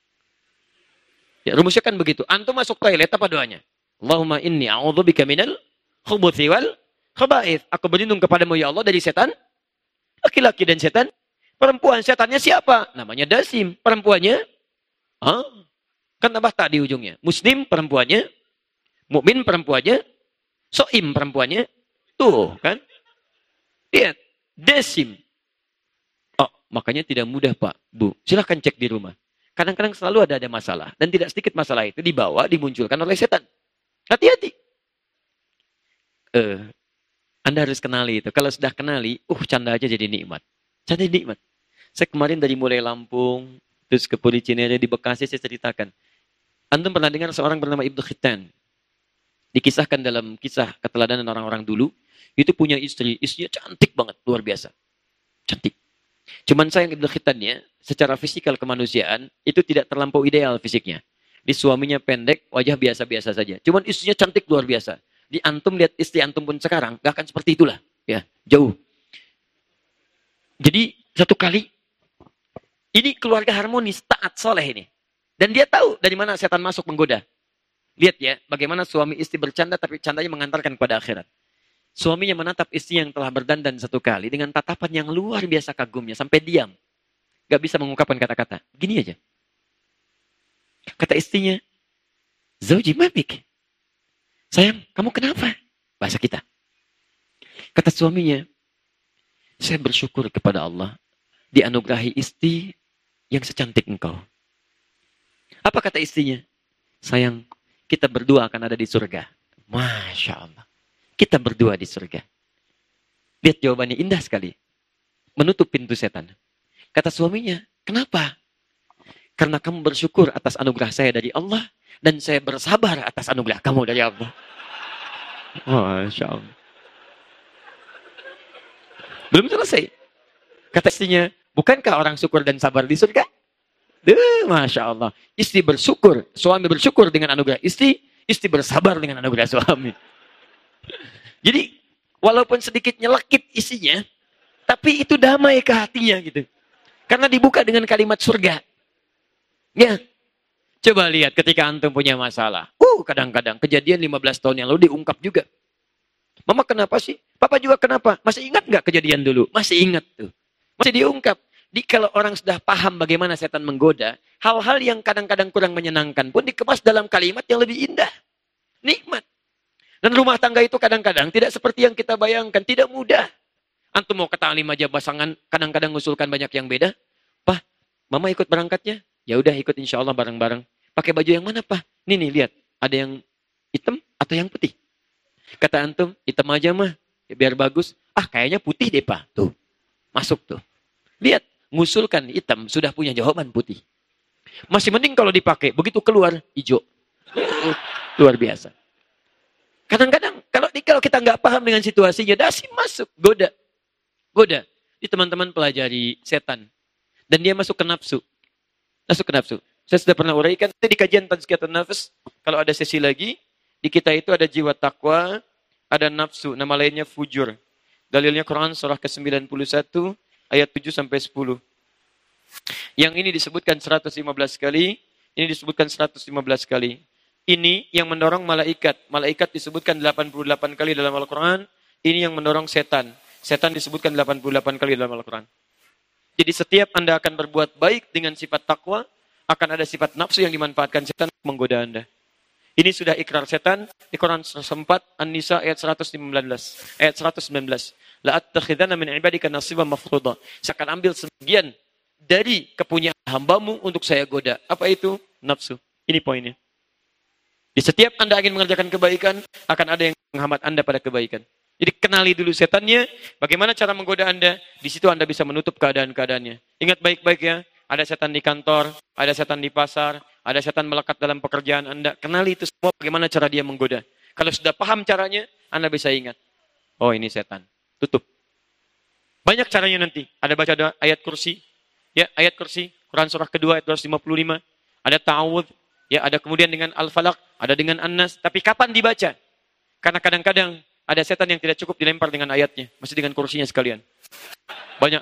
Speaker 2: Ya, rumusnya kan begitu. Antum masuk toilet apa doanya? Allahumma inni a'udzubika minal khubuthi wal khaba'ith. Aku berlindung kepadamu ya Allah dari setan laki-laki dan setan perempuan. Setannya siapa? Namanya dasim. Perempuannya ah, kan tambah tak di ujungnya. Muslim perempuannya, mukmin perempuannya, soim perempuannya. Tuh kan? Lihat, dasim. Oh, makanya tidak mudah Pak, Bu. Silahkan cek di rumah. Kadang-kadang selalu ada ada masalah. Dan tidak sedikit masalah itu dibawa, dimunculkan oleh setan. Hati-hati. Eh, Anda harus kenali itu. Kalau sudah kenali, uh canda aja jadi nikmat. Canda nikmat. Saya kemarin dari mulai Lampung, terus ke Puri Cinere di Bekasi saya ceritakan. Antum pernah dengar seorang bernama Ibnu Khitan. Dikisahkan dalam kisah keteladanan orang-orang dulu. Itu punya istri. Istrinya cantik banget. Luar biasa. Cantik. Cuman sayang Ibnu Khitannya, secara fisikal kemanusiaan, itu tidak terlampau ideal fisiknya. Di suaminya pendek, wajah biasa-biasa saja. Cuman istrinya cantik luar biasa. Di antum lihat istri antum pun sekarang, gak akan seperti itulah. Ya, jauh. Jadi, satu kali, ini keluarga harmonis, taat, soleh ini. Dan dia tahu dari mana setan masuk menggoda. Lihat ya, bagaimana suami istri bercanda, tapi candanya mengantarkan kepada akhirat. Suaminya menatap istri yang telah berdandan satu kali dengan tatapan yang luar biasa kagumnya. Sampai diam. Gak bisa mengungkapkan kata-kata. Gini aja. Kata istrinya, Zauji mabik. Sayang, kamu kenapa? Bahasa kita. Kata suaminya, saya bersyukur kepada Allah dianugerahi istri yang secantik engkau. Apa kata istrinya? Sayang, kita berdua akan ada di surga. Masya Allah. Kita berdua di surga. Lihat jawabannya indah sekali. Menutup pintu setan. Kata suaminya, kenapa? Karena kamu bersyukur atas anugerah saya dari Allah. Dan saya bersabar atas anugerah kamu dari Allah. Masya Allah. Belum selesai. Kata istrinya, bukankah orang syukur dan sabar di surga? Duh, Masya Allah. Istri bersyukur. Suami bersyukur dengan anugerah istri. Istri bersabar dengan anugerah suami. Jadi, walaupun sedikit nyelekit isinya, tapi itu damai ke hatinya gitu. Karena dibuka dengan kalimat surga. Ya, coba lihat ketika antum punya masalah. Uh, kadang-kadang kejadian lima belas tahun yang lalu diungkap juga. Mama kenapa sih? Papa juga kenapa? Masih ingat nggak kejadian dulu? Masih ingat tuh. Masih diungkap. Di, kalau orang sudah paham bagaimana setan menggoda, hal-hal yang kadang-kadang kurang menyenangkan pun dikemas dalam kalimat yang lebih indah. Nikmat. Dan rumah tangga itu kadang-kadang tidak seperti yang kita bayangkan. Tidak mudah. Antum mau ke ta'lim aja pasangan, kadang-kadang ngusulkan banyak yang beda. Pak, mama ikut berangkatnya? Ya udah ikut insya Allah bareng-bareng. Pakai baju yang mana, Pak? Nih nih, lihat. Ada yang hitam atau yang putih? Kata antum, hitam aja mah. Ya, biar bagus. Ah, kayaknya putih deh, Pak. Tuh. Masuk tuh. Lihat. Ngusulkan hitam, sudah punya jawaban putih. Masih mending kalau dipakai. Begitu keluar, hijau. Luar biasa. Kadang-kadang kalau kalau kita nggak paham dengan situasinya, dasim masuk, goda. Goda. Di teman-teman pelajari setan. Dan dia masuk ke nafsu. Masuk ke nafsu. Saya sudah pernah uraikan di kajian tazkiyatun nafs. Kalau ada sesi lagi, di kita itu ada jiwa takwa, ada nafsu, nama lainnya fujur. Dalilnya Quran surah ke sembilan puluh satu, ayat tujuh sampai sepuluh. Yang ini disebutkan seratus lima belas kali, ini disebutkan seratus lima belas kali. Ini yang mendorong malaikat. Malaikat disebutkan delapan puluh delapan kali dalam Al-Quran. Ini yang mendorong setan. Setan disebutkan delapan puluh delapan kali dalam Al-Quran. Jadi setiap Anda akan berbuat baik dengan sifat takwa, akan ada sifat nafsu yang dimanfaatkan setan untuk menggoda Anda. Ini sudah ikrar setan di Quran seratus empat An-Nisa ayat seratus sembilan belas. Ayat seratus sembilan belas. La'attakhidhanna min ibadika nasiban mafruḍa. Saya akan ambil sebagian dari kepunyaan hambamu untuk saya goda. Apa itu? Nafsu. Ini poinnya. Di setiap Anda ingin mengerjakan kebaikan, akan ada yang menghambat Anda pada kebaikan. Jadi kenali dulu setannya, bagaimana cara menggoda Anda, di situ Anda bisa menutup keadaan-keadaannya. Ingat baik-baik ya, ada setan di kantor, ada setan di pasar, ada setan melekat dalam pekerjaan Anda. Kenali itu semua bagaimana cara dia menggoda. Kalau sudah paham caranya, Anda bisa ingat. Oh ini setan. Tutup. Banyak caranya nanti. Ada baca doa, ayat kursi. Ya, ayat kursi. Quran surah kedua ayat dua ratus lima puluh lima. Ada ta'awudz. Ya, ada kemudian dengan Al-Falaq, ada dengan An-Nas. Tapi kapan dibaca? Karena kadang-kadang ada setan yang tidak cukup dilempar dengan ayatnya. Masih dengan kursinya sekalian. Banyak.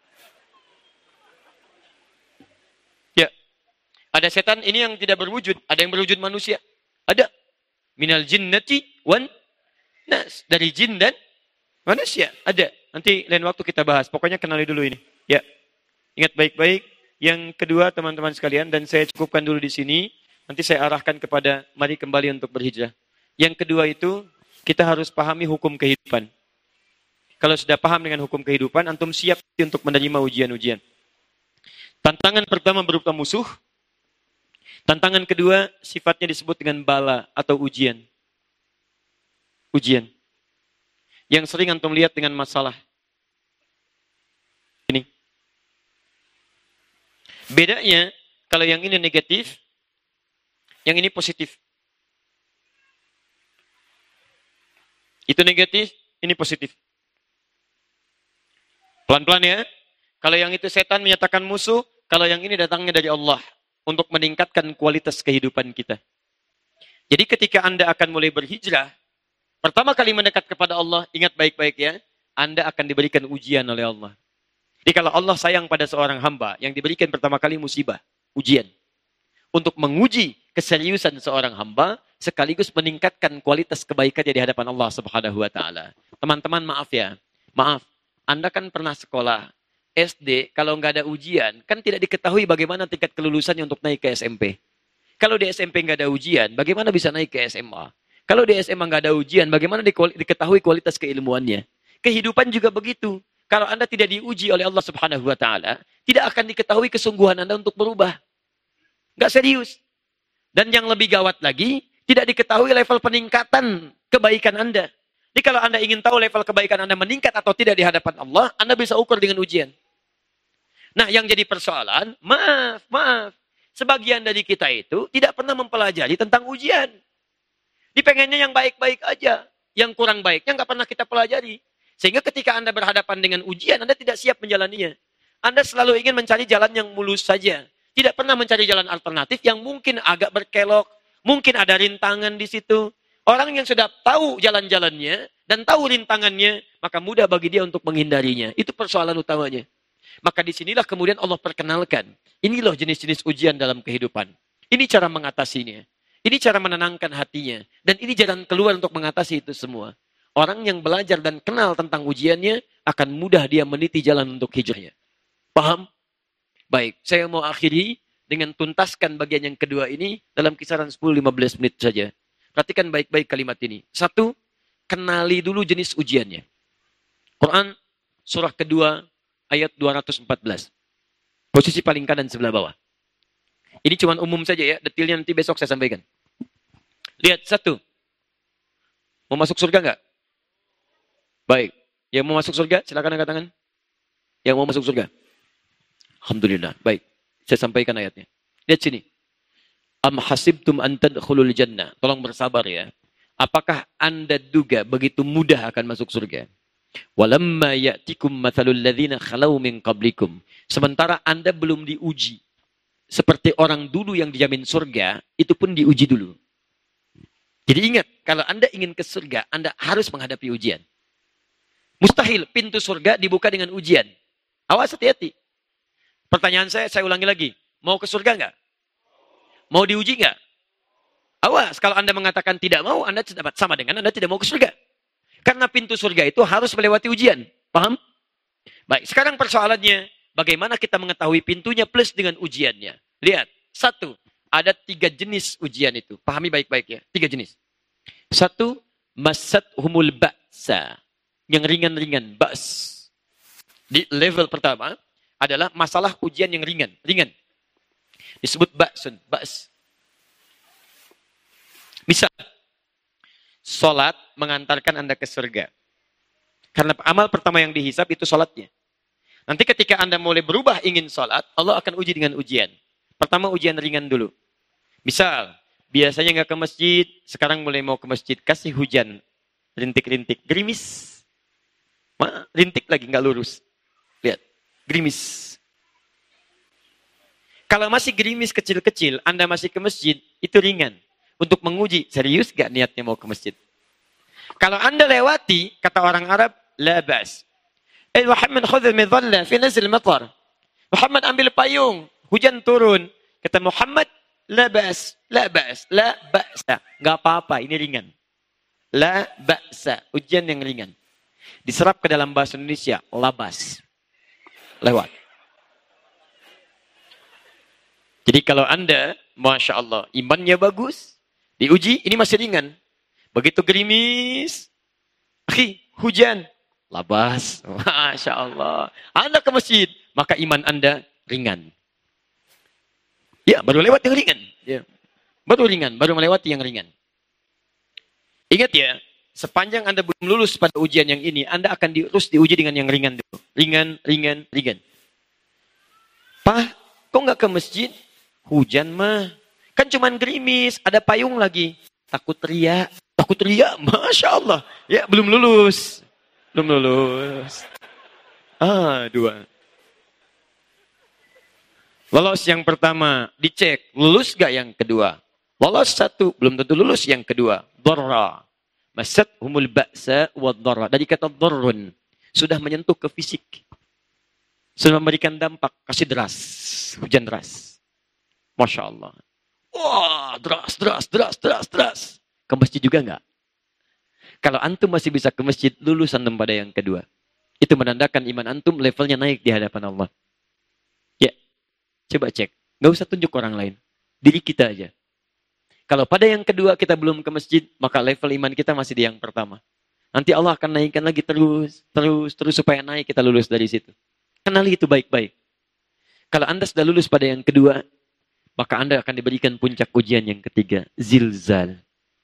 Speaker 2: Ya. Ada setan ini yang tidak berwujud. Ada yang berwujud manusia. Ada. Minal jinnati wan nas. Dari jin dan manusia. Ada. Nanti lain waktu kita bahas. Pokoknya kenali dulu ini. Ya. Ingat baik-baik. Yang kedua teman-teman sekalian. Dan saya cukupkan dulu di sini. Nanti saya arahkan kepada mari kembali untuk berhijrah. Yang kedua itu, kita harus pahami hukum kehidupan. Kalau sudah paham dengan hukum kehidupan, antum siap untuk menerima ujian-ujian. Tantangan pertama berupa musuh. Tantangan kedua, sifatnya disebut dengan bala atau ujian. Ujian. Yang sering antum lihat dengan masalah. Ini. Bedanya, kalau yang ini negatif, yang ini positif. Itu negatif, ini positif. Pelan-pelan ya. Kalau yang itu setan menyatakan musuh, kalau yang ini datangnya dari Allah. Untuk meningkatkan kualitas kehidupan kita. Jadi ketika Anda akan mulai berhijrah, pertama kali mendekat kepada Allah, ingat baik-baik ya, Anda akan diberikan ujian oleh Allah. Jadi kalau Allah sayang pada seorang hamba, yang diberikan pertama kali musibah, ujian. Untuk menguji keseriusan seorang hamba, sekaligus meningkatkan kualitas kebaikannya di hadapan Allah Subhanahu wa taala. Teman-teman maaf ya. Maaf, Anda kan pernah sekolah S D, kalau nggak ada ujian, kan tidak diketahui bagaimana tingkat kelulusannya untuk naik ke S M P. Kalau di S M P nggak ada ujian, bagaimana bisa naik ke S M A? Kalau di S M A nggak ada ujian, bagaimana diketahui kualitas keilmuannya? Kehidupan juga begitu. Kalau Anda tidak diuji oleh Allah Subhanahu wa taala, tidak akan diketahui kesungguhan Anda untuk berubah. Nggak serius. Dan yang lebih gawat lagi, tidak diketahui level peningkatan kebaikan Anda. Jadi kalau Anda ingin tahu level kebaikan Anda meningkat atau tidak di hadapan Allah, Anda bisa ukur dengan ujian. Nah, yang jadi persoalan, maaf, maaf. Sebagian dari kita itu tidak pernah mempelajari tentang ujian. Dipengennya yang baik-baik aja. Yang kurang baiknya nggak pernah kita pelajari. Sehingga ketika Anda berhadapan dengan ujian, Anda tidak siap menjalaninya. Anda selalu ingin mencari jalan yang mulus saja. Tidak pernah mencari jalan alternatif yang mungkin agak berkelok. Mungkin ada rintangan di situ. Orang yang sudah tahu jalan-jalannya dan tahu rintangannya, maka mudah bagi dia untuk menghindarinya. Itu persoalan utamanya. Maka disinilah kemudian Allah perkenalkan. Ini loh jenis-jenis ujian dalam kehidupan. Ini cara mengatasinya. Ini cara menenangkan hatinya. Dan ini jalan keluar untuk mengatasi itu semua. Orang yang belajar dan kenal tentang ujiannya, akan mudah dia meniti jalan untuk hijrahnya. Paham? Baik, saya mau akhiri dengan tuntaskan bagian yang kedua ini dalam kisaran sepuluh sampai lima belas menit saja. Perhatikan baik-baik kalimat ini. Satu, kenali dulu jenis ujiannya. Quran surah kedua ayat dua ratus empat belas. Posisi paling kanan sebelah bawah. Ini cuma umum saja ya, detailnya nanti besok saya sampaikan. Lihat, satu. Mau masuk surga enggak? Baik. Yang mau masuk surga, silakan angkat tangan. Yang mau masuk surga. Alhamdulillah. Baik. Saya sampaikan ayatnya. Lihat sini. Am hasibtum an tadkhulul jannah. Tolong bersabar ya. Apakah Anda duga begitu mudah akan masuk surga? Walamma ya'tikum mathalul ladzina khalau min qablikum. Sementara Anda belum diuji. Seperti orang dulu yang dijamin surga, itu pun diuji dulu. Jadi ingat, kalau Anda ingin ke surga, Anda harus menghadapi ujian. Mustahil pintu surga dibuka dengan ujian. Awas, hati-hati. Pertanyaan saya, saya ulangi lagi. Mau ke surga enggak? Mau diuji enggak? Awas, kalau Anda mengatakan tidak mau, Anda dapat sama dengan Anda tidak mau ke surga. Karena pintu surga itu harus melewati ujian. Paham? Baik, sekarang persoalannya, bagaimana kita mengetahui pintunya plus dengan ujiannya? Lihat, satu, ada tiga jenis ujian itu. Pahami baik-baik ya, tiga jenis. Satu, masat humul ba'sa. Yang ringan-ringan, ba's. Di level pertama adalah masalah ujian yang ringan. Ringan. Disebut ba'sun, ba's. Misal, sholat mengantarkan Anda ke surga. Karena amal pertama yang dihisab itu sholatnya. Nanti ketika Anda mulai berubah ingin sholat, Allah akan uji dengan ujian. Pertama ujian ringan dulu. Misal, biasanya nggak ke masjid, sekarang mulai mau ke masjid, kasih hujan. Rintik-rintik, gerimis. Ma, rintik lagi, nggak lurus. Lihat, gerimis. Kalau masih gerimis kecil-kecil, Anda masih ke masjid, itu ringan. Untuk menguji, serius gak niatnya mau ke masjid? Kalau Anda lewati, kata orang Arab, la bas. Eh, Muhammad khudhul midhalla fi nazil matar. Muhammad ambil payung, hujan turun. Kata Muhammad, la bas, la bas, la ba'sa. Gak apa-apa, ini ringan. La ba'sa, ujian yang ringan. Diserap ke dalam bahasa Indonesia, labas. Lewat. Jadi kalau Anda, Masya Allah, imannya bagus, diuji, ini masih ringan. Begitu gerimis, akhi, hujan, labas. Masya Allah. Anda ke masjid, maka iman Anda ringan. Ya, baru lewat yang ringan. Ya. Baru ringan, baru melewati yang ringan. Ingat ya, sepanjang Anda belum lulus pada ujian yang ini, Anda akan terus diuji dengan yang ringan dulu. Ringan, ringan, ringan. Pak, kok nggak ke masjid? Hujan mah. Kan cuman gerimis, ada payung lagi. Takut teriak. Takut teriak, Masya Allah. Ya, belum lulus. Belum lulus. Ah, dua. Lolos yang pertama, dicek. Lulus gak yang kedua? Lolos satu, belum tentu lulus yang kedua. Dharra. Masat humul ba'sa wa dharra. Dari kata dharrun. Sudah menyentuh ke fisik. Sudah memberikan dampak. Kasih deras. Hujan deras. Masya Allah. Wah, deras, deras, deras, deras, deras. Ke masjid juga enggak? Kalau antum masih bisa ke masjid, lulus antum pada yang kedua. Itu menandakan iman antum levelnya naik di hadapan Allah. Ya, coba cek. Nggak usah tunjuk orang lain. Diri kita aja. Kalau pada yang kedua kita belum ke masjid, maka level iman kita masih di yang pertama. Nanti Allah akan naikkan lagi terus, terus, terus supaya naik kita lulus dari situ. Kenali itu baik-baik. Kalau Anda sudah lulus pada yang kedua, maka Anda akan diberikan puncak ujian yang ketiga. Zilzal.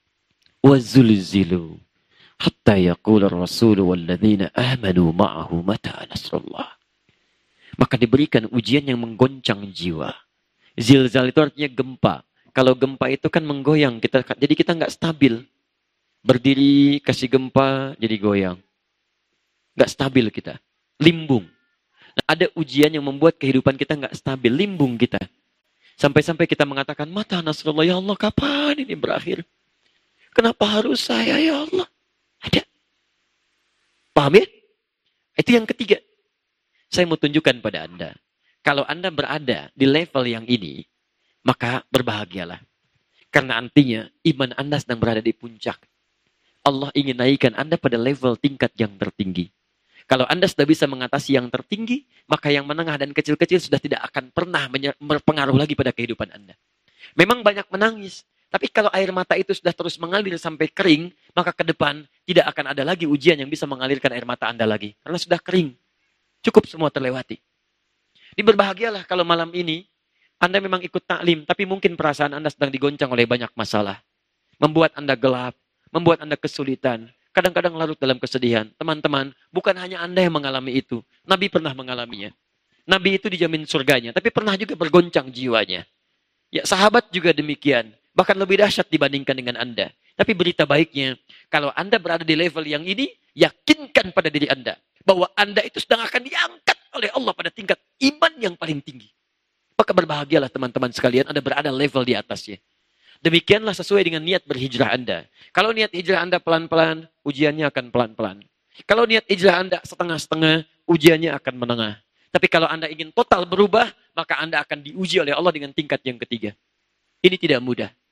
Speaker 2: Wa zulzilu. Hatta yaqula ar-rasulu walladzina amanu ma'ahu mata nasrullah. Maka diberikan ujian yang menggoncang jiwa. Zilzal itu artinya gempa. Kalau gempa itu kan menggoyang. Kita, jadi kita nggak stabil. Berdiri, kasih gempa, jadi goyang. Nggak stabil kita. Limbung. Nah, ada ujian yang membuat kehidupan kita nggak stabil. Limbung kita. Sampai-sampai kita mengatakan, mata nasrullah, ya Allah, kapan ini berakhir? Kenapa harus saya, ya Allah? Ada. Paham ya? Itu yang ketiga. Saya mau tunjukkan pada Anda. Kalau Anda berada di level yang ini, maka berbahagialah. Karena artinya, iman Anda sedang berada di puncak. Allah ingin naikkan Anda pada level tingkat yang tertinggi. Kalau Anda sudah bisa mengatasi yang tertinggi, maka yang menengah dan kecil-kecil sudah tidak akan pernah berpengaruh lagi pada kehidupan Anda. Memang banyak menangis, tapi kalau air mata itu sudah terus mengalir sampai kering, maka ke depan tidak akan ada lagi ujian yang bisa mengalirkan air mata Anda lagi. Karena sudah kering. Cukup semua terlewati. Ini berbahagialah kalau malam ini, Anda memang ikut taklim, tapi mungkin perasaan Anda sedang digoncang oleh banyak masalah. Membuat Anda gelap, membuat Anda kesulitan. Kadang-kadang larut dalam kesedihan. Teman-teman, bukan hanya Anda yang mengalami itu. Nabi pernah mengalaminya. Nabi itu dijamin surganya, tapi pernah juga bergoncang jiwanya. Ya, sahabat juga demikian. Bahkan lebih dahsyat dibandingkan dengan Anda. Tapi berita baiknya, kalau Anda berada di level yang ini, yakinkan pada diri Anda. Bahwa Anda itu sedang akan diangkat oleh Allah pada tingkat iman yang paling tinggi. Maka berbahagialah teman-teman sekalian, Anda berada level di atasnya. Demikianlah sesuai dengan niat berhijrah Anda. Kalau niat hijrah Anda pelan-pelan, ujiannya akan pelan-pelan. Kalau niat hijrah Anda setengah-setengah, ujiannya akan menengah. Tapi kalau Anda ingin total berubah, maka Anda akan diuji oleh Allah dengan tingkat yang ketiga. Ini tidak mudah.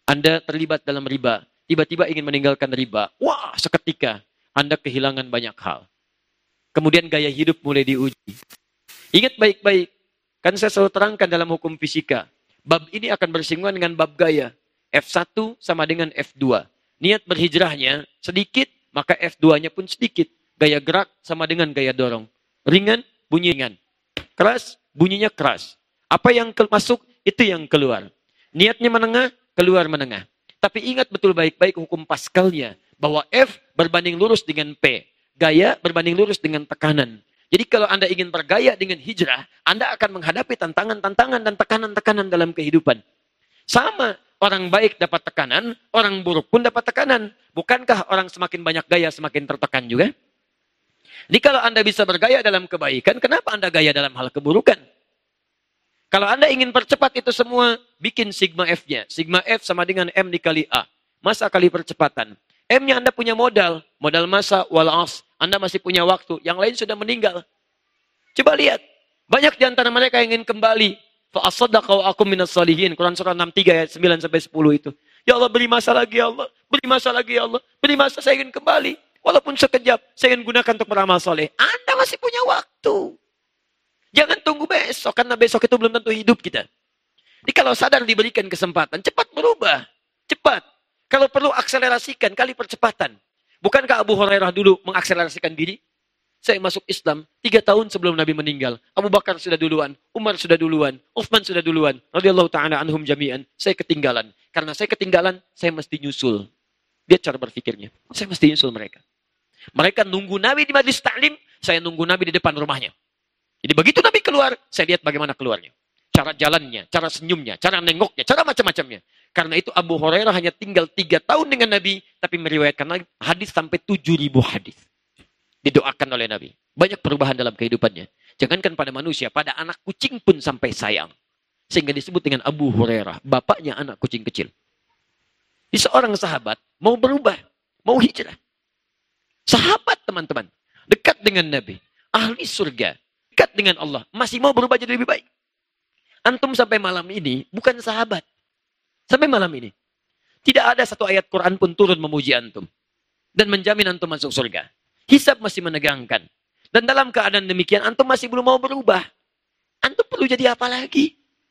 Speaker 2: Anda terlibat dalam riba, tiba-tiba ingin meninggalkan riba. Wah, seketika Anda kehilangan banyak hal. Kemudian gaya hidup mulai diuji. Ingat baik-baik, kan saya selalu terangkan dalam hukum fisika. Bab ini akan bersinggungan dengan bab gaya. F satu sama dengan F dua. Niat berhijrahnya sedikit, maka F dua-nya pun sedikit. Gaya gerak sama dengan gaya dorong. Ringan, bunyi ringan. Keras, bunyinya keras. Apa yang masuk, itu yang keluar. Niatnya menengah, keluar menengah. Tapi ingat betul baik-baik hukum Pascalnya. Bahwa F berbanding lurus dengan P. Gaya berbanding lurus dengan tekanan. Jadi kalau Anda ingin bergaya dengan hijrah, Anda akan menghadapi tantangan-tantangan dan tekanan-tekanan dalam kehidupan. Sama, orang baik dapat tekanan, orang buruk pun dapat tekanan. Bukankah orang semakin banyak gaya, semakin tertekan juga? Jadi kalau Anda bisa bergaya dalam kebaikan, kenapa Anda gaya dalam hal keburukan? Kalau Anda ingin percepat itu semua, bikin sigma F-nya. Sigma F sama dengan M dikali A. Masa kali percepatan. M-nya Anda punya modal. Modal masa, walas. Anda masih punya waktu. Yang lain sudah meninggal. Coba lihat. Banyak di antara mereka yang ingin kembali. Fa'asaddaqau akum minas salihin. Quran surah enam puluh tiga ayat sembilan sampai sepuluh itu. Ya Allah, beri masa lagi ya Allah. Beri masa lagi ya Allah. Beri masa, saya ingin kembali. Walaupun sekejap, saya ingin gunakan untuk beramal soleh. Anda masih punya waktu. Jangan tunggu besok, karena besok itu belum tentu hidup kita. Jadi kalau sadar diberikan kesempatan, cepat berubah. Cepat. Kalau perlu akselerasikan, kali percepatan. Bukankah Abu Hurairah dulu mengakselerasikan diri? Saya masuk Islam tiga tahun sebelum Nabi meninggal. Abu Bakar sudah duluan, Umar sudah duluan, Uthman sudah duluan. Radhiyallahu ta'ala anhum jami'an. Saya ketinggalan. Karena saya ketinggalan, saya mesti nyusul. Dia cara berpikirnya. Saya mesti nyusul mereka. Mereka nunggu Nabi di majlis ta'lim, saya nunggu Nabi di depan rumahnya. Jadi begitu Nabi keluar, saya lihat bagaimana keluarnya. Cara jalannya, cara senyumnya, cara nengoknya, cara macam-macamnya. Karena itu Abu Hurairah hanya tinggal tiga tahun dengan Nabi, tapi meriwayatkan hadis sampai tujuh ribu hadis. Didoakan oleh Nabi. Banyak perubahan dalam kehidupannya. Jangankan pada manusia, pada anak kucing pun sampai sayang. Sehingga disebut dengan Abu Hurairah, bapaknya anak kucing kecil. Di seorang sahabat mau berubah, mau hijrah. Sahabat teman-teman, dekat dengan Nabi, ahli surga, dekat dengan Allah, masih mau berubah jadi lebih baik. Antum sampai malam ini bukan sahabat. Sampai malam ini. Tidak ada satu ayat Quran pun turun memuji antum. Dan menjamin antum masuk surga. Hisab masih menegangkan. Dan dalam keadaan demikian, antum masih belum mau berubah. Antum perlu jadi apa lagi?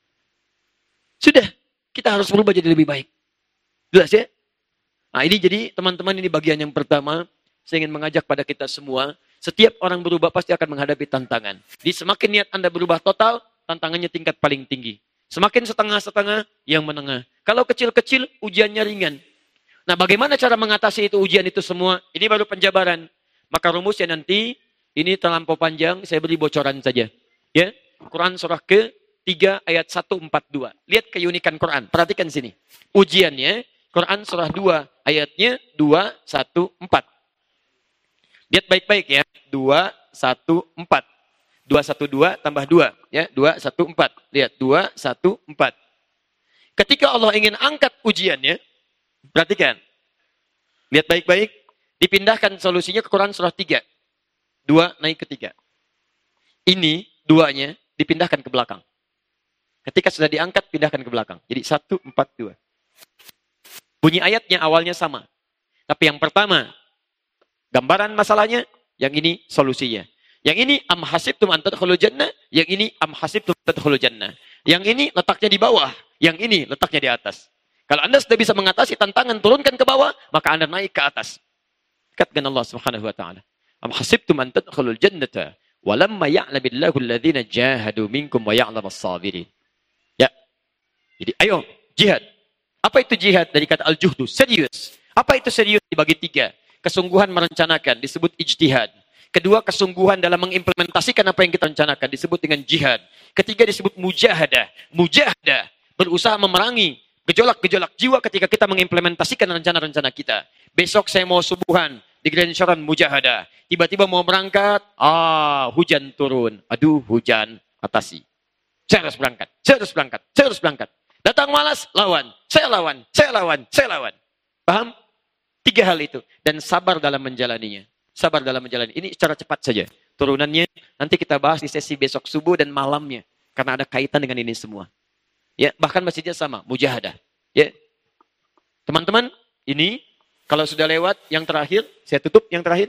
Speaker 2: Sudah, kita harus berubah jadi lebih baik. Jelas ya? Nah ini jadi teman-teman, ini bagian yang pertama. Saya ingin mengajak pada kita semua, setiap orang berubah pasti akan menghadapi tantangan. Di semakin niat Anda berubah total, tantangannya tingkat paling tinggi. Semakin setengah-setengah, yang menengah. Kalau kecil-kecil, ujiannya ringan. Nah bagaimana cara mengatasi itu ujian itu semua? Ini baru penjabaran. Maka rumusnya nanti, ini terlampau panjang, saya beri bocoran saja. Ya, Quran surah ke tiga ayat seratus empat puluh dua. Lihat keunikan Quran, perhatikan sini. Ujiannya, Quran surah dua, ayatnya dua, satu, empat. Lihat baik-baik ya. dua, satu, empat. dua, satu, dua tambah dua. Ya, dua, satu, empat. Lihat, dua, satu, empat. Ketika Allah ingin angkat ujiannya, perhatikan. Lihat baik-baik. Dipindahkan solusinya ke Quran surah tiga. dua naik ke tiga. Ini, duanya, dipindahkan ke belakang. Ketika sudah diangkat, pindahkan ke belakang. Jadi satu, empat, dua. Bunyi ayatnya awalnya sama. Tapi yang pertama, gambaran masalahnya, yang ini solusinya. Yang ini am hasibtum an tadkhulul jannah, yang ini am hasibtum tadkhulul jannah. Yang ini letaknya di bawah, yang ini letaknya di atas. Kalau Anda sudah bisa mengatasi tantangan turunkan ke bawah, maka Anda naik ke atas. Dekat dengan Allah Subhanahu wa taala. Am hasibtum an tadkhulul jannata wa lamma ya'lamillahu alladhina jahadu minkum wa ya'lamas sabirin. Ya. Jadi ayo jihad. Apa itu jihad? Dari kata al-juhdu, serius. Apa itu serius? Dibagi tiga. Kesungguhan merencanakan, disebut ijtihad. Kedua, kesungguhan dalam mengimplementasikan apa yang kita rencanakan, disebut dengan jihad. Ketiga, disebut mujahadah. Mujahadah, berusaha memerangi gejolak-gejolak jiwa ketika kita mengimplementasikan rencana-rencana kita. Besok saya mau subuhan di Grand Sharon mujahadah. Tiba-tiba mau berangkat, ah hujan turun. Aduh, hujan, atasi. Saya harus berangkat, saya harus berangkat, saya harus berangkat. Datang malas, lawan. Saya lawan, saya lawan, saya lawan. Paham? Tiga hal itu. Dan sabar dalam menjalaninya. Sabar dalam menjalani. Ini secara cepat saja. Turunannya nanti kita bahas di sesi besok subuh dan malamnya. Karena ada kaitan dengan ini semua. Ya, bahkan masjidnya sama. Mujahadah. Ya. Teman-teman, ini kalau sudah lewat yang terakhir, saya tutup yang terakhir.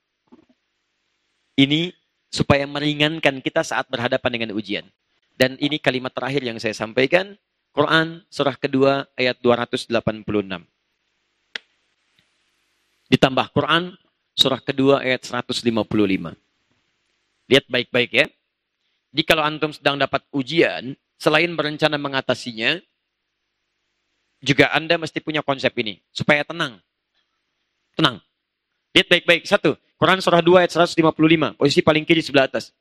Speaker 2: Ini supaya meringankan kita saat berhadapan dengan ujian. Dan ini kalimat terakhir yang saya sampaikan. Quran surah kedua ayat dua ratus delapan puluh enam. Ditambah Quran surah kedua ayat seratus lima puluh lima. Lihat baik-baik ya. Jadi kalau antum sedang dapat ujian, selain berencana mengatasinya, juga Anda mesti punya konsep ini. Supaya tenang. Tenang. Lihat baik-baik. Satu. Quran surah dua ayat seratus lima puluh lima. Posisi paling kiri sebelah atas.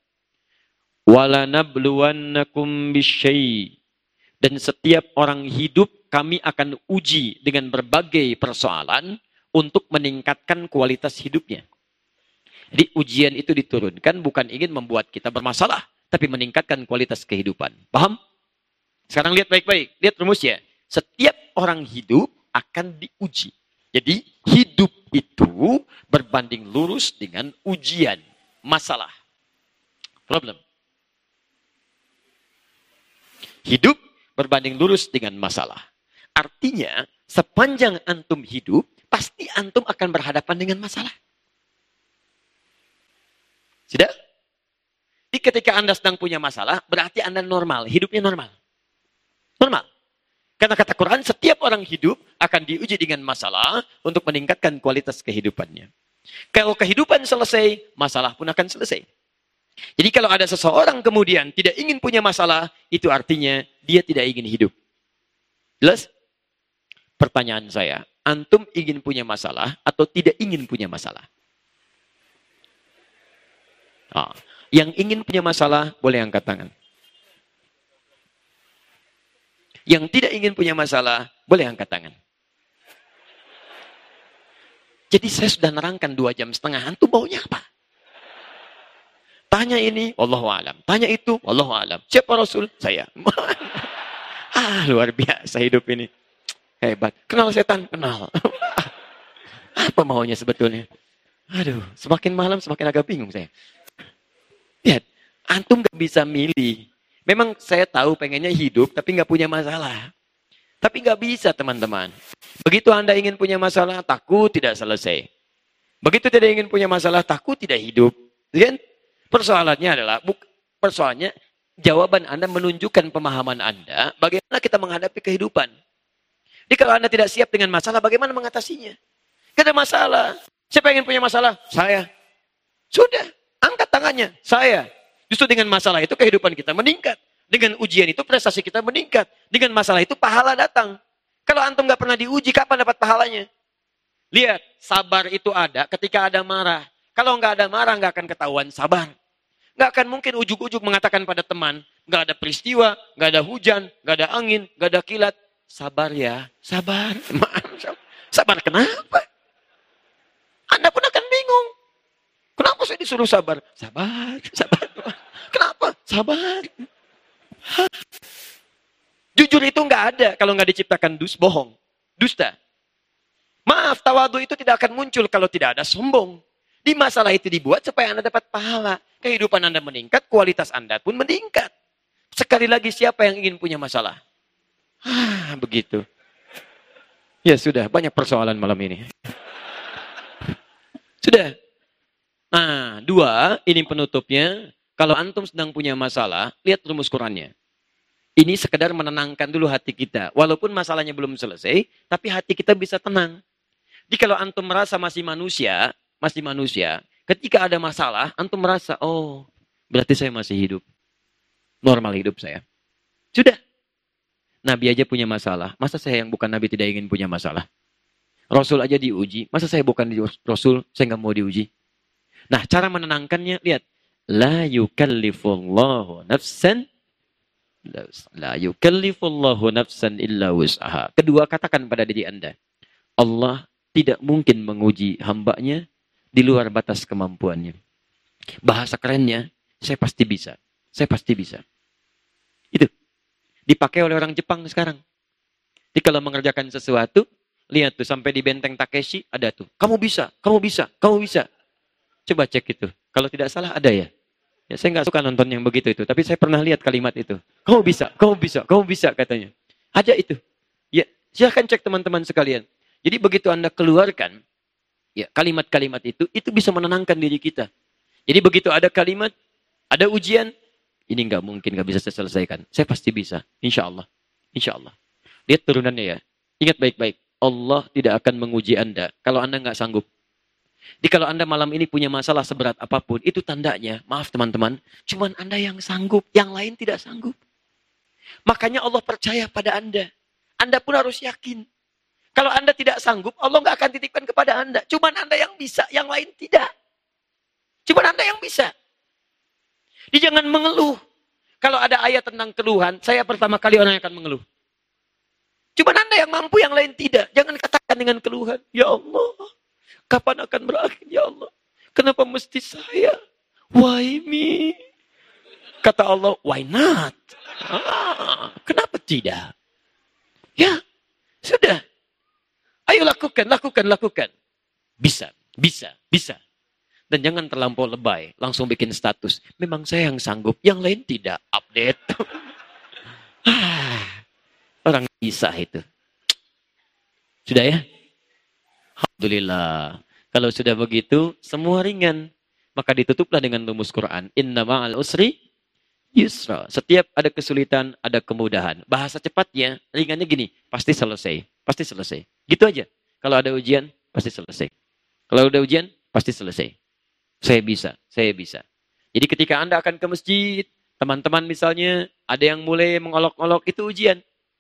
Speaker 2: وَلَنَبْلُوَنَّكُمْ بِالشَّيْءٍ. Dan setiap orang hidup kami akan uji dengan berbagai persoalan untuk meningkatkan kualitas hidupnya. Jadi ujian itu diturunkan bukan ingin membuat kita bermasalah, tapi meningkatkan kualitas kehidupan. Paham? Sekarang lihat baik-baik. Lihat rumusnya. Setiap orang hidup akan diuji. Jadi hidup itu berbanding lurus dengan ujian. Masalah. Problem. Hidup berbanding lurus dengan masalah. Artinya, sepanjang antum hidup, pasti antum akan berhadapan dengan masalah. Sudah? Jadi ketika Anda sedang punya masalah, berarti Anda normal, hidupnya normal. Normal. Karena kata Quran, setiap orang hidup akan diuji dengan masalah untuk meningkatkan kualitas kehidupannya. Kalau kehidupan selesai, masalah pun akan selesai. Jadi kalau ada seseorang kemudian tidak ingin punya masalah, itu artinya dia tidak ingin hidup. Jelas? Pertanyaan saya, antum ingin punya masalah atau tidak ingin punya masalah? Ah, yang ingin punya masalah boleh angkat tangan. Yang tidak ingin punya masalah boleh angkat tangan. Jadi saya sudah nerangkan dua jam setengah, antum maunya apa? Tanya ini, wallahu a'lam. Tanya itu, wallahu a'lam. Siapa Rasul? Saya. Ah, luar biasa hidup ini. Hebat. Kenal setan? Kenal. Apa maunya sebetulnya? Aduh, semakin malam semakin agak bingung saya. Lihat, antum gak bisa milih. Memang saya tahu pengennya hidup, tapi gak punya masalah. Tapi gak bisa teman-teman. Begitu Anda ingin punya masalah, takut tidak selesai. Begitu tidak ingin punya masalah, takut tidak hidup. Kan? Persoalannya adalah, persoalannya jawaban Anda menunjukkan pemahaman Anda, bagaimana kita menghadapi kehidupan. Jadi kalau Anda tidak siap dengan masalah, bagaimana mengatasinya? Tidak ada masalah. Siapa yang ingin punya masalah? Saya. Sudah, angkat tangannya. Saya. Justru dengan masalah itu kehidupan kita meningkat. Dengan ujian itu prestasi kita meningkat. Dengan masalah itu pahala datang. Kalau antum nggak pernah diuji, kapan dapat pahalanya? Lihat, sabar itu ada ketika ada marah. Kalau nggak ada marah, nggak akan ketahuan sabar. Nggak akan mungkin ujuk-ujuk mengatakan pada teman, nggak ada peristiwa, nggak ada hujan, nggak ada angin, nggak ada kilat. Sabar ya, sabar. Sabar kenapa? Anda pun akan bingung. Kenapa saya disuruh sabar? Sabar, sabar. Kenapa? Sabar. Hah. Jujur itu nggak ada kalau nggak diciptakan dus bohong, dusta. Maaf, tawadu itu tidak akan muncul kalau tidak ada sombong. Di masalah itu dibuat supaya Anda dapat pahala. Kehidupan Anda meningkat, kualitas Anda pun meningkat. Sekali lagi, siapa yang ingin punya masalah? Ah, begitu. Ya sudah, banyak persoalan malam ini. Sudah. Nah, dua, ini penutupnya. Kalau antum sedang punya masalah, lihat rumus Qurannya. Ini sekedar menenangkan dulu hati kita. Walaupun masalahnya belum selesai, tapi hati kita bisa tenang. Jadi kalau antum merasa masih manusia, masih manusia, ketika ada masalah, antum merasa, oh, berarti saya masih hidup. Normal hidup saya. Sudah. Nabi aja punya masalah. Masa saya yang bukan Nabi tidak ingin punya masalah? Rasul aja diuji. Masa saya bukan Rasul, saya nggak mau diuji? Nah, cara menenangkannya, lihat. La yukallifullahu nafsan. La yukallifullahu nafsan illa wus'aha. Kedua, katakan pada diri Anda. Allah tidak mungkin menguji hambanya di luar batas kemampuannya. Bahasa kerennya, saya pasti bisa. Saya pasti bisa. Itu. Dipakai oleh orang Jepang sekarang. Jadi kalau mengerjakan sesuatu, lihat tuh sampai di benteng Takeshi ada tuh. Kamu bisa, kamu bisa, kamu bisa. Coba cek itu. Kalau tidak salah ada ya. Ya saya nggak suka nonton yang begitu itu. Tapi saya pernah lihat kalimat itu. Kamu bisa, kamu bisa, kamu bisa katanya. Ada itu. Ya, Silahkan cek teman-teman sekalian. Jadi begitu Anda keluarkan ya kalimat-kalimat itu, itu bisa menenangkan diri kita. Jadi begitu ada kalimat, ada ujian, ini nggak mungkin nggak bisa saya selesaikan. Saya pasti bisa, insya Allah. Insya Allah. Lihat turunannya ya. Ingat baik-baik. Allah tidak akan menguji Anda kalau Anda nggak sanggup. Jadi kalau Anda malam ini punya masalah seberat apapun, itu tandanya, maaf teman-teman, cuman Anda yang sanggup, yang lain tidak sanggup. Makanya Allah percaya pada Anda. Anda pun harus yakin. Kalau Anda tidak sanggup, Allah nggak akan titipkan kepada Anda. Cuman Anda yang bisa, yang lain tidak. Cuman Anda yang bisa. Jadi jangan mengeluh. Kalau ada ayat tentang keluhan, saya pertama kali orang yang akan mengeluh. Cuman Anda yang mampu, yang lain tidak. Jangan katakan dengan keluhan. Ya Allah, kapan akan berakhir ya Allah? Kenapa mesti saya? Why me? Kata Allah, why not? Ah, kenapa tidak? Ya, sudah. Ayo lakukan, lakukan, lakukan. Bisa, bisa, bisa. Dan jangan terlampau lebay. Langsung bikin status. Memang saya yang sanggup, yang lain tidak. Update. Orang bisa itu. Sudah ya? Alhamdulillah. Kalau sudah begitu, semua ringan. Maka ditutuplah dengan rumus Quran. Inna ma'al usri yusra. Setiap ada kesulitan, ada kemudahan. Bahasa cepatnya, ringannya gini. Pasti selesai. Pasti selesai. Gitu aja. Kalau ada ujian, pasti selesai. Kalau ada ujian, pasti selesai. Saya bisa, saya bisa. Jadi ketika Anda akan ke masjid, teman-teman misalnya, ada yang mulai mengolok-olok, itu ujian.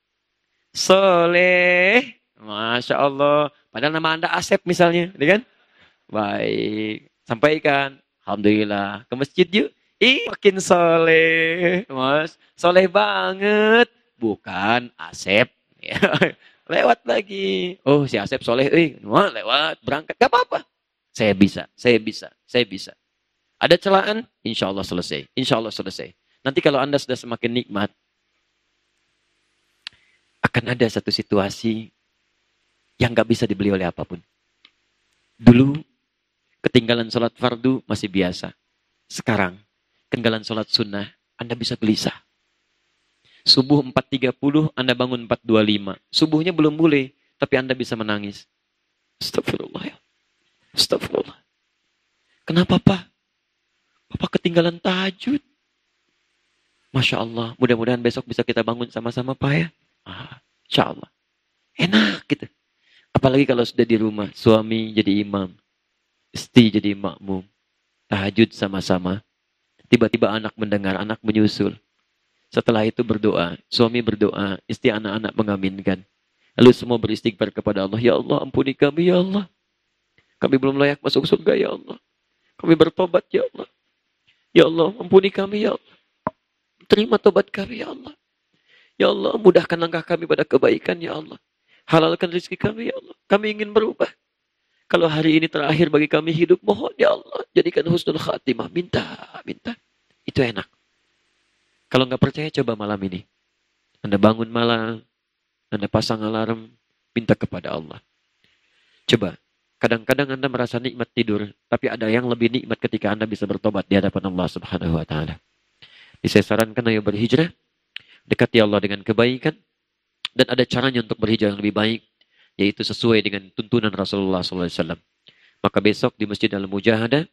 Speaker 2: Soleh, Masya Allah. Padahal nama Anda Asep misalnya, kan? Baik, sampaikan. Alhamdulillah, ke masjid yuk. Ih, makin soleh, mas. Soleh banget. Bukan Asep. Lewat lagi. Oh, si Asep soleh. Eh, wah, lewat, berangkat. Gak apa-apa. Saya bisa, saya bisa, saya bisa. Ada celaan? Insya Allah selesai. Insya Allah selesai. Nanti kalau Anda sudah semakin nikmat, akan ada satu situasi yang gak bisa dibeli oleh apapun. Dulu, ketinggalan sholat fardu masih biasa. Sekarang, ketinggalan sholat sunnah, Anda bisa gelisah. Subuh empat tiga puluh, Anda bangun empat dua puluh lima. Subuhnya belum boleh, tapi Anda bisa menangis. Astagfirullah ya. Astagfirullah. Kenapa Pak? Papa ketinggalan tahajud. Masya Allah, mudah-mudahan besok bisa kita bangun sama-sama Pak ya. Ah, insya Allah. Enak gitu. Apalagi kalau sudah di rumah, suami jadi imam, istri jadi makmum, tahajud sama-sama. Tiba-tiba anak mendengar, anak menyusul. Setelah itu berdoa, suami berdoa, istri anak-anak mengaminkan. Lalu semua beristighfar kepada Allah. Ya Allah, ampuni kami ya Allah. Kami belum layak masuk surga ya Allah. Kami bertobat ya Allah. Ya Allah, ampuni kami ya Allah. Terima tobat kami ya Allah. Ya Allah, mudahkan langkah kami pada kebaikan ya Allah. Halalkan rezeki kami ya Allah. Kami ingin berubah. Kalau hari ini terakhir bagi kami hidup, mohon ya Allah. Jadikan husnul khatimah. Minta, minta. Itu enak. Kalau nggak percaya, coba malam ini. Anda bangun malam, Anda pasang alarm, minta kepada Allah. Coba, kadang-kadang Anda merasa nikmat tidur, tapi ada yang lebih nikmat ketika Anda bisa bertobat di hadapan Allah Subhanahu Wa Taala. Jadi saya sarankan ayo berhijrah, dekati Allah dengan kebaikan, dan ada caranya untuk berhijrah yang lebih baik, yaitu sesuai dengan tuntunan Rasulullah Sallallahu Alaihi Wasallam. Maka besok di Masjid Al-Mujahadah,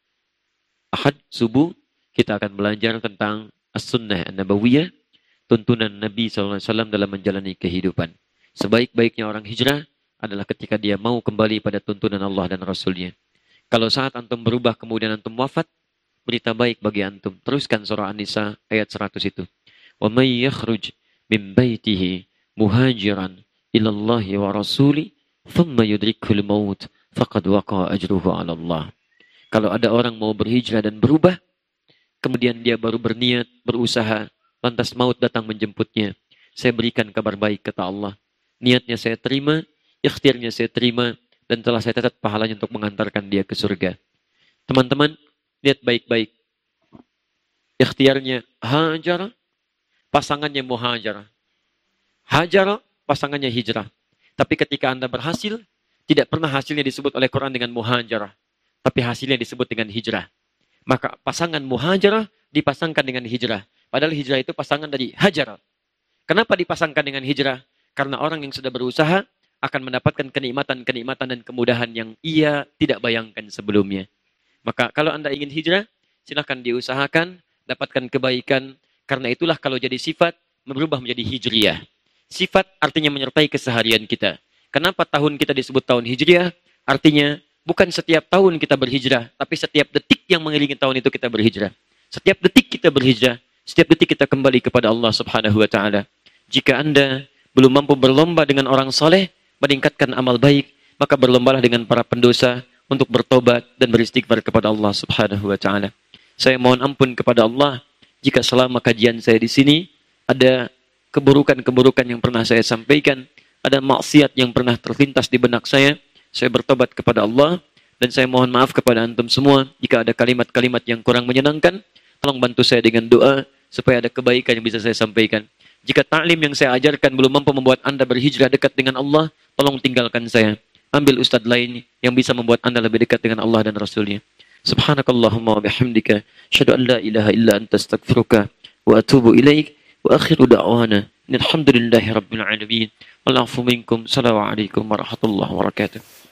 Speaker 2: Ahad subuh, kita akan belajar tentang As-Sunnah An-Nabawiyah, tuntunan Nabi Sallallahu Alaihi Wasallam dalam menjalani kehidupan. Sebaik-baiknya orang hijrah adalah ketika dia mau kembali pada tuntunan Allah dan Rasulnya. Kalau saat antum berubah kemudian antum wafat, berita baik bagi antum. Teruskan surah An-Nisa ayat seratus itu. Wa may yakhruj min baitihi muhajiran ila Allah wa rasuli thumma yudrikul maut faqad waqa ajruhu 'ala Allah. Kalau ada orang mau berhijrah dan berubah, kemudian dia baru berniat, berusaha, lantas maut datang menjemputnya. Saya berikan kabar baik, kata Allah. Niatnya saya terima, ikhtiarnya saya terima, dan telah saya catat pahalanya untuk mengantarkan dia ke surga. Teman-teman, lihat baik-baik. Ikhtiarnya hajar, pasangannya muhajar. Hajar, pasangannya hijrah. Tapi ketika Anda berhasil, tidak pernah hasilnya disebut oleh Quran dengan muhajarah, tapi hasilnya disebut dengan hijrah. Maka pasangan muhajarah dipasangkan dengan hijrah. Padahal hijrah itu pasangan dari hajarah. Kenapa dipasangkan dengan hijrah? Karena orang yang sudah berusaha akan mendapatkan kenikmatan-kenikmatan dan kemudahan yang ia tidak bayangkan sebelumnya. Maka kalau Anda ingin hijrah, silahkan diusahakan, dapatkan kebaikan. Karena itulah kalau jadi sifat, berubah menjadi hijriyah. Sifat artinya menyertai keseharian kita. Kenapa tahun kita disebut tahun hijriyah? Artinya bukan setiap tahun kita berhijrah, tapi setiap detik yang mengelilingi tahun itu kita berhijrah. Setiap detik kita berhijrah, setiap detik kita kembali kepada Allah Subhanahu wa taala. Jika Anda belum mampu berlomba dengan orang soleh, meningkatkan amal baik, maka berlombalah dengan para pendosa untuk bertobat dan beristighfar kepada Allah Subhanahu wa taala. Saya mohon ampun kepada Allah jika selama kajian saya di sini ada keburukan-keburukan yang pernah saya sampaikan, ada maksiat yang pernah terlintas di benak saya. Saya bertobat kepada Allah dan saya mohon maaf kepada antum semua jika ada kalimat-kalimat yang kurang menyenangkan. Tolong bantu saya dengan doa supaya ada kebaikan yang bisa saya sampaikan. Jika ta'lim yang saya ajarkan belum mampu membuat Anda berhijrah dekat dengan Allah, tolong tinggalkan saya. Ambil ustadz lain yang bisa membuat Anda lebih dekat dengan Allah dan Rasulnya. Subhanakallahumma wa bihamdika, asyhadu an la ilaha illa anta astaghfiruka wa atubu ilaik, wa akhiru da'wana alhamdulillahi rabbil alamin. Wal afu minkum. Assalamualaikum warahmatullahi wabarakatuh.